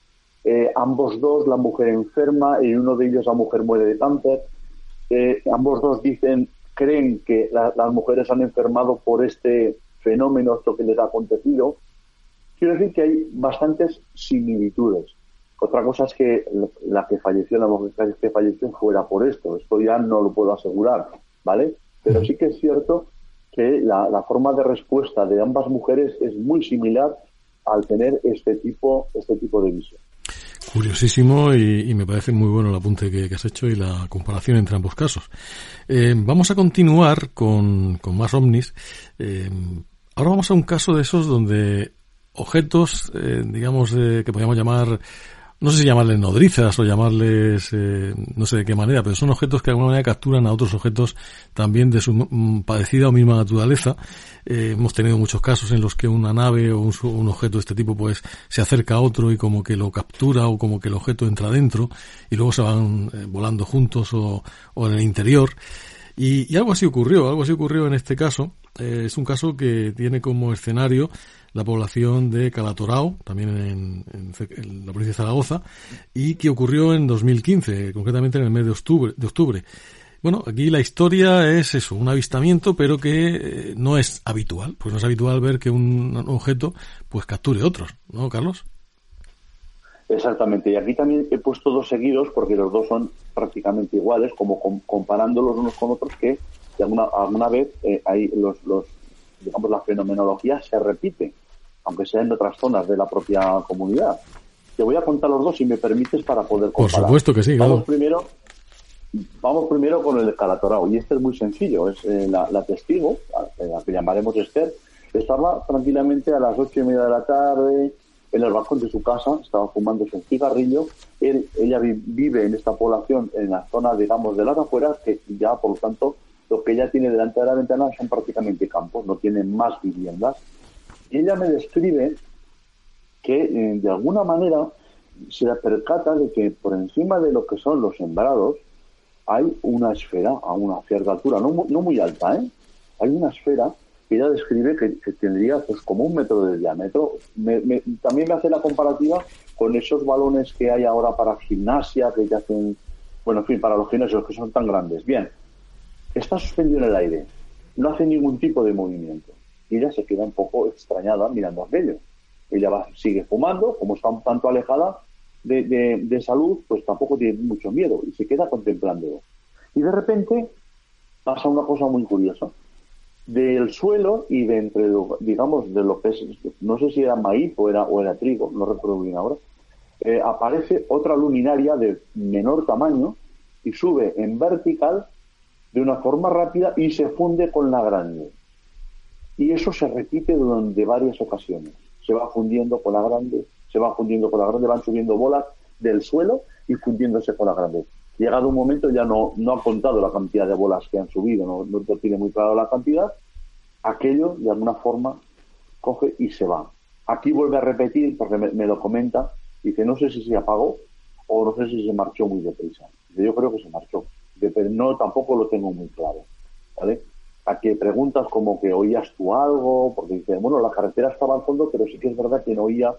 ambos dos, la mujer enferma, y uno de ellos la mujer muere de cáncer. Ambos dos creen que las mujeres han enfermado por este fenómeno, esto que les ha acontecido. Quiero decir que hay bastantes similitudes. Otra cosa es que la mujer que falleció fuera por esto. Esto ya no lo puedo asegurar, ¿vale? Pero sí que es cierto que la forma de respuesta de ambas mujeres es muy similar al tener este tipo de visión. Curiosísimo, y me parece muy bueno el apunte que has hecho y la comparación entre ambos casos. Vamos a continuar con más ovnis. Ahora vamos a un caso de esos donde objetos, digamos, que podríamos llamar, no sé si llamarles nodrizas o llamarles, no sé de qué manera, pero son objetos que de alguna manera capturan a otros objetos también de su parecida o misma naturaleza. Hemos tenido muchos casos en los que una nave o un objeto de este tipo pues se acerca a otro y como que lo captura, o como que el objeto entra dentro y luego se van volando juntos o en el interior. Y algo así ocurrió en este caso. Es un caso que tiene como escenario la población de Calatorao, también en la provincia de Zaragoza, y que ocurrió en 2015, concretamente en el mes de octubre. Bueno, aquí la historia es eso, un avistamiento, pero que no es habitual, pues no es habitual ver que un objeto pues capture otros, ¿no, Carlos? Exactamente, y aquí también he puesto dos seguidos porque los dos son prácticamente iguales, como comparándolos unos con otros, que de alguna vez hay digamos, la fenomenología se repite, aunque sea en otras zonas de la propia comunidad. Te voy a contar los dos, si me permites, para poder comparar. Por supuesto que sí, claro. Vamos primero con el de Calatorao, y este es muy sencillo. Es la testigo, la que llamaremos Esther, estaba tranquilamente a las 8:30 de la tarde en el balcón de su casa, estaba fumándose un cigarrillo. Ella vive en esta población, en la zona, digamos, de las afueras, que ya, por lo tanto, lo que ella tiene delante de la ventana son prácticamente campos, no tiene más viviendas. Y ella me describe que, de alguna manera, se percata de que por encima de lo que son los sembrados hay una esfera a una cierta altura, no muy alta, hay una esfera que ella describe que tendría pues como 1 metro de diámetro. También me hace la comparativa con esos balones que hay ahora para gimnasia, que ya hacen, bueno, en fin, para los gimnasios que son tan grandes. Bien, está suspendido en el aire, no hace ningún tipo de movimiento. Y ella se queda un poco extrañada mirando aquello. Ella sigue fumando, como está un tanto alejada de salud, pues tampoco tiene mucho miedo y se queda contemplándolo. Y de repente pasa una cosa muy curiosa. Del suelo y de entre, digamos, de lo que es, no sé si era maíz o era trigo, no recuerdo bien ahora, aparece otra luminaria de menor tamaño y sube en vertical de una forma rápida y se funde con la grande. Y eso se repite durante varias ocasiones. Se va fundiendo con la grande, van subiendo bolas del suelo y fundiéndose con la grande. Llegado un momento, ya no ha contado la cantidad de bolas que han subido, no tiene muy claro la cantidad. Aquello, de alguna forma, coge y se va. Aquí vuelve a repetir, porque me lo comenta, dice, no sé si se apagó o no sé si se marchó muy deprisa. Yo creo que se marchó, pero no, tampoco lo tengo muy claro, ¿vale? A que preguntas como que oías tú algo, porque dice, bueno, la carretera estaba al fondo, pero sí que es verdad que no oía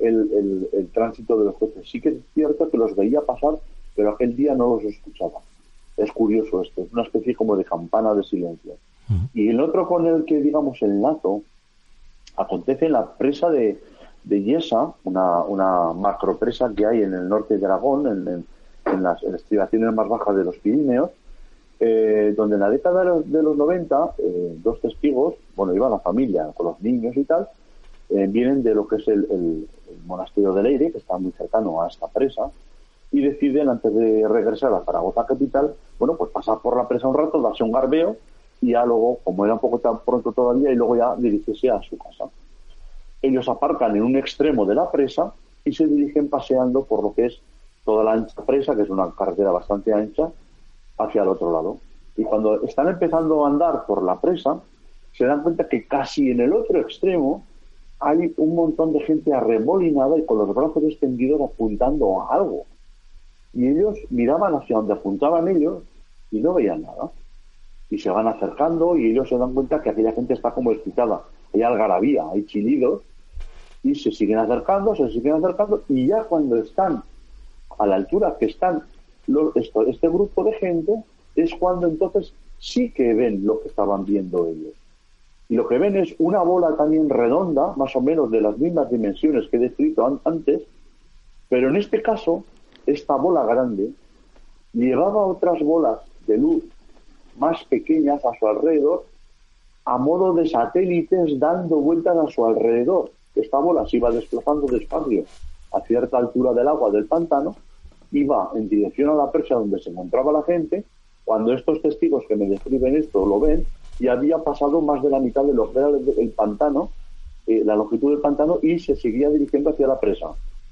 el tránsito de los coches. Sí que es cierto que los veía pasar, pero aquel día no los escuchaba. Es curioso esto, es una especie como de campana de silencio. Uh-huh. Y el otro con el que, digamos, enlazo, acontece en la presa de Yesa, una macropresa que hay en el norte de Aragón, en las estribaciones más bajas de los Pirineos, donde en la década de los 90, dos testigos, bueno, iba la familia con los niños y tal, vienen de lo que es el monasterio de Leire, que está muy cercano a esta presa, y deciden, antes de regresar a Zaragoza capital, bueno, pues pasar por la presa un rato, darse un garbeo, y ya luego, como era un poco tan pronto todavía, y luego ya dirigirse a su casa. Ellos aparcan en un extremo de la presa y se dirigen paseando por lo que es toda la ancha presa, que es una carretera bastante ancha, hacia el otro lado. Y cuando están empezando a andar por la presa, se dan cuenta que casi en el otro extremo hay un montón de gente arremolinada y con los brazos extendidos apuntando a algo. Y ellos miraban hacia donde apuntaban ellos y no veían nada. Y se van acercando y ellos se dan cuenta que aquella gente está como excitada. Hay algarabía, hay chillidos. Y se siguen acercando, y ya cuando están a la altura que están este grupo de gente, es cuando entonces sí que ven lo que estaban viendo ellos. Y lo que ven es una bola también redonda, más o menos de las mismas dimensiones que he descrito antes, pero en este caso, esta bola grande llevaba otras bolas de luz más pequeñas a su alrededor, a modo de satélites dando vueltas a su alrededor. Esta bola se iba desplazando despacio a cierta altura del agua del pantano, iba en dirección a la presa donde se encontraba la gente. Cuando estos testigos que me describen esto lo ven, y había pasado más de la mitad de lo que era el pantano, la longitud del pantano, y se seguía dirigiendo hacia la presa.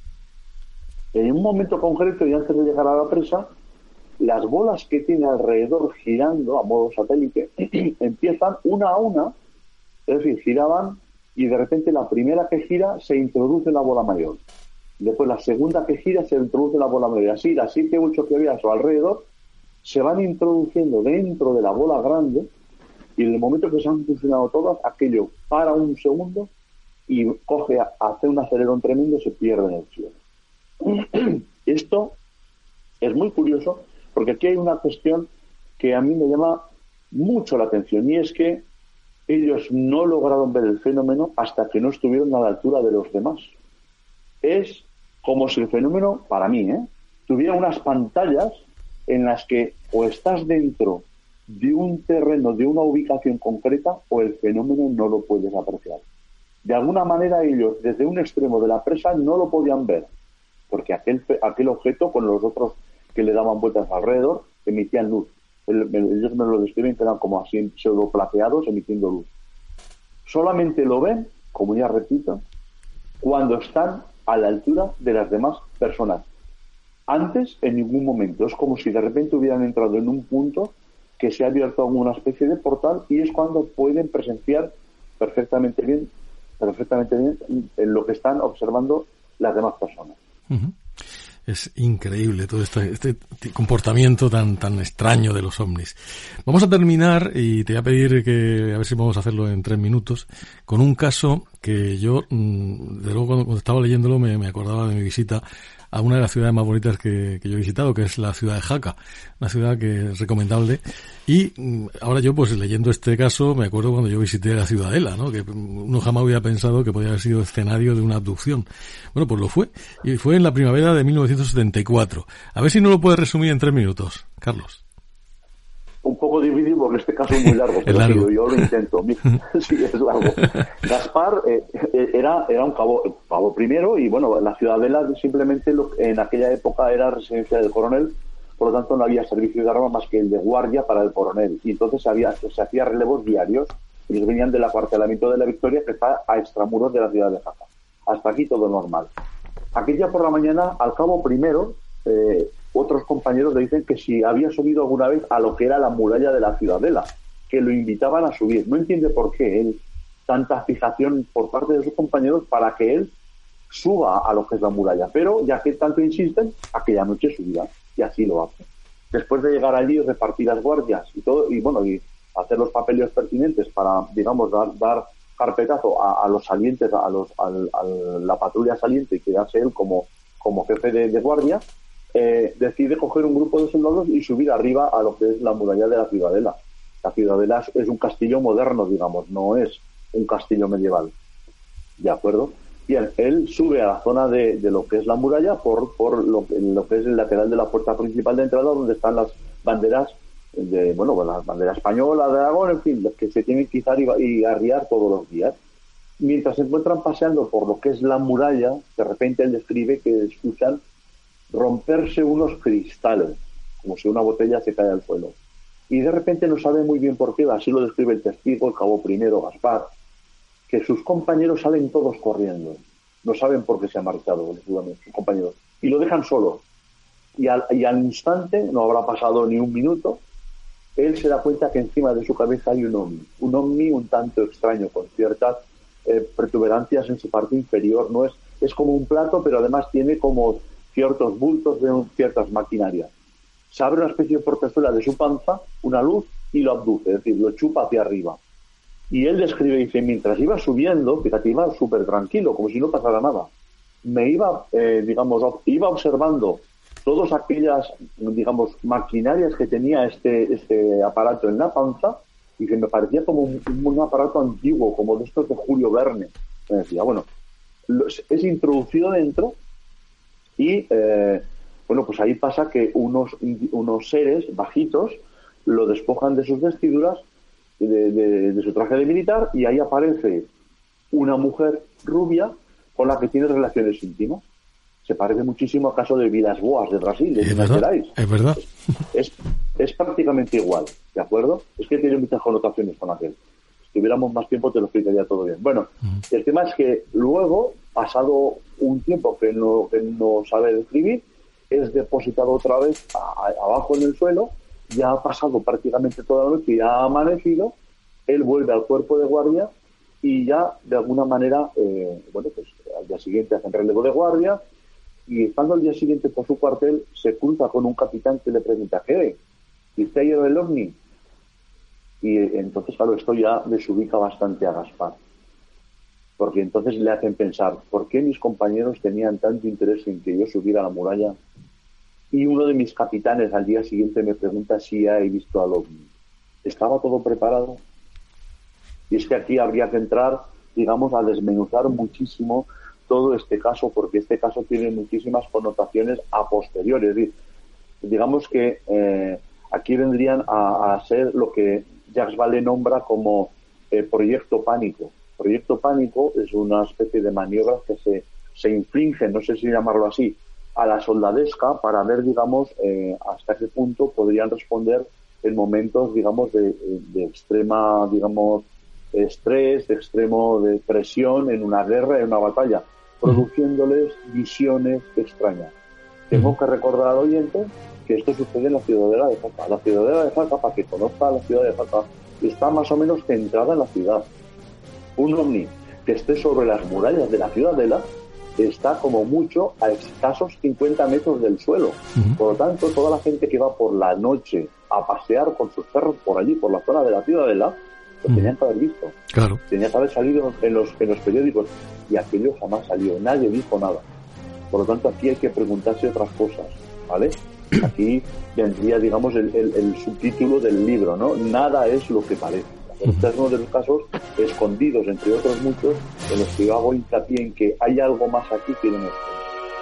En un momento concreto, y antes de llegar a la presa, las bolas que tiene alrededor girando a modo satélite empiezan una a una, es decir, giraban, y de repente la primera que gira se introduce en la bola mayor. Después la segunda que gira se introduce en la bola mayor. Así las 7 u 8 que había a su alrededor se van introduciendo dentro de la bola grande, y en el momento que se han funcionado todas, aquello para un segundo y hace un acelerón tremendo y se pierde en el cielo. Esto es muy curioso, porque aquí hay una cuestión que a mí me llama mucho la atención, y es que ellos no lograron ver el fenómeno hasta que no estuvieron a la altura de los demás. Es como si el fenómeno, para mí, tuviera unas pantallas en las que o estás dentro de un terreno, de una ubicación concreta, o el fenómeno no lo puedes apreciar. De alguna manera ellos, desde un extremo de la presa, no lo podían ver, porque aquel objeto, con los otros que le daban vueltas alrededor, emitían luz. Ellos me lo describen que eran como así pseudo plateados emitiendo luz. Solamente lo ven, como ya repito, cuando están a la altura de las demás personas. Antes, en ningún momento. Es como si de repente hubieran entrado en un punto que se ha abierto una especie de portal, y es cuando pueden presenciar perfectamente bien en lo que están observando las demás personas. Uh-huh. Es increíble todo este comportamiento tan extraño de los ovnis. Vamos a terminar, y te voy a pedir que a ver si podemos hacerlo en 3 minutos, con un caso que yo, de luego cuando estaba leyéndolo me acordaba de mi visita a una de las ciudades más bonitas que yo he visitado, que es la ciudad de Jaca, una ciudad que es recomendable. Y ahora yo, pues leyendo este caso, me acuerdo cuando yo visité la Ciudadela, ¿no? Que uno jamás hubiera pensado que podía haber sido escenario de una abducción. Bueno, pues lo fue, y fue en la primavera de 1974. A ver si no lo puedes resumir en 3 minutos, Carlos. Un poco difícil porque este caso es muy largo, pero es largo. Sí, yo lo intento. Sí, es largo. Gaspar era un cabo primero, y bueno, la Ciudadela simplemente en aquella época era residencia del coronel, por lo tanto no había servicio de arma más que el de guardia para el coronel, y entonces se hacía relevos diarios. Ellos venían del acuartelamiento de la Victoria, que está a extramuros de la ciudad de Jaca. Hasta aquí todo normal. Aquella por la mañana, al cabo primero, otros compañeros le dicen que si había subido alguna vez a lo que era la muralla de la Ciudadela, que lo invitaban a subir. No entiende por qué él, tanta fijación por parte de sus compañeros para que él suba a lo que es la muralla, pero ya que tanto insisten, aquella noche subirá, y así lo hace. Después de llegar allí, repartir las guardias y todo, y bueno, y hacer los papeles pertinentes para, digamos, dar carpetazo a los salientes, a la patrulla saliente, y quedarse él como jefe de guardia, decide coger un grupo de soldados y subir arriba a lo que es la muralla de la Ciudadela. La Ciudadela es un castillo moderno, digamos, no es un castillo medieval. ¿De acuerdo? Bien, él sube a la zona de lo que es la muralla por lo que es el lateral de la puerta principal de entrada, donde están las banderas la bandera española, de Aragón, en fin, las que se tienen que izar y arriar todos los días. Mientras se encuentran paseando por lo que es la muralla, de repente él describe que escuchan romperse unos cristales, como si una botella se cae al suelo. Y de repente no sabe muy bien por qué, así lo describe el testigo, el cabo primero, Gaspar, que sus compañeros salen todos corriendo. No saben por qué se ha marchado sus compañeros. Y lo dejan solo. Y al instante, no habrá pasado ni un minuto, él se da cuenta que encima de su cabeza hay un ovni un tanto extraño, con ciertas protuberancias en su parte inferior. No es como un plato, pero además tiene como ciertos bultos de ciertas maquinarias. Se abre una especie de portezuela de su panza, una luz, y lo abduce, es decir, lo chupa hacia arriba. Y él describe, dice, mientras iba subiendo, fíjate, iba súper tranquilo, como si no pasara nada. Me iba, iba observando todas aquellas, maquinarias que tenía este aparato en la panza, y que me parecía como un aparato antiguo, como de estos de Julio Verne. Me decía, bueno, es introducido dentro y, pues ahí pasa que unos seres bajitos lo despojan de sus vestiduras, de su traje de militar, y ahí aparece una mujer rubia con la que tiene relaciones íntimas. Se parece muchísimo al caso de Vilas Boas de Brasil, de Minas Gerais. Es verdad. Es prácticamente igual, ¿de acuerdo? Es que tiene muchas connotaciones con aquel. Si tuviéramos más tiempo te lo explicaría todo bien. Bueno, el tema es que luego, pasado un tiempo que no sabe describir, es depositado otra vez abajo en el suelo, ya ha pasado prácticamente toda la noche, ya ha amanecido, él vuelve al cuerpo de guardia y ya de alguna manera, al día siguiente hacen relevo de guardia, y estando al día siguiente por su cuartel, se cruza con un capitán que le pregunta, ¿qué? ¿Viste ayer el ovni? Y entonces, claro, esto ya desubica bastante a Gaspar, porque entonces le hacen pensar, ¿por qué mis compañeros tenían tanto interés en que yo subiera a la muralla? Y uno de mis capitanes al día siguiente me pregunta si ya he visto al ovni. ¿Estaba todo preparado? Y es que aquí habría que entrar, a desmenuzar muchísimo todo este caso, porque este caso tiene muchísimas connotaciones a posteriori. Es decir, digamos que aquí vendrían a ser lo que Jacques Vallée nombra como Proyecto Pánico. Proyecto Pánico es una especie de maniobras que se infringen, no sé si llamarlo así, a la soldadesca para ver, hasta qué punto podrían responder en momentos, de extrema, estrés, de extremo de presión en una guerra, en una batalla, produciéndoles visiones extrañas. Tengo que recordar al oyente que esto sucede en la Ciudadela de Jaca. La Ciudadela de Jaca, para que conozca la ciudad de Jaca, está más o menos centrada en la ciudad. Un ovni que esté sobre las murallas de la Ciudadela está como mucho a escasos 50 metros del suelo. Por lo tanto, toda la gente que va por la noche a pasear con sus perros por allí, por la zona de la Ciudadela, lo tenían que haber visto. Claro. Tenía que haber salido en los periódicos, y aquello jamás salió, nadie dijo nada. Por lo tanto, aquí hay que preguntarse otras cosas, ¿vale? Aquí vendría, el subtítulo del libro, ¿no? Nada es lo que parece. Este es uno de los casos escondidos, entre otros muchos, en los que yo hago hincapié en que hay algo más aquí que no nos cuenta.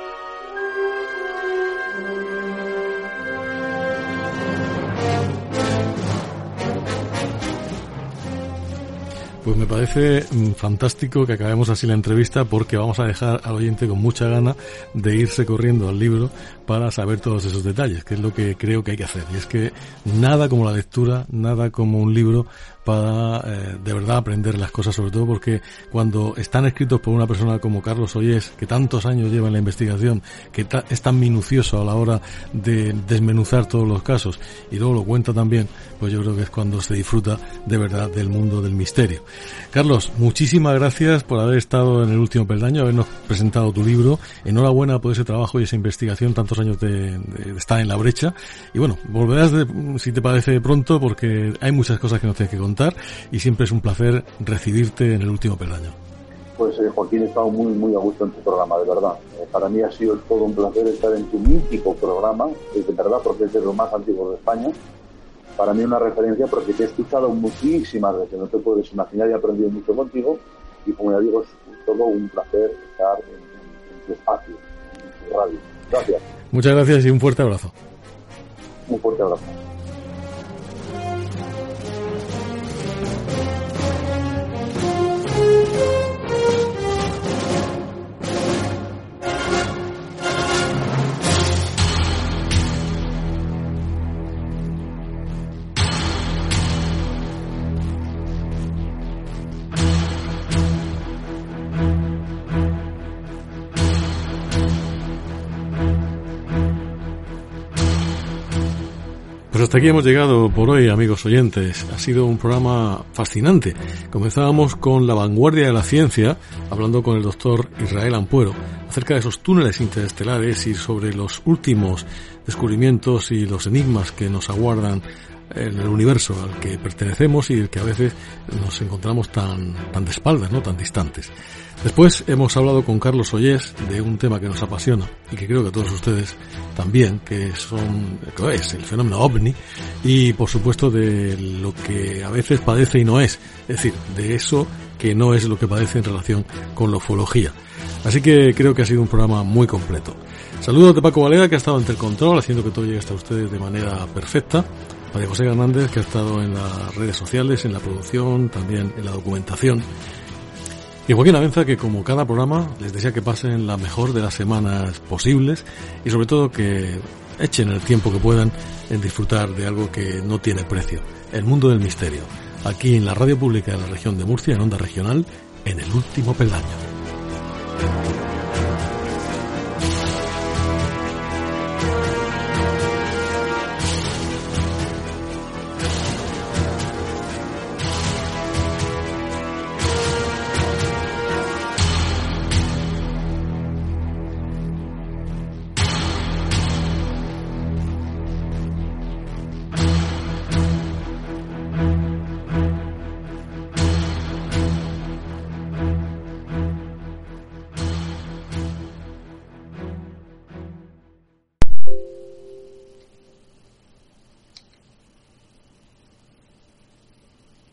Pues me parece fantástico que acabemos así la entrevista, porque vamos a dejar al oyente con mucha gana de irse corriendo al libro para saber todos esos detalles, que es lo que creo que hay que hacer. Y es que nada como la lectura, nada como un libro para de verdad aprender las cosas, sobre todo porque cuando están escritos por una persona como Carlos Ollés, que tantos años lleva en la investigación, que es tan minucioso a la hora de desmenuzar todos los casos, y luego lo cuenta también, pues yo creo que es cuando se disfruta de verdad del mundo del misterio. Carlos, muchísimas gracias por haber estado en El Último Peldaño, habernos presentado tu libro. Enhorabuena por ese trabajo y esa investigación, tantos años de estar en la brecha. Y bueno, volverás, si te parece, pronto, porque hay muchas cosas que nos tienes que contar, y siempre es un placer recibirte en El Último Peldaño. Pues Joaquín, he estado muy, muy a gusto en tu programa, de verdad. Para mí ha sido todo un placer estar en tu mítico programa, de verdad, porque es de los más antiguos de España. Para mí una referencia, porque te he escuchado muchísimas veces, no te puedes imaginar, y he aprendido mucho contigo, y como ya digo, es todo un placer estar en tu espacio, en tu radio. Gracias. Muchas gracias y un fuerte abrazo. Un fuerte abrazo. Pues hasta aquí hemos llegado por hoy, amigos oyentes. Ha sido un programa fascinante. Comenzábamos con la vanguardia de la ciencia, hablando con el doctor Israel Ampuero acerca de esos túneles interestelares y sobre los últimos descubrimientos y los enigmas que nos aguardan en el universo al que pertenecemos y el que a veces nos encontramos tan de espaldas, ¿no? Tan distantes. Después hemos hablado con Carlos Ollés de un tema que nos apasiona y que creo que a todos ustedes también, que es el fenómeno OVNI, y por supuesto de lo que a veces padece y no es decir, de eso que no es lo que padece en relación con la ufología. Así que creo que ha sido un programa muy completo. Saludos de Paco Valera, que ha estado ante el control, haciendo que todo llegue hasta ustedes de manera perfecta. María José Hernández, que ha estado en las redes sociales, en la producción, también en la documentación. Y Joaquín Abenza, que como cada programa les desea que pasen la mejor de las semanas posibles y sobre todo que echen el tiempo que puedan en disfrutar de algo que no tiene precio, el mundo del misterio, aquí en la radio pública de la región de Murcia, en Onda Regional, en El Último Peldaño.